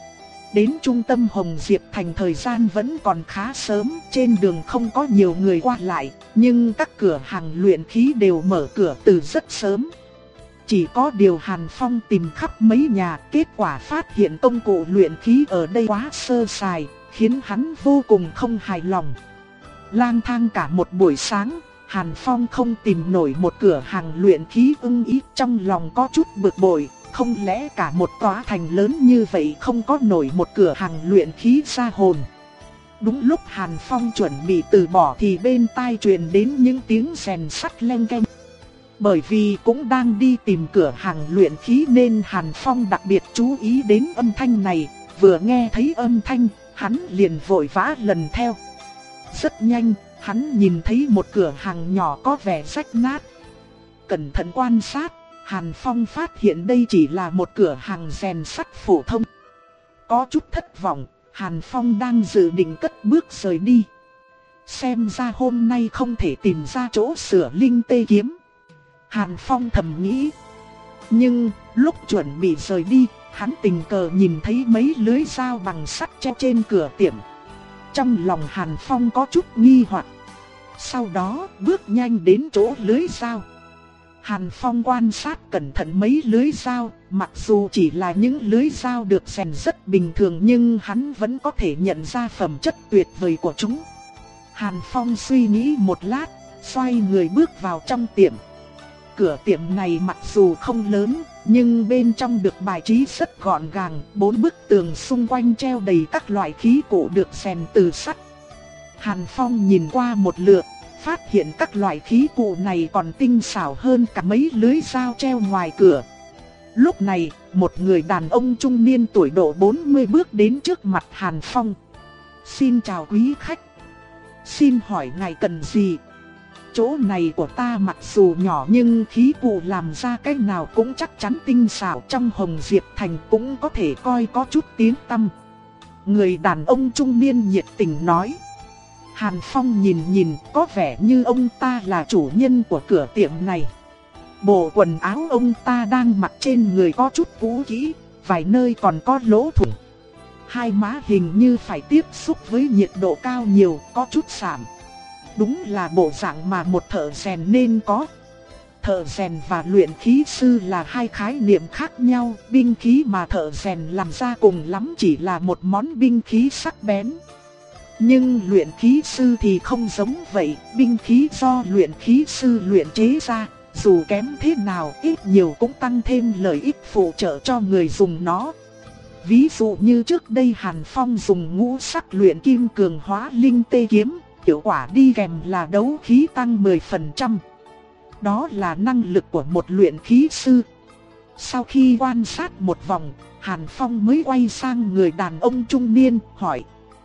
Đến trung tâm Hồng Diệp Thành thời gian vẫn còn khá sớm, trên đường không có nhiều người qua lại, nhưng các cửa hàng luyện khí đều mở cửa từ rất sớm. Chỉ có điều Hàn Phong tìm khắp mấy nhà, kết quả phát hiện công cụ luyện khí ở đây quá sơ sài, khiến hắn vô cùng không hài lòng. Lang thang cả một buổi sáng, Hàn Phong không tìm nổi một cửa hàng luyện khí ưng ý, trong lòng có chút bực bội. Không lẽ cả một tòa thành lớn như vậy không có nổi một cửa hàng luyện khí ra hồn? Đúng lúc Hàn Phong chuẩn bị từ bỏ thì bên tai truyền đến những tiếng rèn sắt leng keng. Bởi vì cũng đang đi tìm cửa hàng luyện khí nên Hàn Phong đặc biệt chú ý đến âm thanh này. Vừa nghe thấy âm thanh, hắn liền vội vã lần theo. Rất nhanh, hắn nhìn thấy một cửa hàng nhỏ có vẻ rách nát. Cẩn thận quan sát, Hàn Phong phát hiện đây chỉ là một cửa hàng rèn sắt phổ thông. Có chút thất vọng, Hàn Phong đang dự định cất bước rời đi. Xem ra hôm nay không thể tìm ra chỗ sửa linh tê kiếm. Hàn Phong thầm nghĩ. Nhưng lúc chuẩn bị rời đi, hắn tình cờ nhìn thấy mấy lưới dao bằng sắt treo trên cửa tiệm. Trong lòng Hàn Phong có chút nghi hoặc. Sau đó bước nhanh đến chỗ lưới dao. Hàn Phong quan sát cẩn thận mấy lưới dao, mặc dù chỉ là những lưới dao được rèn rất bình thường nhưng hắn vẫn có thể nhận ra phẩm chất tuyệt vời của chúng. Hàn Phong suy nghĩ một lát, xoay người bước vào trong tiệm. Cửa tiệm này mặc dù không lớn, nhưng bên trong được bài trí rất gọn gàng, bốn bức tường xung quanh treo đầy các loại khí cụ được rèn từ sắt. Hàn Phong nhìn qua một lượt, phát hiện các loại khí cụ này còn tinh xảo hơn cả mấy lưới dao treo ngoài cửa. Lúc này, một người đàn ông trung niên tuổi độ bốn mươi bước đến trước mặt Hàn Phong. Xin chào quý khách. Xin hỏi ngài cần gì? Chỗ này của ta mặc dù nhỏ nhưng khí cụ làm ra cái nào cũng chắc chắn tinh xảo, trong Hồng Diệp Thành cũng có thể coi có chút tiếng tăm. Người đàn ông trung niên nhiệt tình nói. Hàn Phong nhìn nhìn, có vẻ như ông ta là chủ nhân của cửa tiệm này. Bộ quần áo ông ta đang mặc trên người có chút cũ kỹ, vài nơi còn có lỗ thủng. Hai má hình như phải tiếp xúc với nhiệt độ cao nhiều, có chút sạm. Đúng là bộ dạng mà một thợ rèn nên có. Thợ rèn và luyện khí sư là hai khái niệm khác nhau, binh khí mà thợ rèn làm ra cùng lắm chỉ là một món binh khí sắc bén. Nhưng luyện khí sư thì không giống vậy, binh khí do luyện khí sư luyện chế ra, dù kém thế nào ít nhiều cũng tăng thêm lợi ích phụ trợ cho người dùng nó. Ví dụ như trước đây Hàn Phong dùng ngũ sắc luyện kim cường hóa linh tê kiếm, hiệu quả đi kèm là đấu khí tăng mười phần trăm. Đó là năng lực của một luyện khí sư. Sau khi quan sát một vòng, Hàn Phong mới quay sang người đàn ông trung niên, hỏi.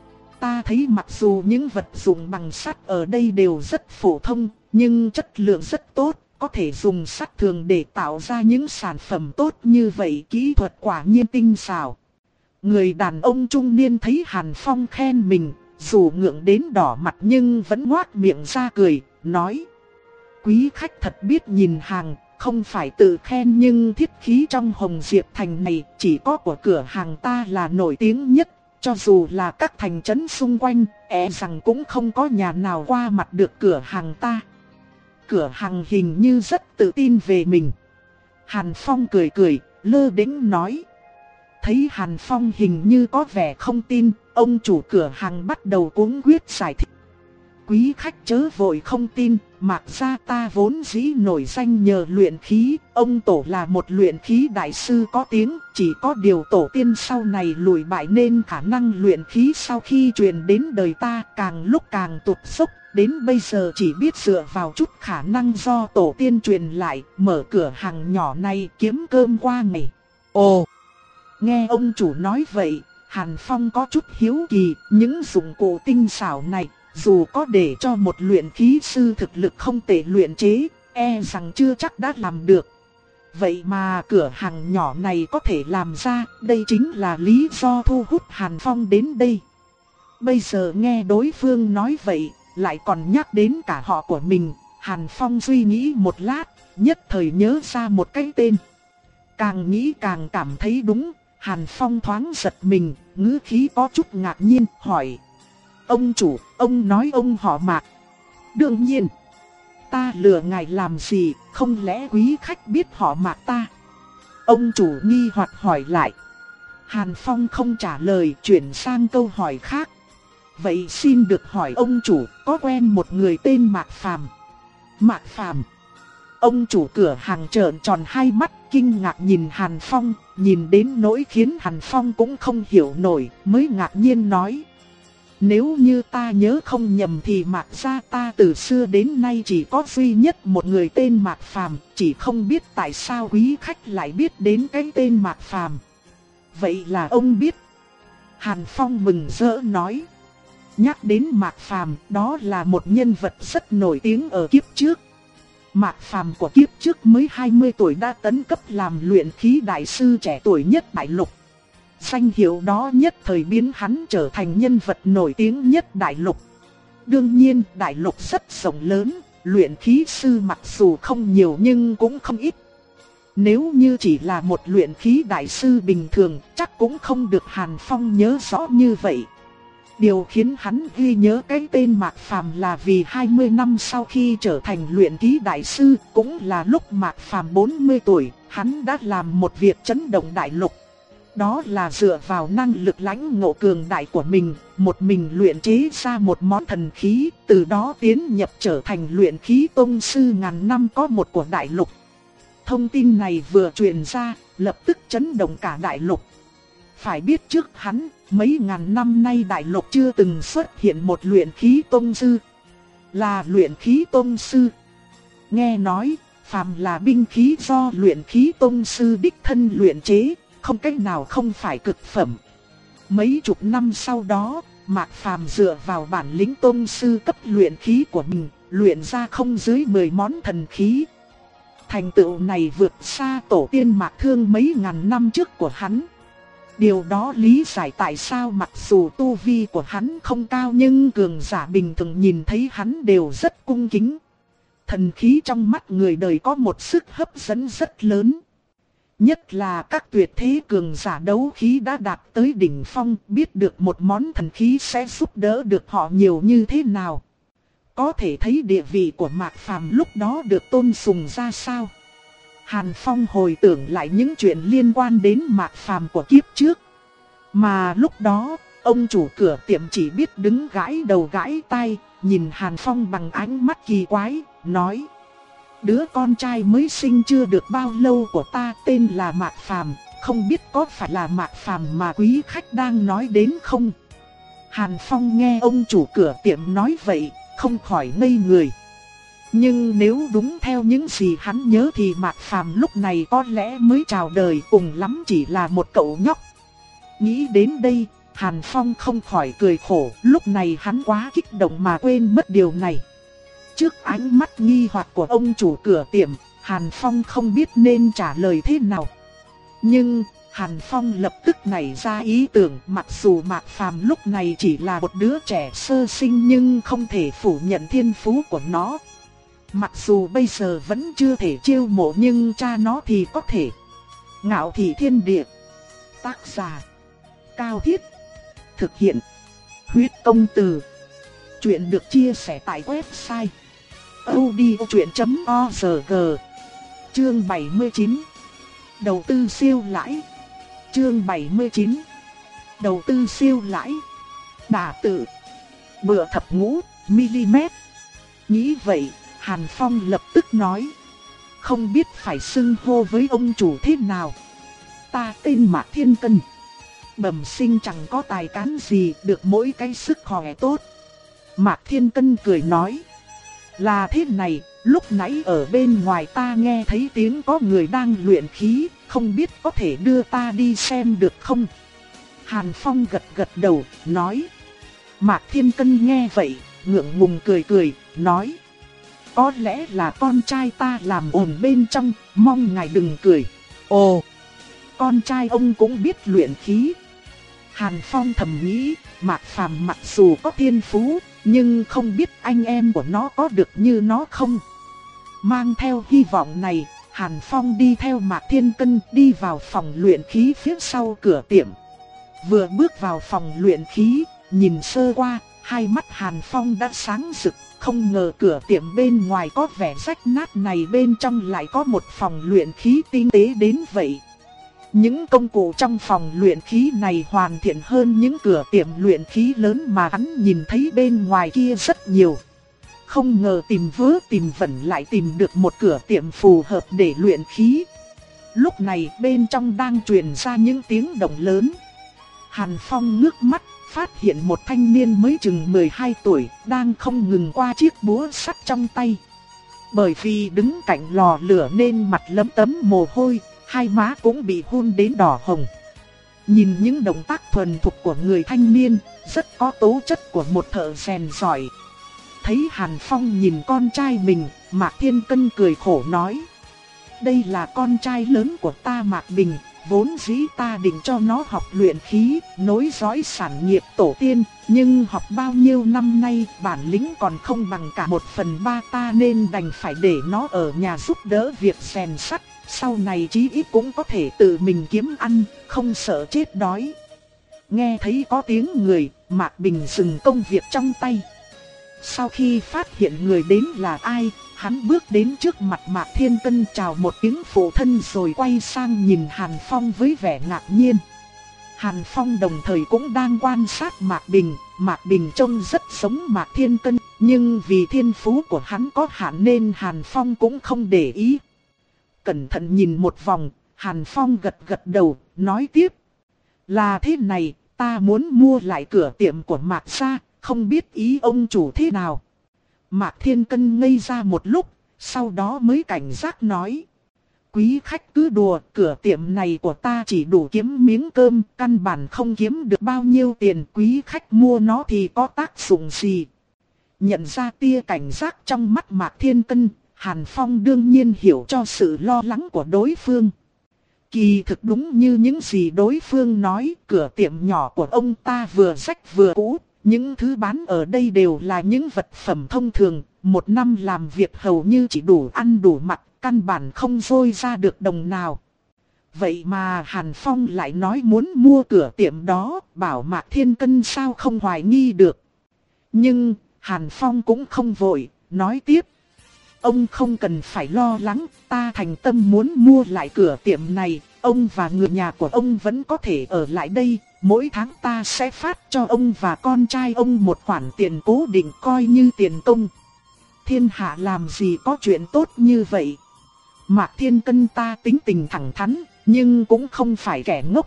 Ta thấy mặc dù những vật dụng bằng sắt ở đây đều rất phổ thông, nhưng chất lượng rất tốt, có thể dùng sắt thường để tạo ra những sản phẩm tốt như vậy, kỹ thuật quả nhiên tinh xảo. Người đàn ông trung niên thấy Hàn Phong khen mình, dù ngượng đến đỏ mặt nhưng vẫn ngoác miệng ra cười, nói. Quý khách thật biết nhìn hàng, không phải tự khen nhưng thiết khí trong Hồng Diệp Thành này chỉ có của cửa hàng ta là nổi tiếng nhất. Cho dù là các thành trấn xung quanh, e rằng cũng không có nhà nào qua mặt được cửa hàng ta. Cửa hàng hình như rất tự tin về mình. Hàn Phong cười cười, lơ đễnh nói. Thấy Hàn Phong hình như có vẻ không tin, ông chủ cửa hàng bắt đầu cuống quyết giải thích. Quý khách chớ vội không tin, mặc ra ta vốn dĩ nổi danh nhờ luyện khí, ông tổ là một luyện khí đại sư có tiếng, chỉ có điều tổ tiên sau này lùi bại nên khả năng luyện khí sau khi truyền đến đời ta càng lúc càng tụt dốc, đến bây giờ chỉ biết dựa vào chút khả năng do tổ tiên truyền lại, mở cửa hàng nhỏ này kiếm cơm qua ngày. Ồ, nghe ông chủ nói vậy, Hàn Phong có chút hiếu kỳ, những dụng cụ tinh xảo này dù có để cho một luyện khí sư thực lực không tệ luyện chế, e rằng chưa chắc đã làm được. Vậy mà cửa hàng nhỏ này có thể làm ra, đây chính là lý do thu hút Hàn Phong đến đây. Bây giờ nghe đối phương nói vậy, lại còn nhắc đến cả họ của mình, Hàn Phong suy nghĩ một lát, nhất thời nhớ ra một cái tên. Càng nghĩ càng cảm thấy đúng, Hàn Phong thoáng giật mình, ngữ khí có chút ngạc nhiên, hỏi. Ông chủ, ông nói ông họ Mạc. Đương nhiên, ta lừa ngài làm gì, không lẽ quý khách biết họ Mạc ta? Ông chủ nghi hoặc hỏi lại. Hàn Phong không trả lời, chuyển sang câu hỏi khác. Vậy xin được hỏi ông chủ, có quen một người tên Mạc Phàm? Mạc Phàm? Ông chủ cửa hàng trợn tròn hai mắt, kinh ngạc nhìn Hàn Phong, nhìn đến nỗi khiến Hàn Phong cũng không hiểu nổi, mới ngạc nhiên nói. Nếu như ta nhớ không nhầm thì Mạc gia ta từ xưa đến nay chỉ có duy nhất một người tên Mạc Phàm, chỉ không biết tại sao quý khách lại biết đến cái tên Mạc Phàm. Vậy là ông biết? Hàn Phong mừng rỡ nói. Nhắc đến Mạc Phàm, đó là một nhân vật rất nổi tiếng ở kiếp trước. Mạc Phàm của kiếp trước mới hai mươi tuổi đã tấn cấp làm luyện khí đại sư trẻ tuổi nhất đại lục. Danh hiệu đó nhất thời biến hắn trở thành nhân vật nổi tiếng nhất đại lục. Đương nhiên, đại lục rất rộng lớn, luyện khí sư mặc dù không nhiều nhưng cũng không ít. Nếu như chỉ là một luyện khí đại sư bình thường, chắc cũng không được Hàn Phong nhớ rõ như vậy. Điều khiến hắn ghi nhớ cái tên Mạc Phàm là vì hai mươi năm sau khi trở thành luyện khí đại sư, cũng là lúc Mạc Phàm bốn mươi tuổi, hắn đã làm một việc chấn động đại lục. Đó là dựa vào năng lực lãnh ngộ cường đại của mình, một mình luyện chế ra một món thần khí, từ đó tiến nhập trở thành luyện khí tông sư ngàn năm có một của đại lục. Thông tin này vừa truyền ra, lập tức chấn động cả đại lục. Phải biết trước hắn, mấy ngàn năm nay đại lục chưa từng xuất hiện một luyện khí tông sư. Là luyện khí tông sư. Nghe nói, phàm là binh khí do luyện khí tông sư đích thân luyện chế, không cách nào không phải cực phẩm. Mấy chục năm sau đó, Mạc Phàm dựa vào bản lĩnh tông sư cấp luyện khí của mình, luyện ra không dưới mười món thần khí. Thành tựu này vượt xa tổ tiên Mạc Thương mấy ngàn năm trước của hắn. Điều đó lý giải tại sao mặc dù tu vi của hắn không cao nhưng cường giả bình thường nhìn thấy hắn đều rất cung kính. Thần khí trong mắt người đời có một sức hấp dẫn rất lớn. Nhất là các tuyệt thế cường giả đấu khí đã đạt tới đỉnh phong, biết được một món thần khí sẽ giúp đỡ được họ nhiều như thế nào. Có thể thấy địa vị của Mạc Phàm lúc đó được tôn sùng ra sao. Hàn Phong hồi tưởng lại những chuyện liên quan đến Mạc Phàm của kiếp trước. Mà lúc đó, ông chủ cửa tiệm chỉ biết đứng gãi đầu gãi tai, nhìn Hàn Phong bằng ánh mắt kỳ quái, nói: đứa con trai mới sinh chưa được bao lâu của ta tên là Mạc Phàm, không biết có phải là Mạc Phàm mà quý khách đang nói đến không? Hàn Phong nghe ông chủ cửa tiệm nói vậy, không khỏi ngây người. Nhưng nếu đúng theo những gì hắn nhớ thì Mạc Phàm lúc này có lẽ mới chào đời, cùng lắm chỉ là một cậu nhóc. Nghĩ đến đây, Hàn Phong không khỏi cười khổ, lúc này hắn quá kích động mà quên mất điều này. Trước ánh mắt nghi hoặc của ông chủ cửa tiệm, Hàn Phong không biết nên trả lời thế nào. Nhưng Hàn Phong lập tức nảy ra ý tưởng, mặc dù Mạc Phàm lúc này chỉ là một đứa trẻ sơ sinh nhưng không thể phủ nhận thiên phú của nó. Mặc dù bây giờ vẫn chưa thể chiêu mộ nhưng cha nó thì có thể. Ngạo Thị Thiên Địa. Tác giả: Cao Thiết. Thực hiện: Huyết Công Từ. Chuyện được chia sẻ tại website audiochuyện chấm org. Chương bảy mươi chín. Đầu tư siêu lãi. Chương bảy mươi chín. Đầu tư siêu lãi. Đả tự. Bựa thập ngũ mm. Nghĩ vậy, Hàn Phong lập tức nói: không biết phải xưng hô với ông chủ thế nào. Ta tên Mạc Thiên Cân. Bẩm sinh chẳng có tài cán gì, được mỗi cái sức khỏe tốt. Mạc Thiên Cân cười nói: là thế này, lúc nãy ở bên ngoài ta nghe thấy tiếng có người đang luyện khí, không biết có thể đưa ta đi xem được không? Hàn Phong gật gật đầu, nói. Mạc Thiên Cân nghe vậy, ngượng ngùng cười cười, nói: có lẽ là con trai ta làm ồn bên trong, mong ngài đừng cười. Ồ, con trai ông cũng biết luyện khí. Hàn Phong thầm nghĩ, Mạc Phàm mặc dù có thiên phú, nhưng không biết anh em của nó có được như nó không. Mang theo hy vọng này, Hàn Phong đi theo Mạc Thiên Cân đi vào phòng luyện khí phía sau cửa tiệm. Vừa bước vào phòng luyện khí, nhìn sơ qua, hai mắt Hàn Phong đã sáng rực, không ngờ cửa tiệm bên ngoài có vẻ rách nát này, bên trong lại có một phòng luyện khí tinh tế đến vậy. Những công cụ trong phòng luyện khí này hoàn thiện hơn những cửa tiệm luyện khí lớn mà hắn nhìn thấy bên ngoài kia rất nhiều. Không ngờ tìm vớ tìm vẩn lại tìm được một cửa tiệm phù hợp để luyện khí. Lúc này bên trong đang truyền ra những tiếng động lớn. Hàn Phong ngước mắt, phát hiện một thanh niên mới chừng mười hai tuổi, đang không ngừng qua chiếc búa sắt trong tay. Bởi vì đứng cạnh lò lửa nên mặt lấm tấm mồ hôi, hai má cũng bị hun đến đỏ hồng. Nhìn những động tác thuần thục của người thanh niên, rất có tố chất của một thợ rèn giỏi. Thấy Hàn Phong nhìn con trai mình, Mạc Thiên Cân cười khổ nói. Đây là con trai lớn của ta Mạc Bình, vốn dĩ ta định cho nó học luyện khí, nối dõi sản nghiệp tổ tiên, nhưng học bao nhiêu năm nay bản lĩnh còn không bằng cả một phần ba ta nên đành phải để nó ở nhà giúp đỡ việc rèn sắt, sau này chí ít cũng có thể tự mình kiếm ăn, không sợ chết đói. Nghe thấy có tiếng người, Mạc Bình dừng công việc trong tay. Sau khi phát hiện người đến là ai, hắn bước đến trước mặt Mạc Thiên Cân chào một tiếng phụ thân rồi quay sang nhìn Hàn Phong với vẻ ngạc nhiên. Hàn Phong đồng thời cũng đang quan sát Mạc Bình, Mạc Bình trông rất giống Mạc Thiên Cân, nhưng vì thiên phú của hắn có hạn nên Hàn Phong cũng không để ý. Cẩn thận nhìn một vòng, Hàn Phong gật gật đầu, nói tiếp. Là thế này, ta muốn mua lại cửa tiệm của Mạc gia, không biết ý ông chủ thế nào. Mạc Thiên Cân ngây ra một lúc, sau đó mới cảnh giác nói. Quý khách cứ đùa, cửa tiệm này của ta chỉ đủ kiếm miếng cơm, căn bản không kiếm được bao nhiêu tiền, quý khách mua nó thì có tác dụng gì. Nhận ra tia cảnh giác trong mắt Mạc Thiên Cân, Hàn Phong đương nhiên hiểu cho sự lo lắng của đối phương. Kỳ thực đúng như những gì đối phương nói, cửa tiệm nhỏ của ông ta vừa rách vừa cũ. Những thứ bán ở đây đều là những vật phẩm thông thường, một năm làm việc hầu như chỉ đủ ăn đủ mặc, căn bản không dôi ra được đồng nào. Vậy mà Hàn Phong lại nói muốn mua cửa tiệm đó, bảo Mạc Thiên Cân sao không hoài nghi được. Nhưng Hàn Phong cũng không vội, nói tiếp. Ông không cần phải lo lắng, ta thành tâm muốn mua lại cửa tiệm này, ông và người nhà của ông vẫn có thể ở lại đây. Mỗi tháng ta sẽ phát cho ông và con trai ông một khoản tiền cố định coi như tiền công. Thiên hạ làm gì có chuyện tốt như vậy. Mạc Thiên Cân ta tính tình thẳng thắn, nhưng cũng không phải kẻ ngốc.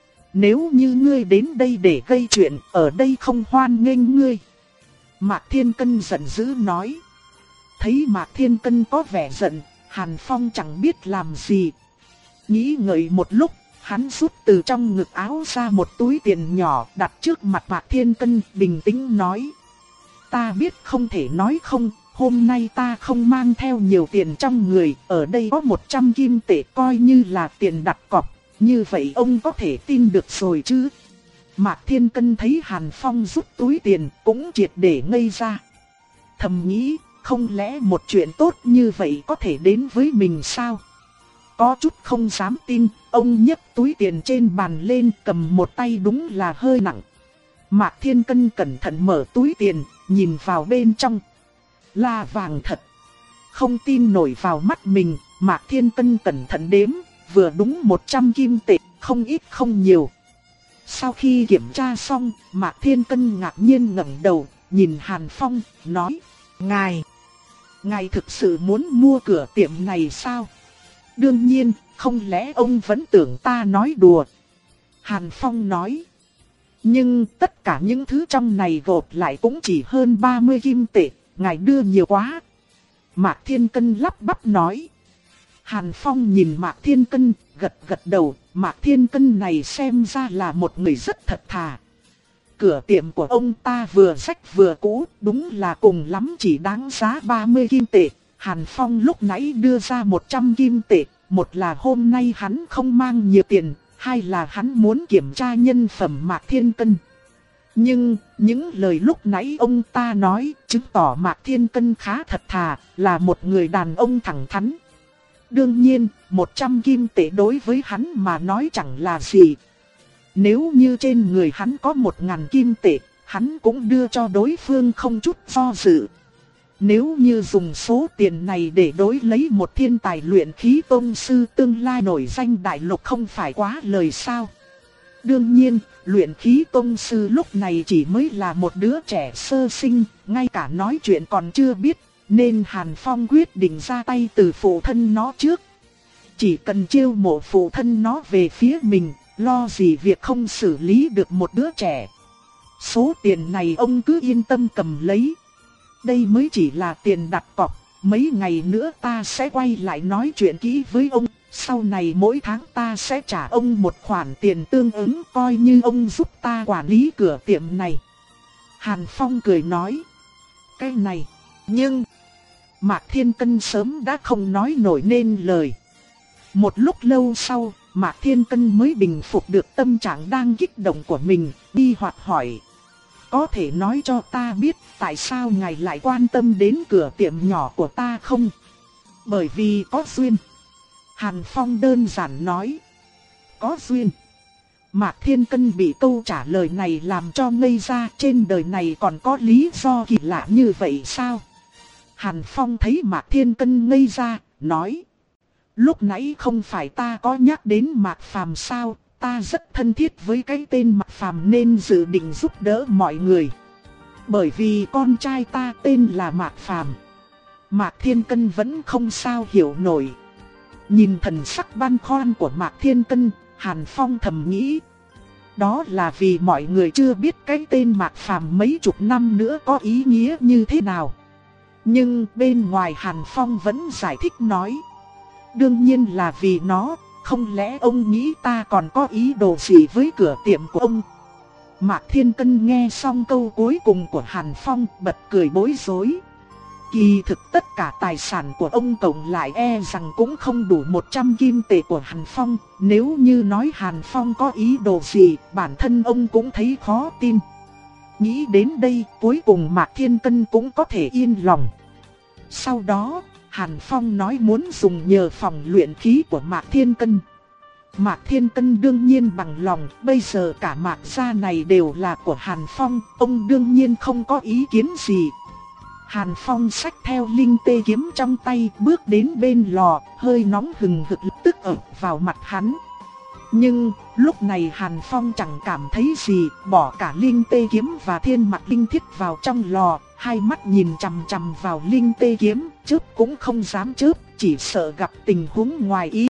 Nếu như ngươi đến đây để gây chuyện, ở đây không hoan nghênh ngươi. Mạc Thiên Cân giận dữ nói. Thấy Mạc Thiên Cân có vẻ giận, Hàn Phong chẳng biết làm gì. Nghĩ ngợi một lúc, hắn rút từ trong ngực áo ra một túi tiền nhỏ đặt trước mặt Mạc Thiên Cân, bình tĩnh nói. Ta biết không thể nói không, hôm nay ta không mang theo nhiều tiền trong người, ở đây có một trăm kim tệ coi như là tiền đặt cọc, như vậy ông có thể tin được rồi chứ. Mạc Thiên Cân thấy Hàn Phong rút túi tiền cũng triệt để ngây ra. Thầm nghĩ, không lẽ một chuyện tốt như vậy có thể đến với mình sao? Có chút không dám tin, ông nhấc túi tiền trên bàn lên cầm một tay đúng là hơi nặng. Mạc Thiên Cân cẩn thận mở túi tiền, nhìn vào bên trong. Là vàng thật. Không tin nổi vào mắt mình, Mạc Thiên Cân cẩn thận đếm, vừa đúng một trăm kim tệ, không ít không nhiều. Sau khi kiểm tra xong, Mạc Thiên Cân ngạc nhiên ngẩng đầu, nhìn Hàn Phong, nói. Ngài, ngài thực sự muốn mua cửa tiệm này sao? Đương nhiên, không lẽ ông vẫn tưởng ta nói đùa? Hàn Phong nói. Nhưng tất cả những thứ trong này gộp lại cũng chỉ hơn ba mươi kim tệ, ngài đưa nhiều quá. Mạc Thiên Cân lắp bắp nói. Hàn Phong nhìn Mạc Thiên Cân, gật gật đầu, Mạc Thiên Cân này xem ra là một người rất thật thà. Cửa tiệm của ông ta vừa rách vừa cũ, đúng là cùng lắm chỉ đáng giá ba mươi kim tệ. Hàn Phong lúc nãy đưa ra một trăm kim tệ, một là hôm nay hắn không mang nhiều tiền, hai là hắn muốn kiểm tra nhân phẩm Mạc Thiên Cân. Nhưng, những lời lúc nãy ông ta nói, chứng tỏ Mạc Thiên Cân khá thật thà, là một người đàn ông thẳng thắn. Đương nhiên, một trăm kim tệ đối với hắn mà nói chẳng là gì. Nếu như trên người hắn có một ngàn kim tệ, hắn cũng đưa cho đối phương không chút do dự. Nếu như dùng số tiền này để đối lấy một thiên tài luyện khí tông sư tương lai nổi danh đại lục không phải quá lời sao. Đương nhiên, luyện khí tông sư lúc này chỉ mới là một đứa trẻ sơ sinh, ngay cả nói chuyện còn chưa biết, nên Hàn Phong quyết định ra tay từ phụ thân nó trước. Chỉ cần chiêu mộ phụ thân nó về phía mình, lo gì việc không xử lý được một đứa trẻ. Số tiền này ông cứ yên tâm cầm lấy. Đây mới chỉ là tiền đặt cọc, mấy ngày nữa ta sẽ quay lại nói chuyện kỹ với ông. Sau này mỗi tháng ta sẽ trả ông một khoản tiền tương ứng coi như ông giúp ta quản lý cửa tiệm này. Hàn Phong cười nói. Cái này, nhưng... Mạc Thiên Cân sớm đã không nói nổi nên lời. Một lúc lâu sau, Mạc Thiên Cân mới bình phục được tâm trạng đang kích động của mình, đi hoặc hỏi. Có thể nói cho ta biết tại sao ngài lại quan tâm đến cửa tiệm nhỏ của ta không? Bởi vì có duyên. Hàn Phong đơn giản nói. Có duyên. Mạc Thiên Cân bị câu trả lời này làm cho ngây ra, trên đời này còn có lý do kỳ lạ như vậy sao? Hàn Phong thấy Mạc Thiên Cân ngây ra, nói. Lúc nãy không phải ta có nhắc đến Mạc Phàm sao, ta rất thân thiết với cái tên Mạc Phàm nên dự định giúp đỡ mọi người. Bởi vì con trai ta tên là Mạc Phàm. Mạc Thiên Cân vẫn không sao hiểu nổi. Nhìn thần sắc băn khoăn của Mạc Thiên Cân, Hàn Phong thầm nghĩ. Đó là vì mọi người chưa biết cái tên Mạc Phàm mấy chục năm nữa có ý nghĩa như thế nào. Nhưng bên ngoài Hàn Phong vẫn giải thích nói. Đương nhiên là vì nó, không lẽ ông nghĩ ta còn có ý đồ gì với cửa tiệm của ông? Mạc Thiên Cân nghe xong câu cuối cùng của Hàn Phong bật cười bối rối. Kỳ thực tất cả tài sản của ông cộng lại e rằng cũng không đủ một trăm kim tệ của Hàn Phong. Nếu như nói Hàn Phong có ý đồ gì, bản thân ông cũng thấy khó tin. Nghĩ đến đây, cuối cùng Mạc Thiên Cân cũng có thể yên lòng. Sau đó, Hàn Phong nói muốn dùng nhờ phòng luyện khí của Mạc Thiên Cân. Mạc Thiên Cân đương nhiên bằng lòng, bây giờ cả Mạc gia này đều là của Hàn Phong, ông đương nhiên không có ý kiến gì. Hàn Phong xách theo linh tê kiếm trong tay, bước đến bên lò, hơi nóng hừng hực lập tức ập vào mặt hắn. Nhưng, lúc này Hàn Phong chẳng cảm thấy gì, bỏ cả linh tê kiếm và thiên mạch linh thiết vào trong lò, hai mắt nhìn chằm chằm vào linh tê kiếm, chớp cũng không dám chớp, chỉ sợ gặp tình huống ngoài ý